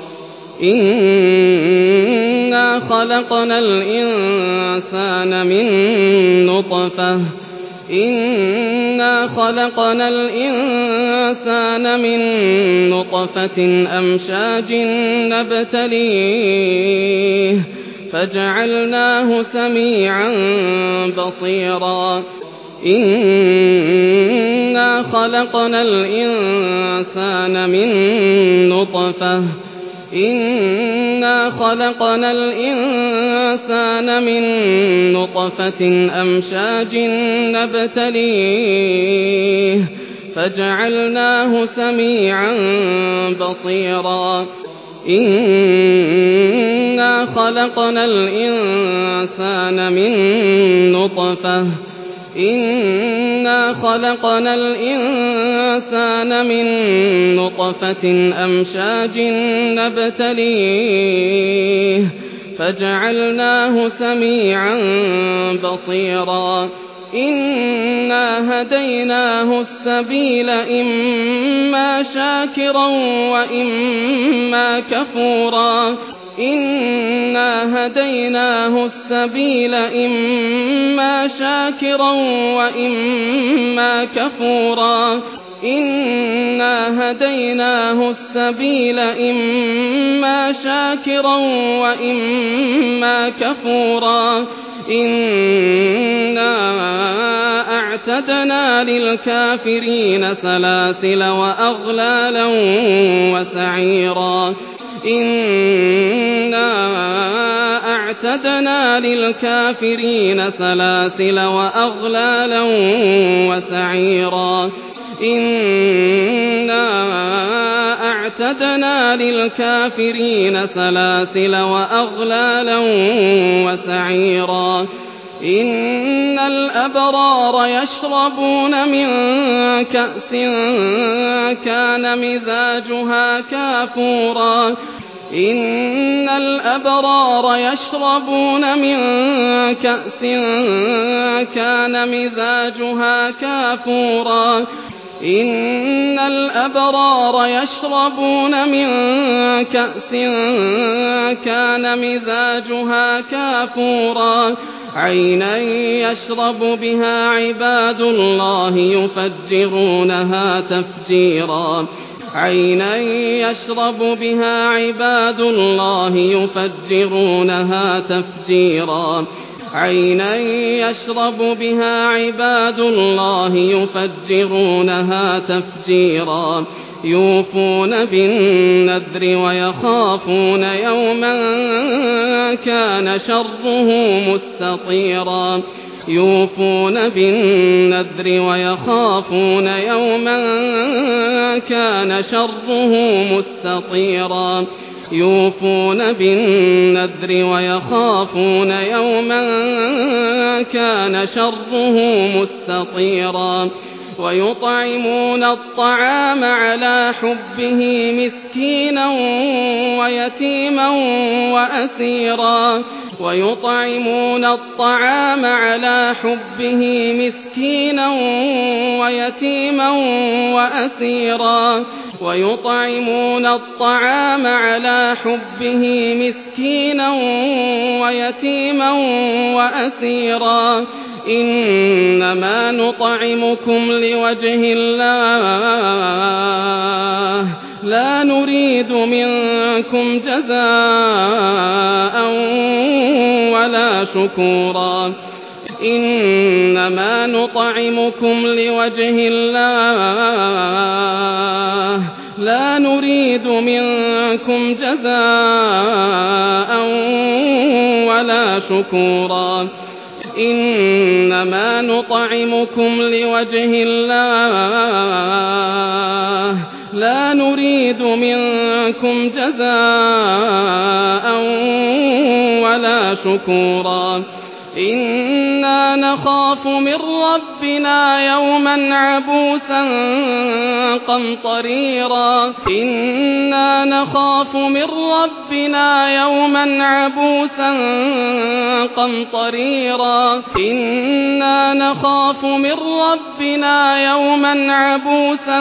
A: إنا خلقنا الإنسان من نطفة إنا خلقنا الإنسان من نطفة أمشاج نبتليه فجعلناه سميعا بصيرا إنا خلقنا الإنسان من نطفة إنا خلقنا الإنسان من نطفة أمشاج نبتليه فجعلناه سميعا بصيرا إنا خلقنا الإنسان من نطفة إنا إنا خلقنا الإنسان من نطفة أمشاج نبتليه فجعلناه سميعا بصيرا إنا هديناه السبيل إما شاكرا وإما كفورا إنا هديناه السبيل إما شاكرا وإما كفورا إنا هديناه السبيل إما شاكرا وإما كفورا إنا أعتدنا للكافرين سلاسل وأغلالا وسعيرا إنا أعتدنا للكافرين سلاسل وأغلالا وسعيرا إنا أعتدنا للكافرين سلاسل وأغلالا وسعيرا إن الأبرار يشربون من كأس كان مزاجها كافورا إن الأبرار يشربون من كأس كان مزاجها كافورا إن الأبرار يشربون من كأس كان مزاجها كافورا عينا يشرب بها عباد الله يفجرونها تفجيرا عينا يشرب بها عباد الله يفجرونها تفجيرا عينا يشرب بها عباد الله يفجرونها تفجيرا يوفون بالنذر ويخافون يوما كان شره مستطيرا يوفون بالنذر ويخافون يوما كان شره مستطيرا يوفون بالنذر ويخافون يوما كان شره مستطيرا ويطعمون الطعام على حبه مسكينا ويتيما وأسيرا ويطعمون الطعام على حبه مسكينا ويتيما وأسيرا ويطعمون الطعام على حبه مسكينا ويتيما وأسيرا إنما نطعمكم لوجه الله لا نريد منكم جزاء ولا شكورا إنما نطعمكم لوجه الله لا نريد منكم جزاء ولا شكورا إنما نطعمكم لوجه الله لا نريد منكم جزاء ولا شكورا إنا نخاف من ربنا يوما عبوسا قمطريرا إنا نخاف من ربنا يوما عبوسا قمطريرا إنا نخاف من ربنا يوما عبوسا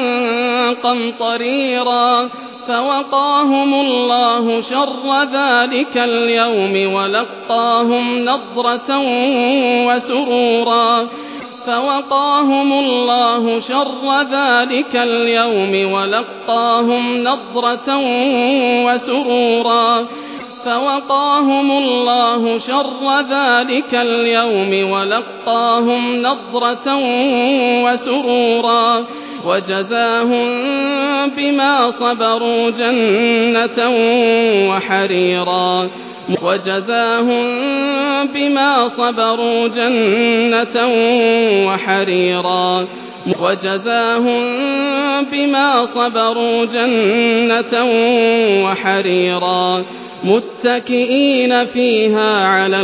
A: قمطريرا فوقاهم الله شر ذلك اليوم ولقاهم نضرة وسرورا فوقاهم الله شر ذلك اليوم ولقاهم نضرة وسرورا فوقاهم الله شر ذلك اليوم ولقاهم نضرة وسرورا وجزاهم بما صبروا جنة وحريرا وجزاهم بما صبروا جنة وحريرا وجزاهم بما صبروا جنة وحريرا متكئين فيها على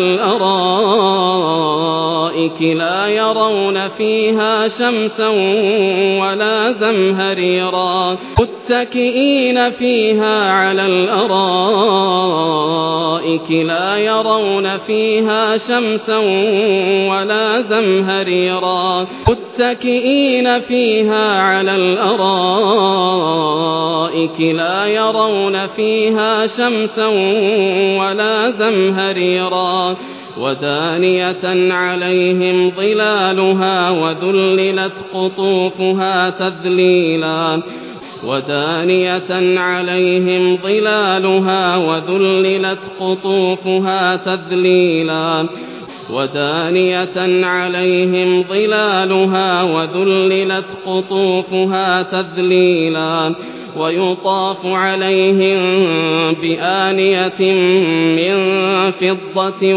A: الأرائك لا يرون فيها شمسا ولا زمهريرا متكئين فيها على الأرائك لا يرون فيها شمسا ولا زمهريرا متكئين فيها على الأرائك لا يرون فيها شمسا ولا زمهريرا ودانية عليهم ظلالها وذللت قطوفها تذليلا ودانية عليهم ظلالها وذللت قطوفها تذليلا ودانية عليهم ظلالها وذللت قطوفها تذليلا ويطاف عليهم بآنية من فضة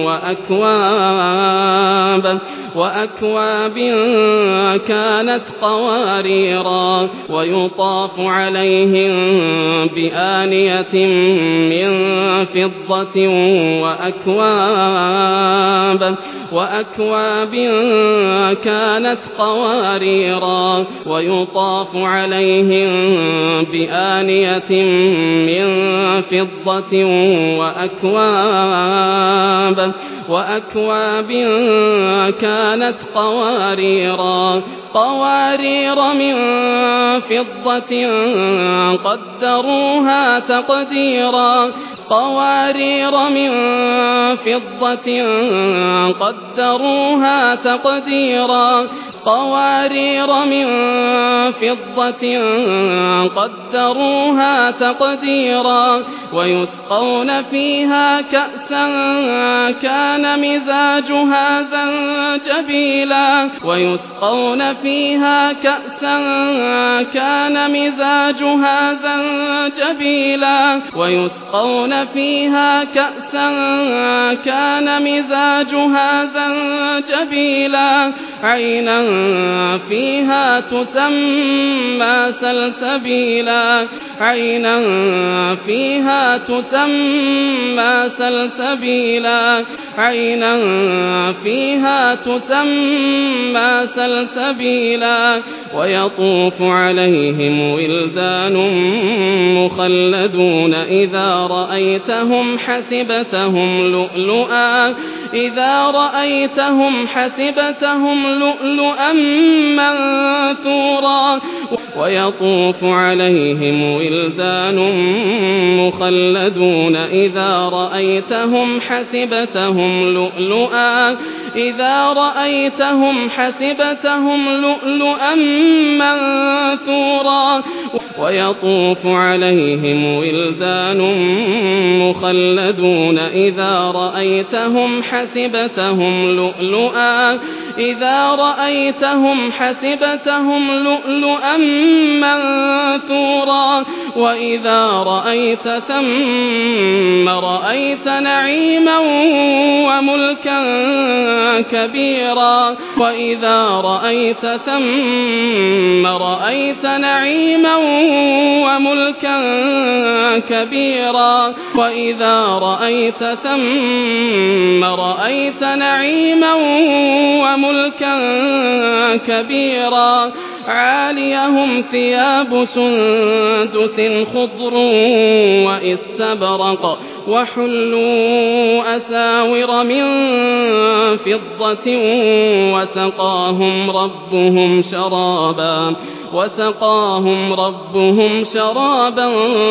A: وأكواب وأكواب كانت قواريرا ويطاف عليهم بآنية من فضة وأكواب وأكواب كانت قواريرا ويطاف عليهم بآنية من فضة وأكواب وأكواب كانت قواريرا قوارير من فضة قدروها تقديرا قوارير من فضة قدروها تقديرا قوارير من فضة قدروها تقديرا ويسقون فيها كأسا كان مزاجها زنجبيلا ويسقون فيها كأسا كان مزاجها زنجبيلا ويسقون فيها كأسا كان مزاجها زنجبيلا عينا فيها تسمى سلسبيلا عينا فيها تسمى سلسبيلا عينا فيها تسمى سلسبيلا ويطوف عليهم ولدان مخلدون إذا رأيتهم حسبتهم لؤلؤا إذا رأيتهم حسبتهم لؤلؤا منثورا ويطوف عليهم ولدان مخلدون إذا رأيتهم حسبتهم لؤلؤا إذا رأيتهم حسبتهم لؤلؤا منثورا ويطوف عليهم ولدان مخلدون إذا رأيتهم حسبتهم لؤلؤا إذا رأيتهم حسبتهم لؤلؤا منثورا وإذا رأيت ثم رأيت نعيما وملكا كبيرا وإذا رأيت ثم رأيت نعيما وملكا كبيرا وإذا رأيت ثم رأيت نعيما وملكا كبيرا عاليهم ثياب سندس خضر واستبرق وحلوا أساور من فضة وسقاهم ربهم شرابا وسقاهم ربهم شرابا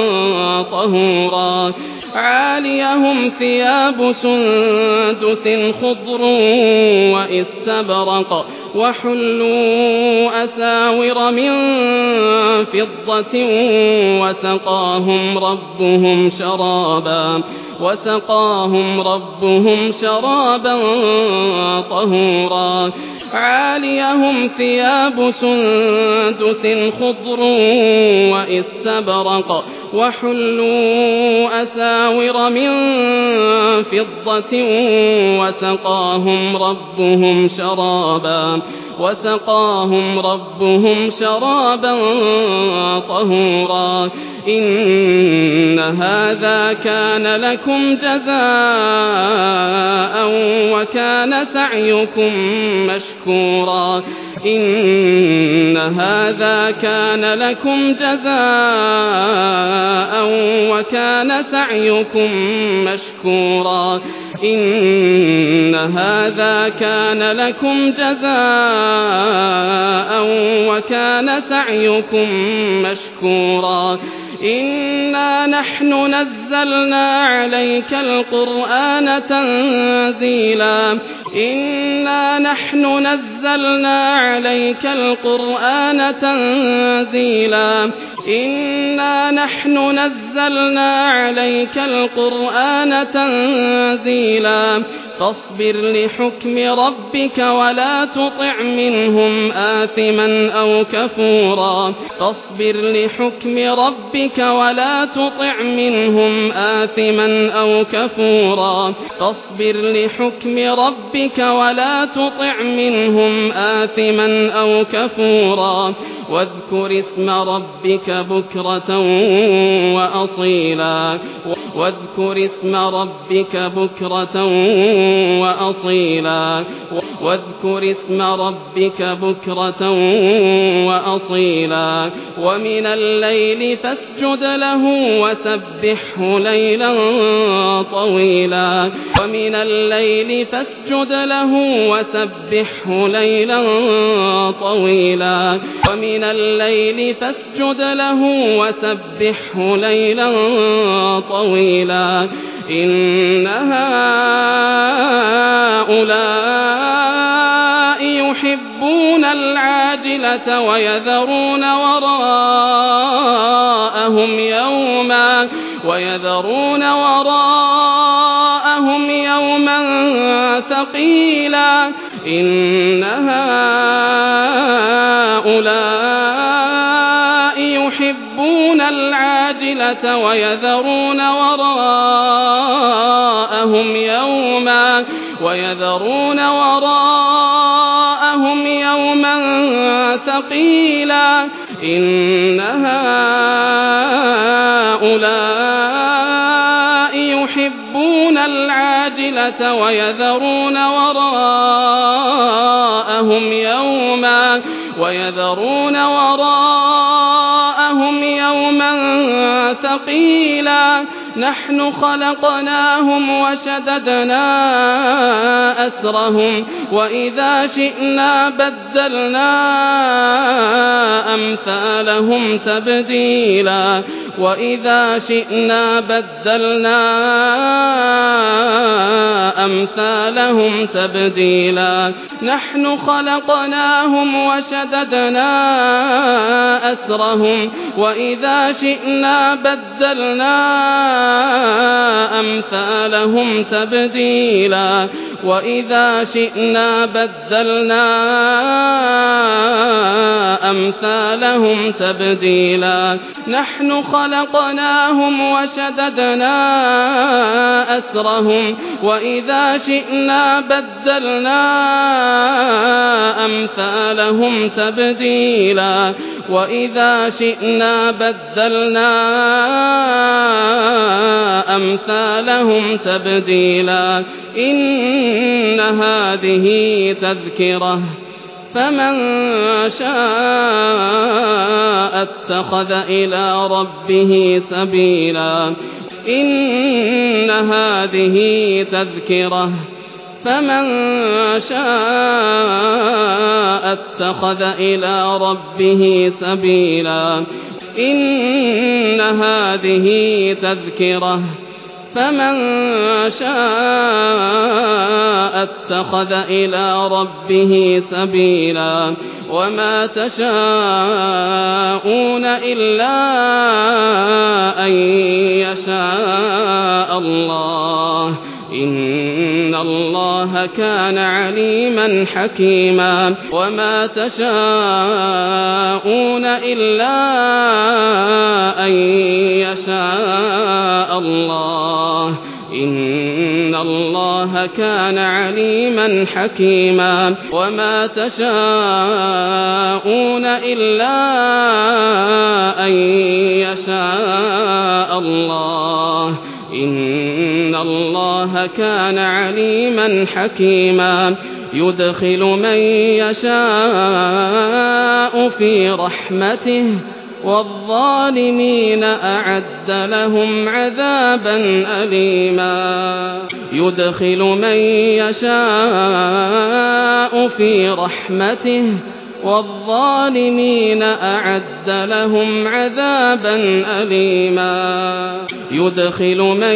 A: طهورا عاليهم ثياب سندس خضر واستبرق وحلوا أساور من فضة وسقاهم ربهم شرابا وسقاهم ربهم شرابا طهورا عاليهم ثياب سندس خضر واستبرق وحلوا أساور من فضة وسقاهم ربهم شرابا وسقاهم ربهم شرابا طهورا إن هذا كان لكم جزاء وكان سعيكم مشكورا إن هذا كان لكم جزاء وكان سعيكم مشكورا إن هذا كان لكم جزاء وكان سعيكم مشكورا إنا نحن نزلنا عليك القرآن تنزيلا إنا نحن نزلنا عليك القرآن تنزيلا إنا نحن نزلنا عليك القرآن تنزيلا فاصبر لحكم ربك ولا تطع منهم آثما أو كفورا فاصبر لحكم ربك ولا تطع منهم آثما أو كفورا فاصبر لحكم ربك ولا تطع منهم آثما أو كفورا واذكر اسم ربك بكرة وأصيلا واذكر اسم ربك بكرة وأصيلا واذكر اسم ربك بكرة وأصيلا ومن الليل فاسجد له وسبحه ليلا طويلا ومن الليل فاسجد له وسبحه ليلا طويلا ومن الليل فاسجد له وسبحه ليلا طويلا إن هؤلاء يحبون العاجلة ويذرون وراءهم يوما ويذرون وراءهم يوما ثقيلا إن هؤلاء يحبون العاجلة ويذرون وراءهم يوما ويذرون وراءهم يوما ثقيلا إن هؤلاء يحبون العاجلة ويذرون وراءهم يوما ويذرون وراءهم يوما ثقيلا نحن خلقناهم وشددنا أسرهم وإذا شئنا بدلنا أمثالهم تبديلا وإذا شئنا بدلنا أمثالهم تبديلا نحن خلقناهم وشددنا أسرهم وإذا شئنا بدلنا أمثالهم تبديلا وإذا شئنا بدلنا أمثالهم تبديلا نحن خلقناهم وشددنا أسرهم وإذا شئنا بدلنا أمثالهم تبديلا وإذا شئنا بدلنا أمثالهم تبديلا إن هذه تذكرة فمن شاء اتخذ إلى ربه سبيلا إن هذه تذكرة فمن شاء اتخذ إلى ربه سبيلا إن هذه تذكرة فمن شاء اتخذ إلى ربه سبيلا وما تشاءون إلا أن يشاء الله إن الله كان عليما حكيما وما تشاءون إلا أن يشاء الله إن الله كان عليما حكيما وما تشاءون إلا أن يشاء الله إن الله كان عليما حكيما يدخل من يشاء في رحمته والظالمين أعد لهم عذابا أليما يدخل من يشاء في رحمته والظالمين أعد لهم عذابا أليما يدخل من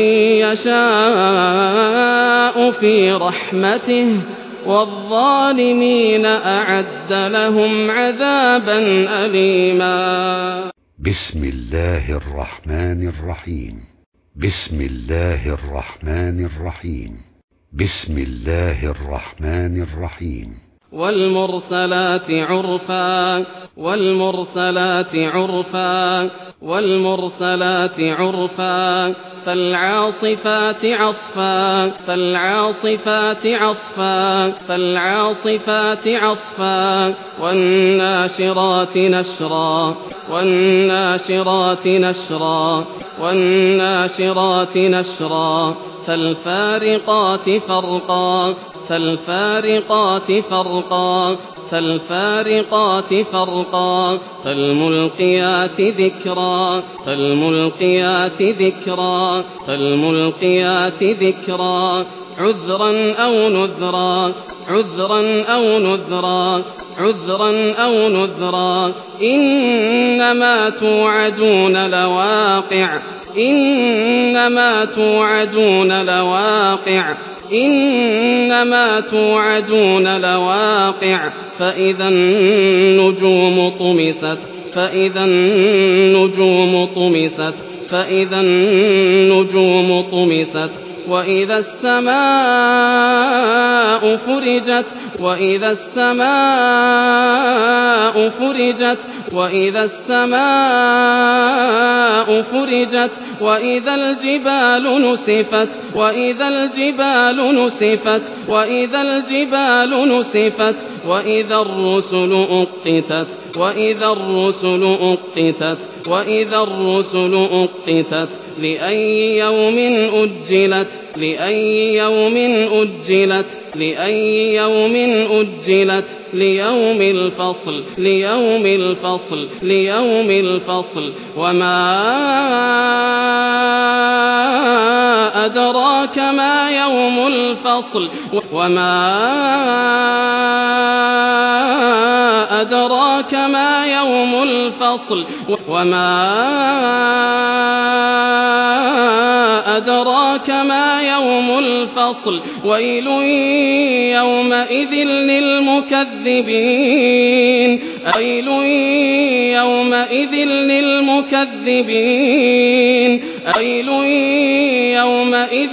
A: يشاء في رحمته والظالمين أعد لهم عذابا أليما.
B: بسم الله الرحمن الرحيم. بسم الله الرحمن الرحيم. بسم الله الرحمن الرحيم.
A: والمرسلات عرفا والمرسلات عرفا والمرسلات عرفا فالعاصفات عصفا فالعاصفات عصفا فالعاصفات عصفا والناشرات نشرا والناشرات نشرا والناشرات نشرا فالفارقات فرقا فالفارقات فرقا فالفارقات فرقا فالملقيات ذكرا فالملقيات ذكرا فالملقيات ذكرا عذرا أو نذرا عذرا أو نذرا عذرا أو نذرا إنما توعدون لواقع إنما توعدون لواقع إنما توعدون لواقع فإذا النجوم طمست فإذا النجوم طمست فإذا النجوم طمست وإذا السماء فرجت وإذا السماء فرجت وإذا السماء فرجت وإذا الجبال نسفت وإذا الجبال نسفت وإذا الجبال نسفت وإذا الرسل أقتت وإذا الرسل أقتت وإذا الرسل أقتت لأي يوم أجلت لأي يوم أجلت لأي يوم أجلت ليوم الفصل ليوم الفصل ليوم الفصل وما أدراك ما يوم الفصل وما أدراك ما يوم الفصل وما أدراك ما يوم الفصل ويل يومئذ للمكذبين ويل يومئذ للمكذبين ويل يومئذ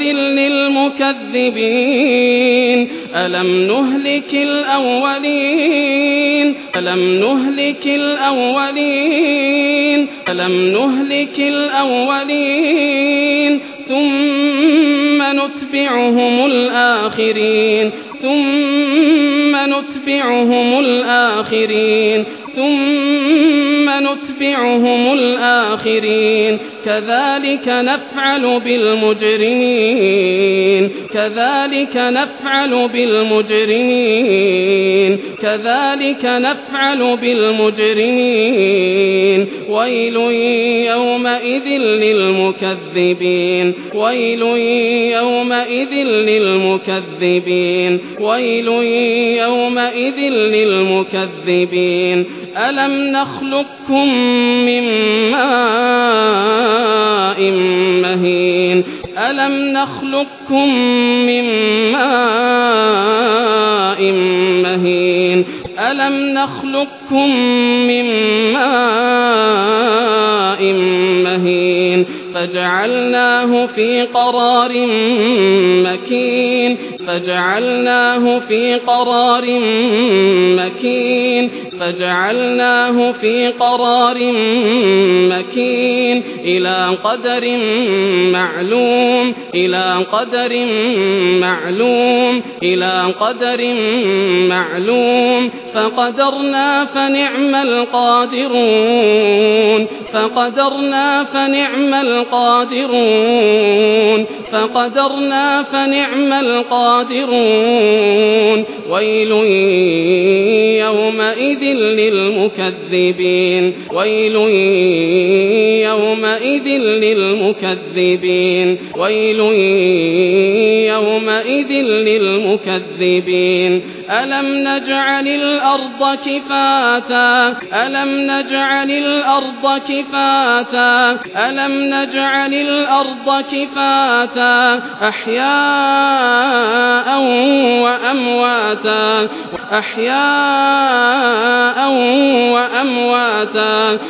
A: للمكذبين ألم نهلك الأولين ألم نهلك الأولين ألم نهلك الأولين ثم نتبعهم الآخرين ثم نتبعهم الآخرين ثم نتبعهم الآخرين كذلك نفعل بالمجرمين كذلك نفعل بالمجرمين كذلك نفعل بالمجرمين ويل يومئذ للمكذبين ويل يومئذ للمكذبين ويل يومئذ للمكذبين ألم نخلقكم من ماء مهين ألم نخلقكم من ماء مهين ألم نخلقكم من ماء مهين فجعلناه في قرار مكين فجعلناه في قرار مكين فجعلناه في قرار مكين إلى قدر معلوم إلى قدر معلوم إلى قدر معلوم فقدرنا فنعم القادرون فقدرنا فنعم القادرون فقدرنا فنعم القادرون ويل يومئذ للمكذبين ويل يومئذ للمكذبين ويل يومئذ للمكذبين ألم نجعل الأرض كفاتا ألم نجعل الأرض كفاتا ألم نجعل الأرض كفاتا أحياء وأمواتا أحياء وأمواتا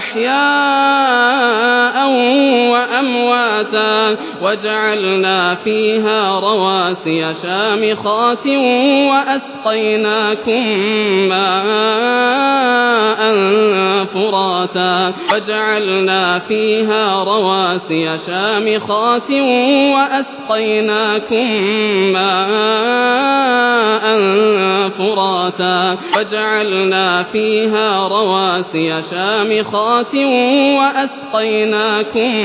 A: أحياء وأمواتا وجعلنا فيها رواسي شامخات وأسقيناكم ماء فراتا وجعلنا فيها رواسي شامخات وأسقيناكم ماء فراتا وجعلنا فيها رواسي شامخات وأسقيناكم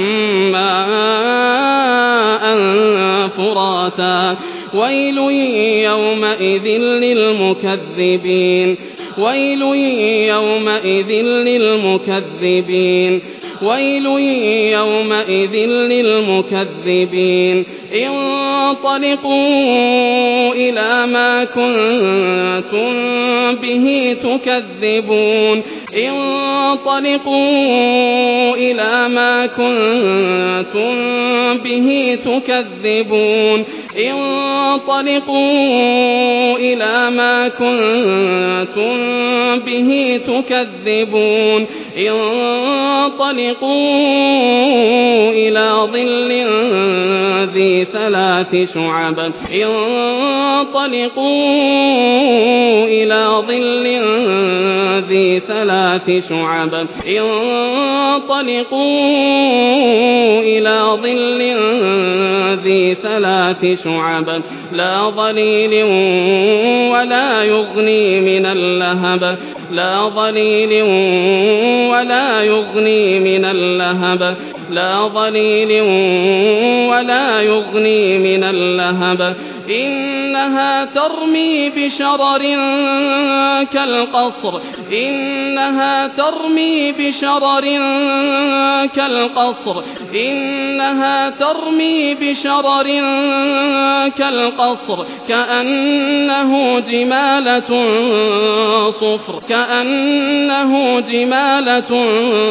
A: ماء فراتا ويل يومئذ للمكذبين ويل يومئذ للمكذبين ويل يومئذ للمكذبين انطلقوا إلى ما كنتم به تكذبون انطلقوا إلى ما كنتم به تكذبون انطلقوا إلى ما كنتم به تكذبون انطلقوا إلى ظل ذي ثلاث شعب انطلقوا إلى ظل ذي ثلاث شعب انطلقوا إلى ظل ذي ثلاث شعب لا ظليل ولا يغني من اللهب لا ظليل ولا يغني من اللهب لا ظليل ولا يغني من اللهب إنها ترمي بشرر كالقصر إنها ترمي بشرر كالقصر إنها ترمي بشرر كالقصر كأنه جمالة صفر كأنه جمالة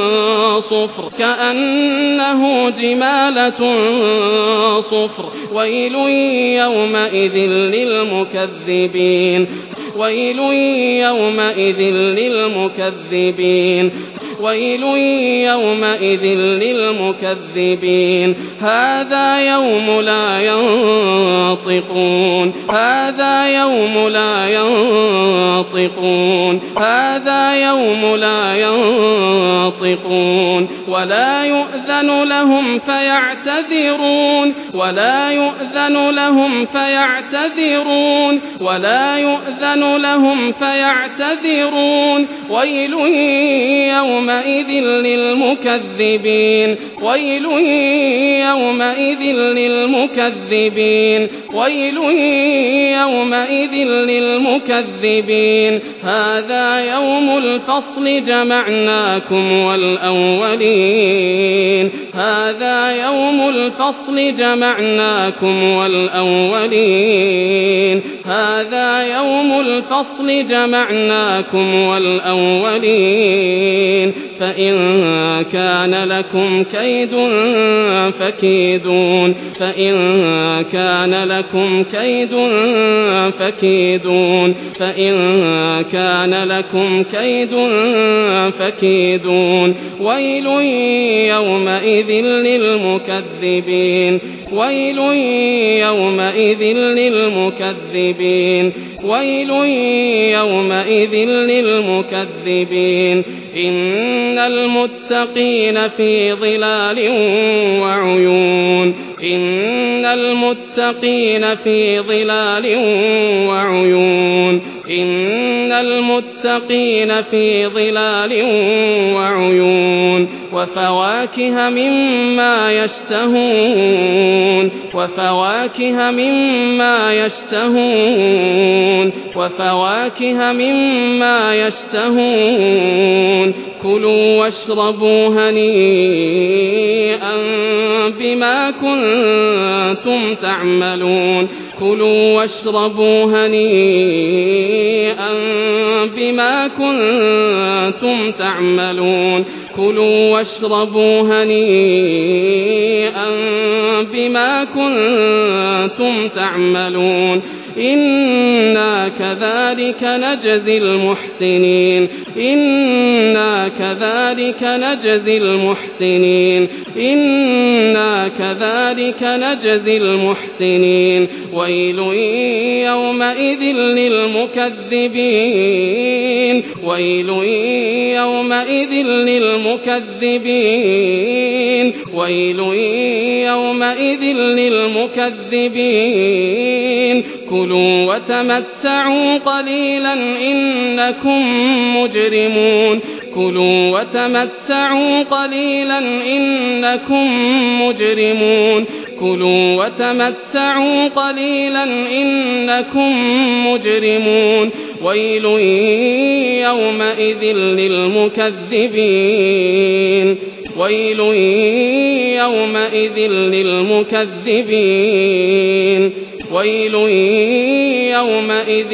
A: صفر كأنه جمالة صفر ويل يومئذ للمكذبين ويل يومئذ للمكذبين ويل يومئذ للمكذبين هذا يوم لا ينطقون هذا يوم لا ينطقون هذا يوم لا ينطقون ولا يؤذن لهم فيعتذرون ولا يؤذن لهم فيعتذرون ولا يؤذن لهم فيعتذرون ويل يومئذ للمكذبين ويل يومئذ للمكذبين ويل يومئذ للمكذبين هذا يوم الفصل جمعناكم والأولين هذا يوم الفصل جمعناكم والأولين هذا يوم الفصل جمعناكم والأولين فإن كان لكم كيد فكيدون فإن كان لكم كيد فكيدون فإن كان لكم كيد فكيدون ويل يومئذ للمكذبين ويل يومئذ للمكذبين ويل يومئذ للمكذبين إن المتقين في ظلال وعيون إن المتقين في ظلال وعيون إن المتقين في ظلال وعيون وفواكه مما يشتهون وفواكه مما يشتهون وفواكه مما يشتهون كلوا واشربوا هنيئا بما كنتم تعملون كلوا واشربوا هنيئا بما كنتم تعملون كلوا واشربوا هنيئا بما كنتم تعملون إنا كذلك نجزي المحسنين إنا كذلك نجزي المحسنين إنا كذلك نجزي المحسنين ويل يومئذ للمكذبين ويل يومئذ للمكذبين ويل يومئذ للمكذبين كلوا وتمتعوا قليلا إنكم مجرمون كلوا وتمتعوا قليلا إنكم مجرمون كلوا وتمتعوا قليلا إنكم مجرمون ويل يومئذ للمكذبين ويل يومئذ للمكذبين ويل يومئذ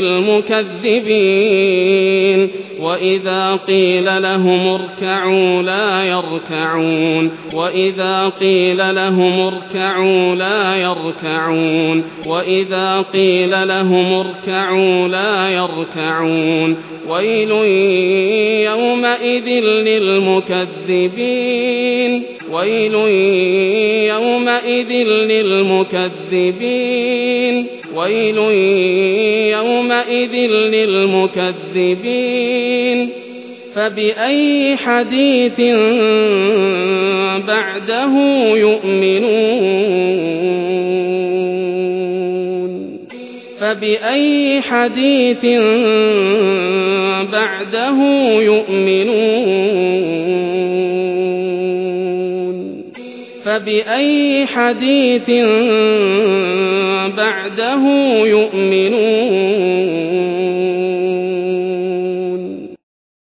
A: للمكذبين وإذا قيل لهم اركعوا لا يركعون وإذا قيل لهم اركعوا لا يركعون وإذا قيل لهم اركعوا لا يركعون ويل يومئذ للمكذبين ويل يومئذ للمكذبين ويل يومئذ للمكذبين فبأي حديث بعده يؤمنون فبأي حديث بعده يؤمنون فبأي حديث بعده يؤمنون